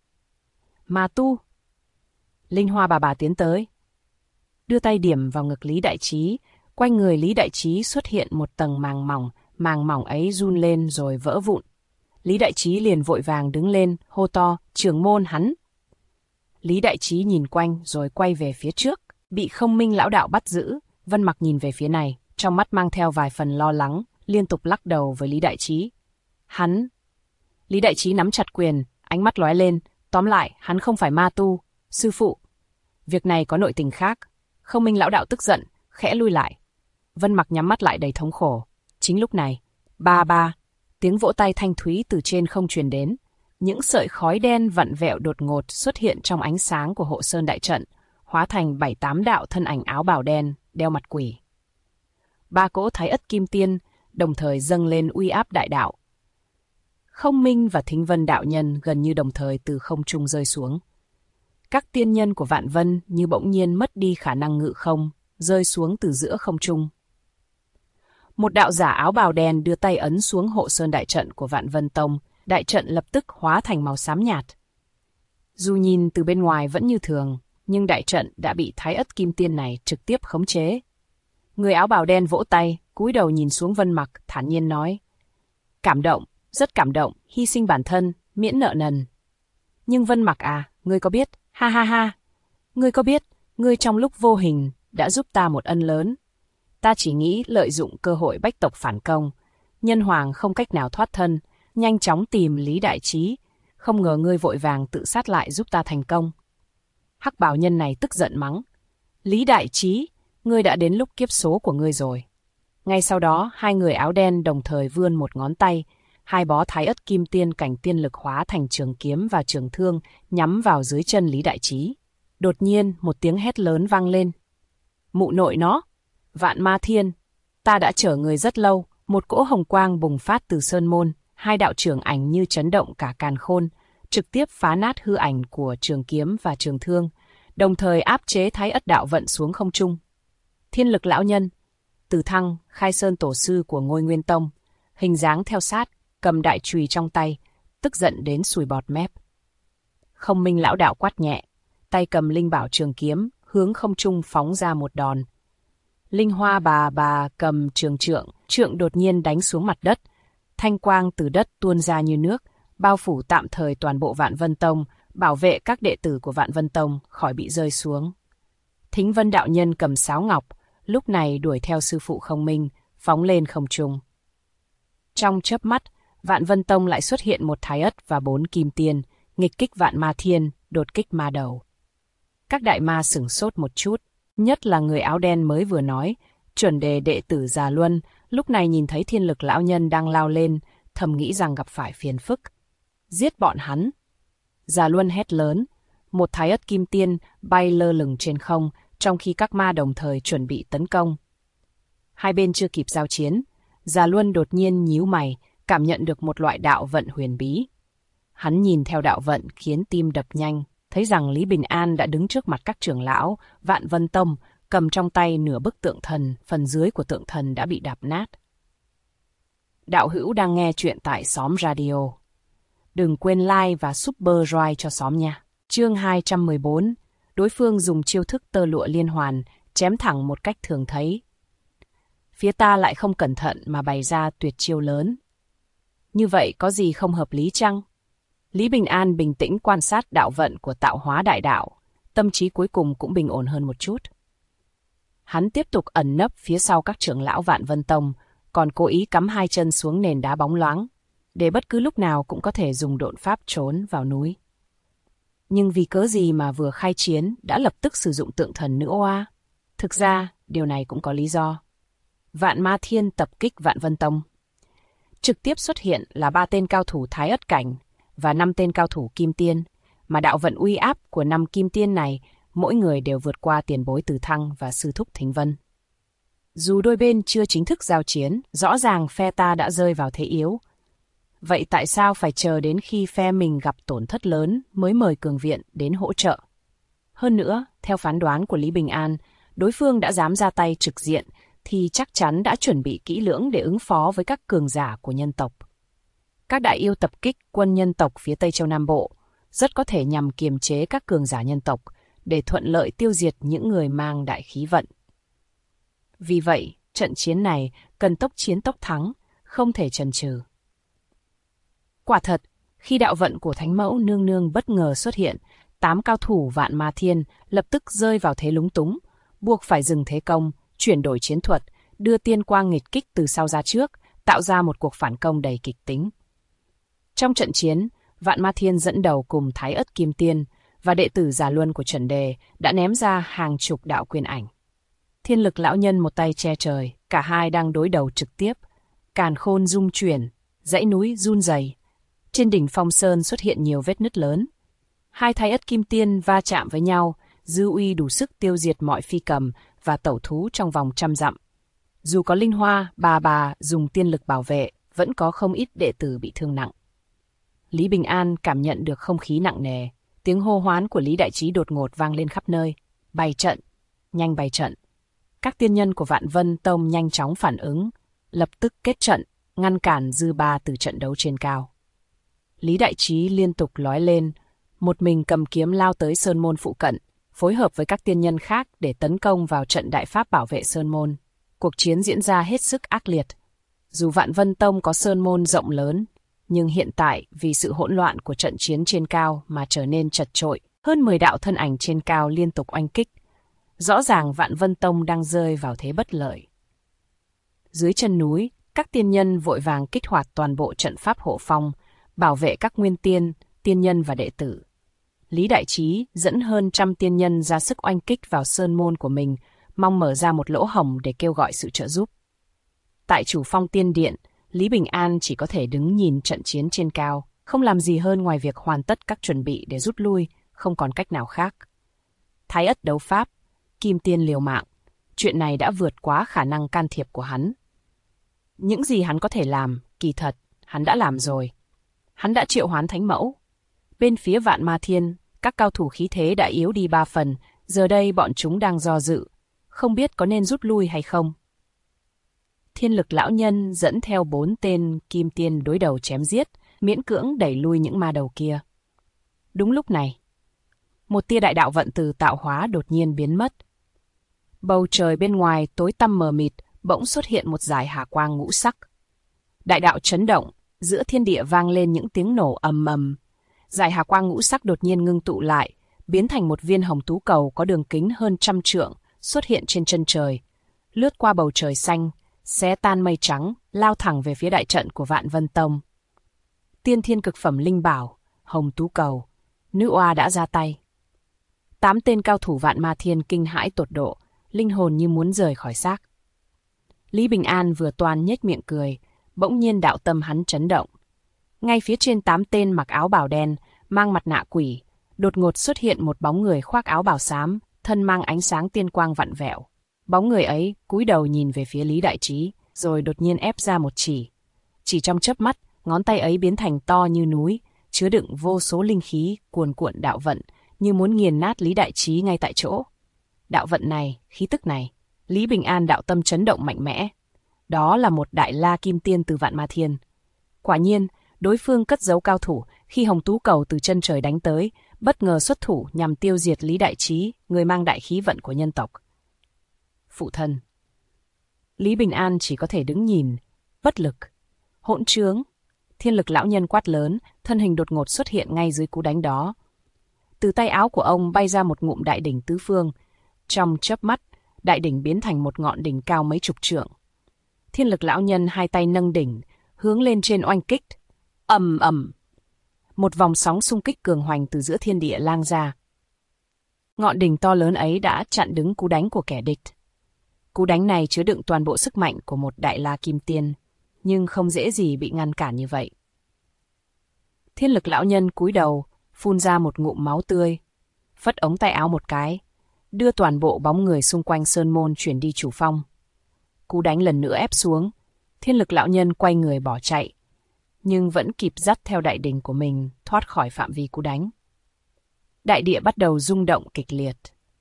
Ma tu. Linh Hoa bà tiến tới, đưa tay điểm vào ngực Lý Đại Trí. Quanh người Lý Đại Trí xuất hiện một tầng màng mỏng ấy run lên rồi vỡ vụn. Lý Đại Trí liền vội vàng đứng lên, hô to, trưởng môn hắn. Lý Đại Trí nhìn quanh rồi quay về phía trước, bị Không Minh lão đạo bắt giữ. Vân Mặc nhìn về phía này, trong mắt mang theo vài phần lo lắng, liên tục lắc đầu với Lý Đại Trí. Hắn. Lý Đại Trí nắm chặt quyền, ánh mắt lóe lên, tóm lại, hắn không phải ma tu, sư phụ. Việc này có nội tình khác. Không Minh lão đạo tức giận, khẽ lui lại. Vân Mặc nhắm mắt lại đầy thống khổ. Chính lúc này, ba, tiếng vỗ tay thanh thúy từ trên không truyền đến. Những sợi khói đen vặn vẹo đột ngột xuất hiện trong ánh sáng của hộ sơn đại trận, hóa thành 7-8 đạo thân ảnh áo bào đen, đeo mặt quỷ. 3 cỗ Thái Ất Kim Tiên đồng thời dâng lên uy áp đại đạo. Không Minh và Thính Vân đạo nhân gần như đồng thời từ không trung rơi xuống. Các tiên nhân của Vạn Vân như bỗng nhiên mất đi khả năng ngự không, rơi xuống từ giữa không trung. Một đạo giả áo bào đen đưa tay ấn xuống hộ sơn đại trận của Vạn Vân Tông, đại trận lập tức hóa thành màu xám nhạt. Dù nhìn từ bên ngoài vẫn như thường, nhưng đại trận đã bị Thái Ất Kim Tiên này trực tiếp khống chế. Người áo bào đen vỗ tay, cúi đầu nhìn xuống Vân Mặc, thản nhiên nói. Cảm động, rất cảm động, hy sinh bản thân, miễn nợ nần. Nhưng Vân Mặc à, ngươi có biết, ha ha ha, ngươi có biết, ngươi trong lúc vô hình đã giúp ta một ân lớn. Ta chỉ nghĩ lợi dụng cơ hội bách tộc phản công, nhân hoàng không cách nào thoát thân, nhanh chóng tìm Lý Đại Trí, không ngờ ngươi vội vàng tự sát lại giúp ta thành công. Hắc bào nhân này tức giận mắng. Lý Đại Trí, ngươi đã đến lúc kiếp số của ngươi rồi. Ngay sau đó, hai người áo đen đồng thời vươn một ngón tay, hai bó thái ất kim tiên cảnh tiên lực hóa thành trường kiếm và trường thương nhắm vào dưới chân Lý Đại Trí. Đột nhiên, một tiếng hét lớn vang lên. Mụ nội nó! Vạn Ma Thiên! Ta đã chở người rất lâu, một cỗ hồng quang bùng phát từ sơn môn, hai đạo trưởng ảnh như chấn động cả càn khôn, trực tiếp phá nát hư ảnh của trường kiếm và trường thương, đồng thời áp chế thái ất đạo vận xuống không trung. Thiên lực lão nhân, Từ Thăng, khai sơn tổ sư của Ngôi Nguyên Tông, hình dáng theo sát, cầm đại chùy trong tay, tức giận đến sùi bọt mép. Không Minh lão đạo quát nhẹ, tay cầm linh bảo trường kiếm, hướng không trung phóng ra một đòn. Linh Hoa bà cầm trường trượng đột nhiên đánh xuống mặt đất, thanh quang từ đất tuôn ra như nước, bao phủ tạm thời toàn bộ Vạn Vân Tông, bảo vệ các đệ tử của Vạn Vân Tông khỏi bị rơi xuống. Thính Vân đạo nhân cầm sáo ngọc, lúc này đuổi theo sư phụ Không Minh, phóng lên không trung. Trong chớp mắt, Vạn Vân Tông lại xuất hiện một thái ất và 4 kim tiên, nghịch kích Vạn Ma Thiên, đột kích ma đầu. Các đại ma sửng sốt một chút, nhất là người áo đen mới vừa nói, chuẩn đề đệ tử Già Luân, lúc này nhìn thấy thiên lực lão nhân đang lao lên, thầm nghĩ rằng gặp phải phiền phức. Giết bọn hắn! Già Luân hét lớn, một thái ất kim tiên bay lơ lửng trên không, trong khi các ma đồng thời chuẩn bị tấn công. Hai bên chưa kịp giao chiến, Già Luân đột nhiên nhíu mày, cảm nhận được một loại đạo vận huyền bí. Hắn nhìn theo đạo vận khiến tim đập nhanh, thấy rằng Lý Bình An đã đứng trước mặt các trưởng lão Vạn Vân Tông, cầm trong tay nửa bức tượng thần, phần dưới của tượng thần đã bị đạp nát. Đạo hữu đang nghe chuyện tại Xóm Radio. Đừng quên like và subscribe cho xóm nha. Chương 214, đối phương dùng chiêu thức tơ lụa liên hoàn, chém thẳng một cách thường thấy. Phía ta lại không cẩn thận mà bày ra tuyệt chiêu lớn. Như vậy có gì không hợp lý chăng? Lý Bình An bình tĩnh quan sát đạo vận của tạo hóa đại đạo, tâm trí cuối cùng cũng bình ổn hơn một chút. Hắn tiếp tục ẩn nấp phía sau các trưởng lão Vạn Vân Tông, còn cố ý cắm hai chân xuống nền đá bóng loáng, để bất cứ lúc nào cũng có thể dùng độn pháp trốn vào núi. Nhưng vì cớ gì mà vừa khai chiến đã lập tức sử dụng tượng thần nữ oa? Thực ra, điều này cũng có lý do. Vạn Ma Thiên tập kích Vạn Vân Tông. Trực tiếp xuất hiện là 3 tên cao thủ Thái Ất Cảnh và 5 tên cao thủ Kim Tiên, mà đạo vận uy áp của 5 Kim Tiên này, mỗi người đều vượt qua tiền bối Từ Thăng và sư thúc Thính Vân. Dù đôi bên chưa chính thức giao chiến, rõ ràng phe ta đã rơi vào thế yếu. Vậy tại sao phải chờ đến khi phe mình gặp tổn thất lớn mới mời cường viện đến hỗ trợ? Hơn nữa, theo phán đoán của Lý Bình An, đối phương đã dám ra tay trực diện thì chắc chắn đã chuẩn bị kỹ lưỡng để ứng phó với các cường giả của nhân tộc. Các đại yêu tập kích quân nhân tộc phía Tây Châu Nam Bộ rất có thể nhằm kiềm chế các cường giả nhân tộc để thuận lợi tiêu diệt những người mang đại khí vận. Vì vậy, trận chiến này cần tốc chiến tốc thắng, không thể chần chừ. Quả thật, khi đạo vận của Thánh Mẫu Nương Nương bất ngờ xuất hiện, 8 cao thủ Vạn Ma Thiên lập tức rơi vào thế lúng túng, buộc phải dừng thế công, chuyển đổi chiến thuật, đưa tiên quang nghịch kích từ sau ra trước, tạo ra một cuộc phản công đầy kịch tính. Trong trận chiến, Vạn Ma Thiên dẫn đầu cùng Thái Ất Kim Tiên và đệ tử Già Luân của Chuẩn Đề đã ném ra hàng chục đạo quyền ảnh. Thiên lực lão nhân một tay che trời, cả hai đang đối đầu trực tiếp. Càn khôn rung chuyển, dãy núi run rẩy. Trên đỉnh Phong Sơn xuất hiện nhiều vết nứt lớn. Hai Thái Ất Kim Tiên va chạm với nhau, dư uy đủ sức tiêu diệt mọi phi cầm và tẩu thú trong vòng 100 dặm. Dù có Linh Hoa, bà dùng tiên lực bảo vệ, vẫn có không ít đệ tử bị thương nặng. Lý Bình An cảm nhận được không khí nặng nề, tiếng hô hoán của Lý Đại Trí đột ngột vang lên khắp nơi. Bày trận, nhanh bày trận. Các tiên nhân của Vạn Vân Tông nhanh chóng phản ứng, lập tức kết trận, ngăn cản dư ba từ trận đấu trên cao. Lý Đại Trí liên tục lói lên, một mình cầm kiếm lao tới Sơn Môn phụ cận, phối hợp với các tiên nhân khác để tấn công vào trận đại pháp bảo vệ Sơn Môn. Cuộc chiến diễn ra hết sức ác liệt. Dù Vạn Vân Tông có Sơn Môn rộng lớn, nhưng hiện tại vì sự hỗn loạn của trận chiến trên cao mà trở nên chật chội. Hơn 10 đạo thân ảnh trên cao liên tục oanh kích. Rõ ràng Vạn Vân Tông đang rơi vào thế bất lợi. Dưới chân núi, các tiên nhân vội vàng kích hoạt toàn bộ trận pháp hộ phong, bảo vệ các nguyên tiên, tiên nhân và đệ tử. Lý Đại Trí dẫn hơn 100 tiên nhân ra sức oanh kích vào sơn môn của mình, mong mở ra một lỗ hổng để kêu gọi sự trợ giúp. Tại Chủ Phong Tiên Điện, Lý Bình An chỉ có thể đứng nhìn trận chiến trên cao, không làm gì hơn ngoài việc hoàn tất các chuẩn bị để rút lui, không còn cách nào khác. Thái ất đấu pháp, kim tiên liều mạng, chuyện này đã vượt quá khả năng can thiệp của hắn. Những gì hắn có thể làm, kỳ thật, hắn đã làm rồi. Hắn đã triệu hoán thánh mẫu. Bên phía Vạn Ma Thiên, các cao thủ khí thế đã yếu đi 3 phần, giờ đây bọn chúng đang do dự, không biết có nên rút lui hay không. Thiên Lực lão nhân dẫn theo 4 tên kim tiên đối đầu chém giết, miễn cưỡng đẩy lui những ma đầu kia. Đúng lúc này, một tia đại đạo vận từ tạo hóa đột nhiên biến mất. Bầu trời bên ngoài tối tăm mờ mịt, bỗng xuất hiện một dải hà quang ngũ sắc. Đại đạo chấn động, giữa thiên địa vang lên những tiếng nổ ầm ầm. Dải hà quang ngũ sắc đột nhiên ngưng tụ lại, biến thành một viên hồng tú cầu có đường kính hơn 100 trượng, xuất hiện trên chân trời, lướt qua bầu trời xanh, xé tan mây trắng, lao thẳng về phía đại trận của Vạn Vân Tông. Tiên thiên cực phẩm linh bảo, hồng tú cầu, nữ oa đã ra tay. 8 tên cao thủ Vạn Ma Thiên kinh hãi tột độ, linh hồn như muốn rời khỏi xác. Lý Bình An vừa toan nhếch miệng cười, bỗng nhiên đạo tâm hắn chấn động. Ngay phía trên 8 tên mặc áo bào đen, mang mặt nạ quỷ, đột ngột xuất hiện một bóng người khoác áo bào xám, thân mang ánh sáng tiên quang vặn vẹo. Bóng người ấy cúi đầu nhìn về phía Lý Đại Trí, rồi đột nhiên ép ra một chỉ. Chỉ trong chớp mắt, ngón tay ấy biến thành to như núi, chứa đựng vô số linh khí cuồn cuộn đạo vận, như muốn nghiền nát Lý Đại Trí ngay tại chỗ. Đạo vận này, khí tức này, Lý Bình An đạo tâm chấn động mạnh mẽ. Đó là một đại la kim tiên từ Vạn Ma Thiên. Quả nhiên, đối phương cất giấu cao thủ, khi hồng tú cầu từ chân trời đánh tới, bất ngờ xuất thủ nhằm tiêu diệt Lý Đại Trí, người mang đại khí vận của nhân tộc. Phụ thân. Lý Bình An chỉ có thể đứng nhìn, bất lực. Hỗn trướng. Thiên Lực lão nhân quát lớn, thân hình đột ngột xuất hiện ngay dưới cú đánh đó. Từ tay áo của ông bay ra một ngụm đại đỉnh tứ phương. Trong chớp mắt, đại đỉnh biến thành một ngọn đỉnh cao mấy chục trượng. Thiên Lực lão nhân hai tay nâng đỉnh, hướng lên trên oanh kích. Ầm ầm. Một vòng sóng xung kích cường hoành từ giữa thiên địa lang ra. Ngọn đỉnh to lớn ấy đã chặn đứng cú đánh của kẻ địch. Cú đánh này chứa đựng toàn bộ sức mạnh của một đại la kim tiên, nhưng không dễ gì bị ngăn cản như vậy. Thiên Lực lão nhân cúi đầu, phun ra một ngụm máu tươi, phất ống tay áo một cái, đưa toàn bộ bóng người xung quanh sơn môn chuyển đi Chủ Phong. Cú đánh lần nữa ép xuống, Thiên Lực lão nhân quay người bỏ chạy, nhưng vẫn kịp dắt theo đại đỉnh của mình thoát khỏi phạm vi cú đánh. Đại địa bắt đầu rung động kịch liệt.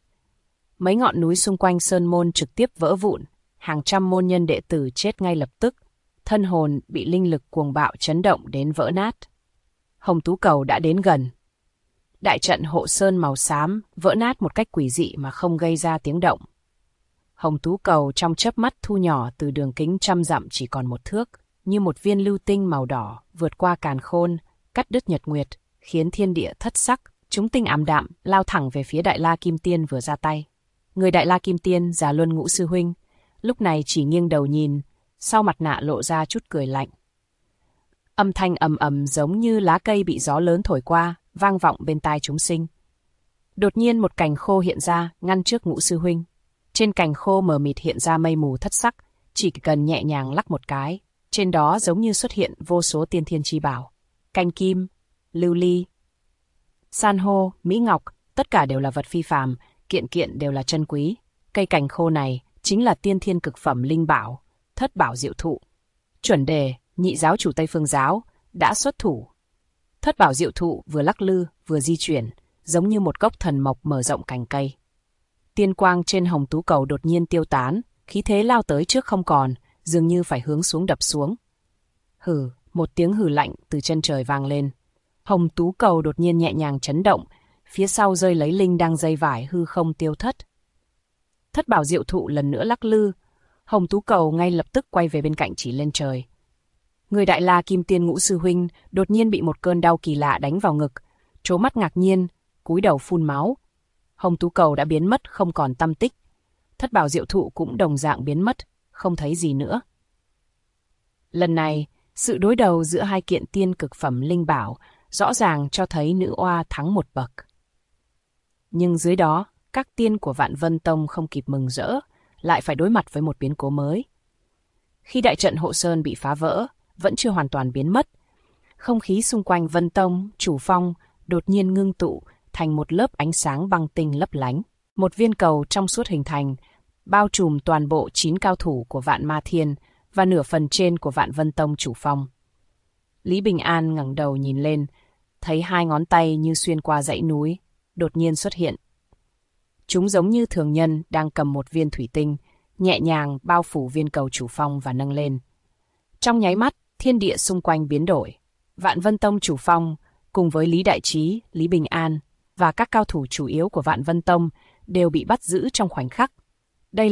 Mấy ngọn núi xung quanh sơn môn trực tiếp vỡ vụn, hàng trăm môn nhân đệ tử chết ngay lập tức, thân hồn bị linh lực cuồng bạo chấn động đến vỡ nát. Hồng tú cầu đã đến gần. Đại trận hộ sơn màu xám vỡ nát một cách quỷ dị mà không gây ra tiếng động. Hồng tú cầu trong chớp mắt thu nhỏ từ đường kính 100 dặm chỉ còn 1 thước, như một viên lưu tinh màu đỏ vượt qua càn khôn, cắt đứt nhật nguyệt, khiến thiên địa thất sắc, chúng tinh ảm đạm lao thẳng về phía Đại La Kim Tiên vừa ra tay. Người Đại La Kim Tiên, Già Luân Ngũ sư huynh, lúc này chỉ nghiêng đầu nhìn, sau mặt nạ lộ ra chút cười lạnh. Âm thanh ầm ầm giống như lá cây bị gió lớn thổi qua, vang vọng bên tai chúng sinh. Đột nhiên một cành khô hiện ra, ngăn trước Ngũ sư huynh. Trên cành khô mờ mịt hiện ra mây mù thất sắc, chỉ cần nhẹ nhàng lắc một cái, trên đó giống như xuất hiện vô số tiên thiên chi bảo. Cành kim, lưu ly, san hô, mỹ ngọc, tất cả đều là vật phi phàm, kiện kiện đều là chân quý. Cây cành khô này chính là tiên thiên cực phẩm linh bảo, Thất Bảo Diệu Thụ. Chuẩn Đề, nhị giáo chủ Tây Phương giáo, đã xuất thủ. Thất Bảo Diệu Thụ vừa lắc lư vừa di chuyển, giống như một gốc thần mộc mở rộng cành cây. Tiên quang trên hồng tú cầu đột nhiên tiêu tán, khí thế lao tới trước không còn, dường như phải hướng xuống đập xuống. Hừ, một tiếng hừ lạnh từ chân trời vang lên. Hồng tú cầu đột nhiên nhẹ nhàng chấn động, phía sau rơi lấy linh đang dây vải hư không tiêu thất. Thất Bảo Diệu Thụ lần nữa lắc lư, hồng tú cầu ngay lập tức quay về bên cạnh chỉ lên trời. Người Đại La Kim Tiên Ngũ sư huynh đột nhiên bị một cơn đau kỳ lạ đánh vào ngực, trố mắt ngạc nhiên, cúi đầu phun máu. Hồng tú cầu đã biến mất không còn tăm tích. Thất Bảo Diệu Thụ cũng đồng dạng biến mất, không thấy gì nữa. Lần này, sự đối đầu giữa hai kiện tiên cực phẩm linh bảo rõ ràng cho thấy nữ oa thắng một bậc. Nhưng dưới đó, các tiên của Vạn Vân Tông không kịp mừng rỡ, lại phải đối mặt với một biến cố mới. Khi đại trận hộ sơn bị phá vỡ, vẫn chưa hoàn toàn biến mất, không khí xung quanh Vân Tông, Chủ Phong đột nhiên ngưng tụ thành một lớp ánh sáng băng tinh lấp lánh. Một viên cầu trong suốt hình thành, bao trùm toàn bộ 9 cao thủ của Vạn Ma Thiên và nửa phần trên của Vạn Vân Tông Chủ Phong. Lý Bình An ngẩng đầu nhìn lên, thấy 2 ngón tay như xuyên qua dãy núi, đột nhiên xuất hiện. Chúng giống như thường nhân đang cầm một viên thủy tinh, nhẹ nhàng bao phủ viên cầu Chủ Phong và nâng lên. Trong nháy mắt, thiên địa xung quanh biến đổi. Vạn Vân Tông Chủ Phong, cùng với Lý Đại Trí, Lý Bình An và các cao thủ chủ yếu của Vạn Vân Tông đều bị bắt giữ trong khoảnh khắc. Đây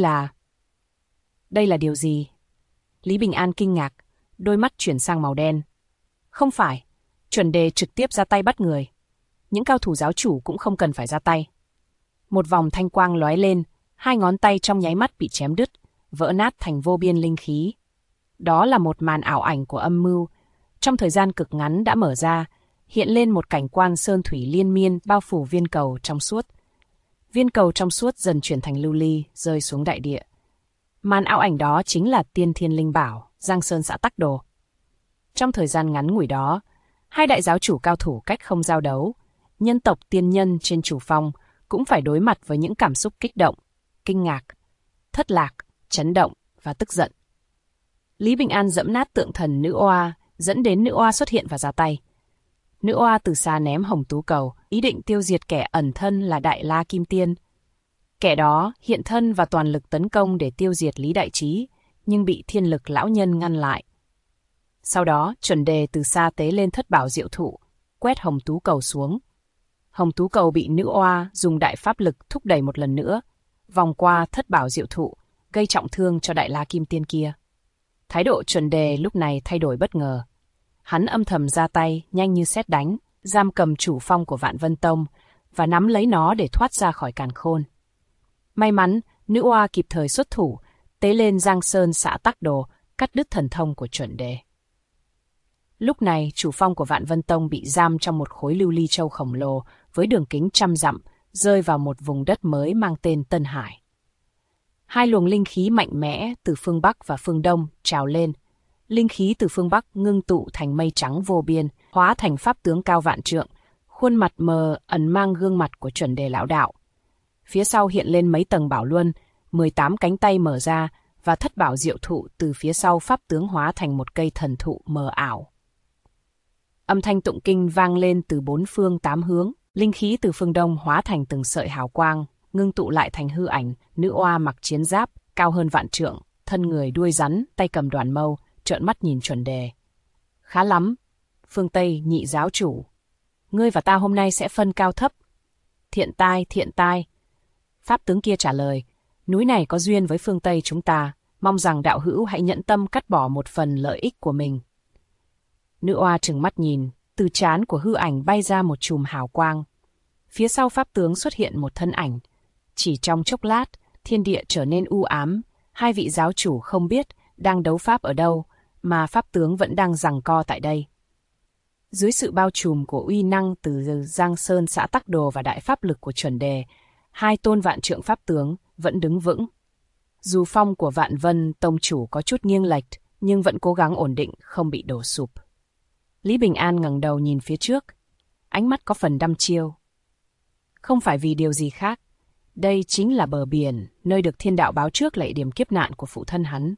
là điều gì? Lý Bình An kinh ngạc, đôi mắt chuyển sang màu đen. Không phải, chuẩn đề trực tiếp ra tay bắt người. Những cao thủ giáo chủ cũng không cần phải ra tay. Một vòng thanh quang lóe lên, 2 ngón tay trong nháy mắt bị chém đứt, vỡ nát thành vô biên linh khí. Đó là một màn ảo ảnh của âm mưu, trong thời gian cực ngắn đã mở ra, hiện lên một cảnh quan sơn thủy liên miên bao phủ viên cầu trong suốt. Viên cầu trong suốt dần chuyển thành lưu ly, rơi xuống đại địa. Màn ảo ảnh đó chính là Tiên Thiên Linh Bảo, Giang Sơn Xã Tắc Đồ. Trong thời gian ngắn ngủi đó, 2 đại giáo chủ cao thủ cách không giao đấu, nhân tộc tiên nhân trên Chủ Phong cũng phải đối mặt với những cảm xúc kích động, kinh ngạc, thất lạc, chấn động và tức giận. Lý Bình An dẫm nát tượng thần nữ oa, dẫn đến nữ oa xuất hiện và ra tay. Nữ oa từ xa ném hồng tú cầu, ý định tiêu diệt kẻ ẩn thân là Đại La Kim Tiên. Kẻ đó hiện thân và toàn lực tấn công để tiêu diệt Lý Đại Trí, nhưng bị Thiên Lực lão nhân ngăn lại. Sau đó, chuẩn đề từ xa tế lên thất bảo diệu thụ, quét hồng tú cầu xuống. Hồng tú cầu bị nữ oa dùng đại pháp lực thúc đẩy một lần nữa, vòng qua thất bảo diệu thụ, gây trọng thương cho Đại La Kim Tiên kia. Thái độ chuẩn đề lúc này thay đổi bất ngờ. Hắn âm thầm ra tay, nhanh như sét đánh, giam cầm Chủ Phong của Vạn Vân Tông và nắm lấy nó để thoát ra khỏi càn khôn. May mắn, nữ oa kịp thời xuất thủ, tế lên Giang Sơn Xã Tắc Đồ, cắt đứt thần thông của chuẩn đề. Lúc này, Chủ Phong của Vạn Vân Tông bị giam trong một khối lưu ly châu khổng lồ với đường kính 100 dặm, rơi vào một vùng đất mới mang tên Tân Hải. 2 luồng linh khí mạnh mẽ từ phương Bắc và phương Đông trào lên. Linh khí từ phương Bắc ngưng tụ thành mây trắng vô biên, hóa thành pháp tướng cao vạn trượng, khuôn mặt mờ ẩn mang gương mặt của chuẩn đề lão đạo. Phía sau hiện lên mấy tầng bảo luân, 18 cánh tay mở ra và thất bảo diệu thụ từ phía sau pháp tướng hóa thành một cây thần thụ mờ ảo. Âm thanh tụng kinh vang lên từ 4 phương 8 hướng, linh khí từ phương Đông hóa thành từng sợi hào quang, ngưng tụ lại thành hư ảnh, nữ oa mặc chiến giáp, cao hơn vạn trượng, thân người đuôi rắn, tay cầm đoàn mâu, trợn mắt nhìn chuẩn đề. Khá lắm, phương Tây nhị giáo chủ. Ngươi và ta hôm nay sẽ phân cao thấp. Thiện tai, thiện tai. Pháp tướng kia trả lời, núi này có duyên với phương Tây chúng ta, mong rằng đạo hữu hãy nhẫn tâm cắt bỏ một phần lợi ích của mình. Nữ oa trừng mắt nhìn, từ trán của hư ảnh bay ra một chùm hào quang. Phía sau pháp tướng xuất hiện một thân ảnh. Chỉ trong chốc lát, thiên địa trở nên u ám, 2 vị giáo chủ không biết đang đấu pháp ở đâu, mà pháp tướng vẫn đang giằng co tại đây. Dưới sự bao trùm của uy năng từ Giang Sơn Xã Tắc Đồ và đại pháp lực của chuẩn đề, 2 tôn vạn trượng pháp tướng vẫn đứng vững. Dù phong của Vạn Vân Tông chủ có chút nghiêng lệch, nhưng vẫn cố gắng ổn định, không bị đổ sụp. Lý Bình An ngẩng đầu nhìn phía trước, ánh mắt có phần đăm chiêu. Không phải vì điều gì khác, đây chính là bờ biển, nơi được thiên đạo báo trước là điểm kiếp nạn của phụ thân hắn.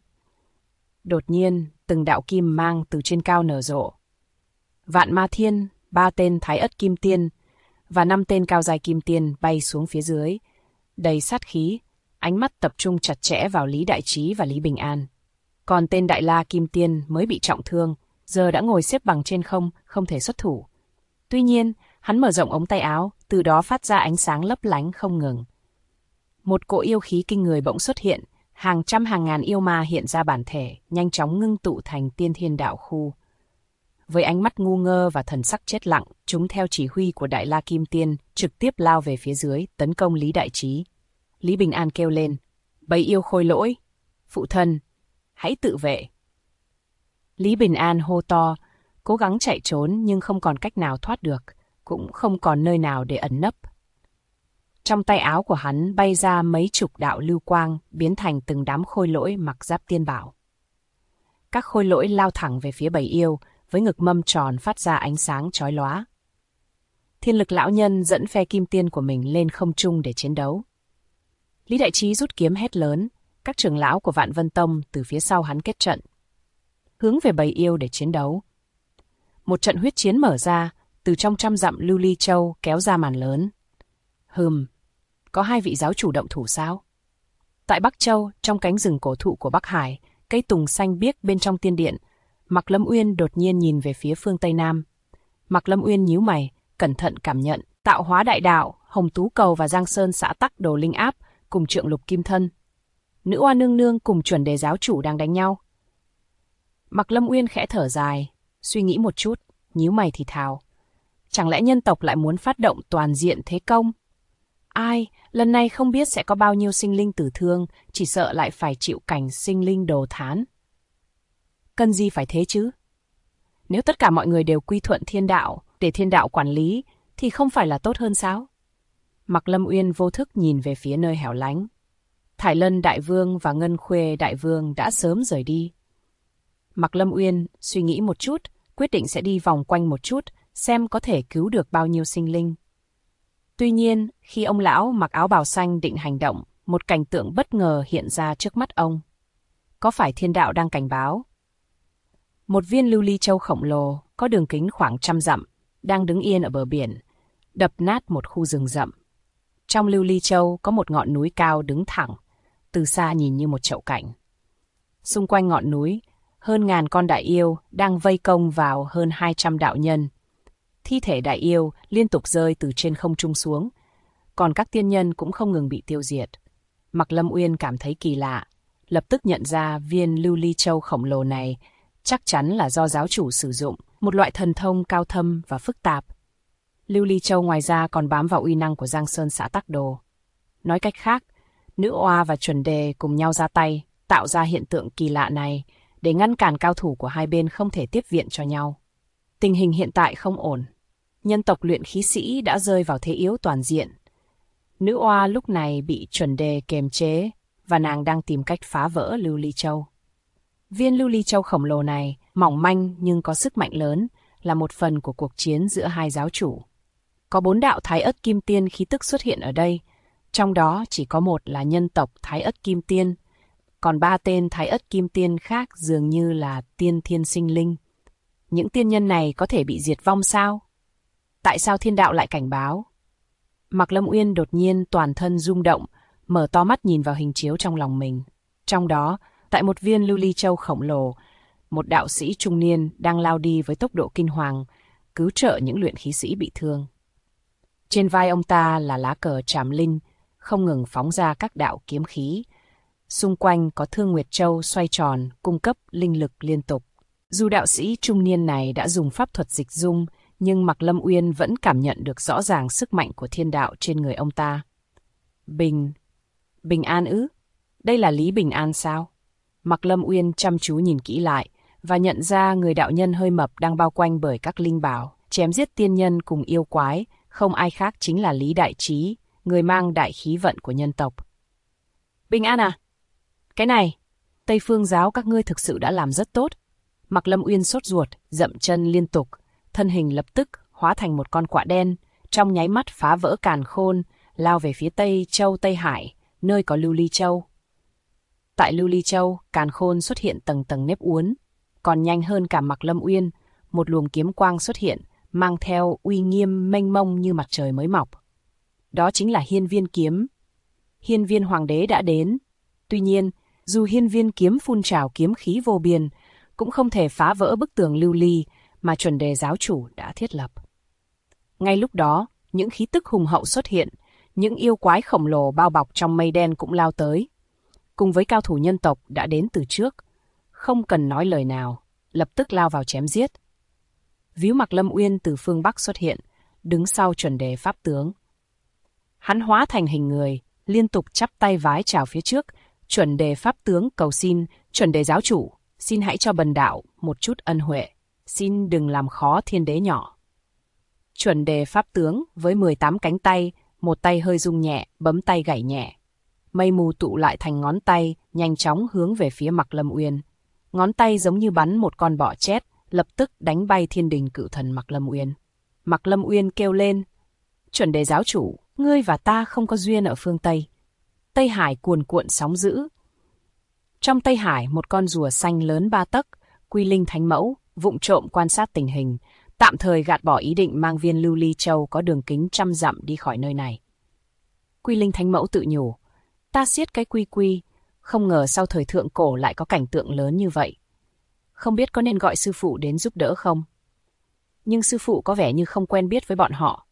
Đột nhiên, từng đạo kim mang từ trên cao nở rộ. Vạn Ma Thiên, 3 tên Thái Ất Kim Tiên và 5 tên cao giai Kim Tiên bay xuống phía dưới, đầy sát khí, ánh mắt tập trung chặt chẽ vào Lý Đại Trí và Lý Bình An. Còn tên Đại La Kim Tiên mới bị trọng thương, giờ đã ngồi xếp bằng trên không, không thể xuất thủ. Tuy nhiên, hắn mở rộng ống tay áo, từ đó phát ra ánh sáng lấp lánh không ngừng. Một cỗ yêu khí kinh người bỗng xuất hiện, hàng trăm hàng ngàn yêu ma hiện ra bản thể, nhanh chóng ngưng tụ thành Tiên Thiên Đạo Khu. Với ánh mắt ngu ngơ và thần sắc chết lặng, chúng theo chỉ huy của Đại La Kim Tiên, trực tiếp lao về phía dưới, tấn công Lý Đại Trí. Lý Bình An kêu lên, bầy yêu khôi lỗi, phụ thân, hãy tự vệ. Lý Bình An hô to, cố gắng chạy trốn nhưng không còn cách nào thoát được, cũng không còn nơi nào để ẩn nấp. Trong tay áo của hắn bay ra mấy chục đạo lưu quang, biến thành từng đám khôi lỗi mặc giáp tiên bảo. Các khôi lỗi lao thẳng về phía bầy yêu, với ngực mâm tròn phát ra ánh sáng chói lóa. Thiên Lực lão nhân dẫn phe kim tiên của mình lên không trung để chiến đấu. Lý Đại Trí rút kiếm hét lớn, các trưởng lão của Vạn Vân Tông từ phía sau hắn kết trận, hướng về bầy yêu để chiến đấu. Một trận huyết chiến mở ra, từ trong trăm dặm Lưu Ly Châu kéo ra màn lớn. Có 2 vị giáo chủ động thủ sao? Tại Bắc Châu, trong cánh rừng cổ thụ của Bắc Hải, cây tùng xanh biếc bên trong tiên điện, Mạc Lâm Uyên đột nhiên nhìn về phía phương Tây Nam. Mạc Lâm Uyên nhíu mày, cẩn thận cảm nhận, Tạo Hóa Đại Đạo, Hồng Tú Cầu và Giang Sơn Xã Tắc Đồ Linh Áp cùng Trượng Lục Kim Thân. Nữ oa nương nương cùng Chuẩn Đề giáo chủ đang đánh nhau. Mạc Lâm Uyên khẽ thở dài, suy nghĩ một chút, nhíu mày thì thào. Chẳng lẽ nhân tộc lại muốn phát động toàn diện thế công? Ai, lần này không biết sẽ có bao nhiêu sinh linh tử thương, chỉ sợ lại phải chịu cảnh sinh linh đồ thán. Cần gì phải thế chứ? Nếu tất cả mọi người đều quy thuận thiên đạo, để thiên đạo quản lý, thì không phải là tốt hơn sao? Mạc Lâm Uyên vô thức nhìn về phía nơi hẻo lánh. Thải Lân Đại Vương và Ngân Khuê Đại Vương đã sớm rời đi. Mạc Lâm Uyên suy nghĩ một chút, quyết định sẽ đi vòng quanh một chút, xem có thể cứu được bao nhiêu sinh linh. Tuy nhiên, khi ông lão mặc áo bào xanh định hành động, một cảnh tượng bất ngờ hiện ra trước mắt ông. Có phải thiên đạo đang cảnh báo? Một viên lưu ly châu khổng lồ, có đường kính khoảng 100 dặm, đang đứng yên ở bờ biển, đập nát một khu rừng rậm. Trong lưu ly châu có một ngọn núi cao đứng thẳng, từ xa nhìn như một chậu cảnh. Xung quanh ngọn núi, hơn ngàn con đại yêu đang vây công vào hơn 200 đạo nhân. Thi thể đại yêu liên tục rơi từ trên không trung xuống, còn các tiên nhân cũng không ngừng bị tiêu diệt. Mạc Lâm Uyên cảm thấy kỳ lạ, lập tức nhận ra viên lưu ly châu khổng lồ này chắc chắn là do giáo chủ sử dụng, một loại thần thông cao thâm và phức tạp. Lưu ly châu ngoài ra còn bám vào uy năng của Giang Sơn Xã Tắc Đồ. Nói cách khác, Nữ Oa và Chuẩn Đề cùng nhau ra tay, tạo ra hiện tượng kỳ lạ này để ngăn cản cao thủ của hai bên không thể tiếp viện cho nhau. Tình hình hiện tại không ổn. Nhân tộc luyện khí sĩ đã rơi vào thế yếu toàn diện. Nữ Oa lúc này bị Chuẩn Đề kềm chế và nàng đang tìm cách phá vỡ Lưu Ly Châu. Viên Lưu Ly Châu khổng lồ này, mỏng manh nhưng có sức mạnh lớn, là một phần của cuộc chiến giữa hai giáo chủ. Có 4 đạo Thái Ất Kim Tiên khí tức xuất hiện ở đây, trong đó chỉ có một là nhân tộc Thái Ất Kim Tiên, còn 3 tên Thái Ất Kim Tiên khác dường như là tiên thiên sinh linh. Những tiên nhân này có thể bị diệt vong sao? Tại sao thiên đạo lại cảnh báo? Mạc Lâm Uyên đột nhiên toàn thân rung động, mở to mắt nhìn vào hình chiếu trong lòng mình. Trong đó, tại một viên lưu ly châu khổng lồ, một đạo sĩ trung niên đang lao đi với tốc độ kinh hoàng, cứu trợ những luyện khí sĩ bị thương. Trên vai ông ta là lá cờ Trảm Linh, không ngừng phóng ra các đạo kiếm khí. Xung quanh có Thương Nguyệt Châu xoay tròn, cung cấp linh lực liên tục. Dù đạo sĩ trung niên này đã dùng pháp thuật dịch dung, nhưng Mạc Lâm Uyên vẫn cảm nhận được rõ ràng sức mạnh của thiên đạo trên người ông ta. Bình An ư? Đây là Lý Bình An sao? Mạc Lâm Uyên chăm chú nhìn kỹ lại và nhận ra người đạo nhân hơi mập đang bao quanh bởi các linh bảo, chém giết tiên nhân cùng yêu quái, không ai khác chính là Lý Đại Trí, người mang đại khí vận của nhân tộc. Bình An à? Cái này, Tây Phương giáo các ngươi thực sự đã làm rất tốt. Mạc Lâm Uyên sốt ruột, dậm chân liên tục, thân hình lập tức hóa thành một con quạ đen, trong nháy mắt phá vỡ càn khôn, lao về phía Tây Châu Tây Hải, nơi có Lưu Ly Châu. Tại Lưu Ly Châu, càn khôn xuất hiện tầng tầng nếp uốn, còn nhanh hơn cả Mạc Lâm Uyên, một luồng kiếm quang xuất hiện, mang theo uy nghiêm mênh mông như mặt trời mới mọc. Đó chính là Hiên Viên kiếm. Hiên Viên Hoàng đế đã đến. Tuy nhiên, dù Hiên Viên kiếm phun trào kiếm khí vô biên, cũng không thể phá vỡ bức tường lưu ly mà Chuẩn Đề giáo chủ đã thiết lập. Ngay lúc đó, những khí tức hùng hậu xuất hiện, những yêu quái khổng lồ bao bọc trong mây đen cũng lao tới. Cùng với cao thủ nhân tộc đã đến từ trước, không cần nói lời nào, lập tức lao vào chém giết. Víu Mạc Lâm Uyên từ phương Bắc xuất hiện, đứng sau Chuẩn Đề pháp tướng. Hắn hóa thành hình người, liên tục chắp tay vái chào phía trước. Chuẩn Đề pháp tướng cầu xin, Chuẩn Đề giáo chủ, xin hãy cho bần đạo một chút ân huệ. xin đừng làm khó thiên đế nhỏ. Chuẩn đề pháp tướng với 18 cánh tay, một tay hơi rung nhẹ, bấm tay gảy nhẹ. Mây mù tụ lại thành ngón tay, nhanh chóng hướng về phía Mạc Lâm Uyên. Ngón tay giống như bắn một con bọ chét, lập tức đánh bay thiên đình cự thần Mạc Lâm Uyên. Mạc Lâm Uyên kêu lên, Chuẩn đề giáo chủ, ngươi và ta không có duyên ở phương Tây. Tây Hải cuồn cuộn sóng dữ. Trong Tây Hải, một con rùa xanh lớn 3 tấc, Quy Linh Thánh Mẫu, vụng trộm quan sát tình hình, tạm thời gạt bỏ ý định mang viên lưu ly châu có đường kính 100 dặm đi khỏi nơi này. Quy Linh Thánh Mẫu tự nhủ, ta siết cái quy, không ngờ sau thời thượng cổ lại có cảnh tượng lớn như vậy. Không biết có nên gọi sư phụ đến giúp đỡ không? Nhưng sư phụ có vẻ như không quen biết với bọn họ.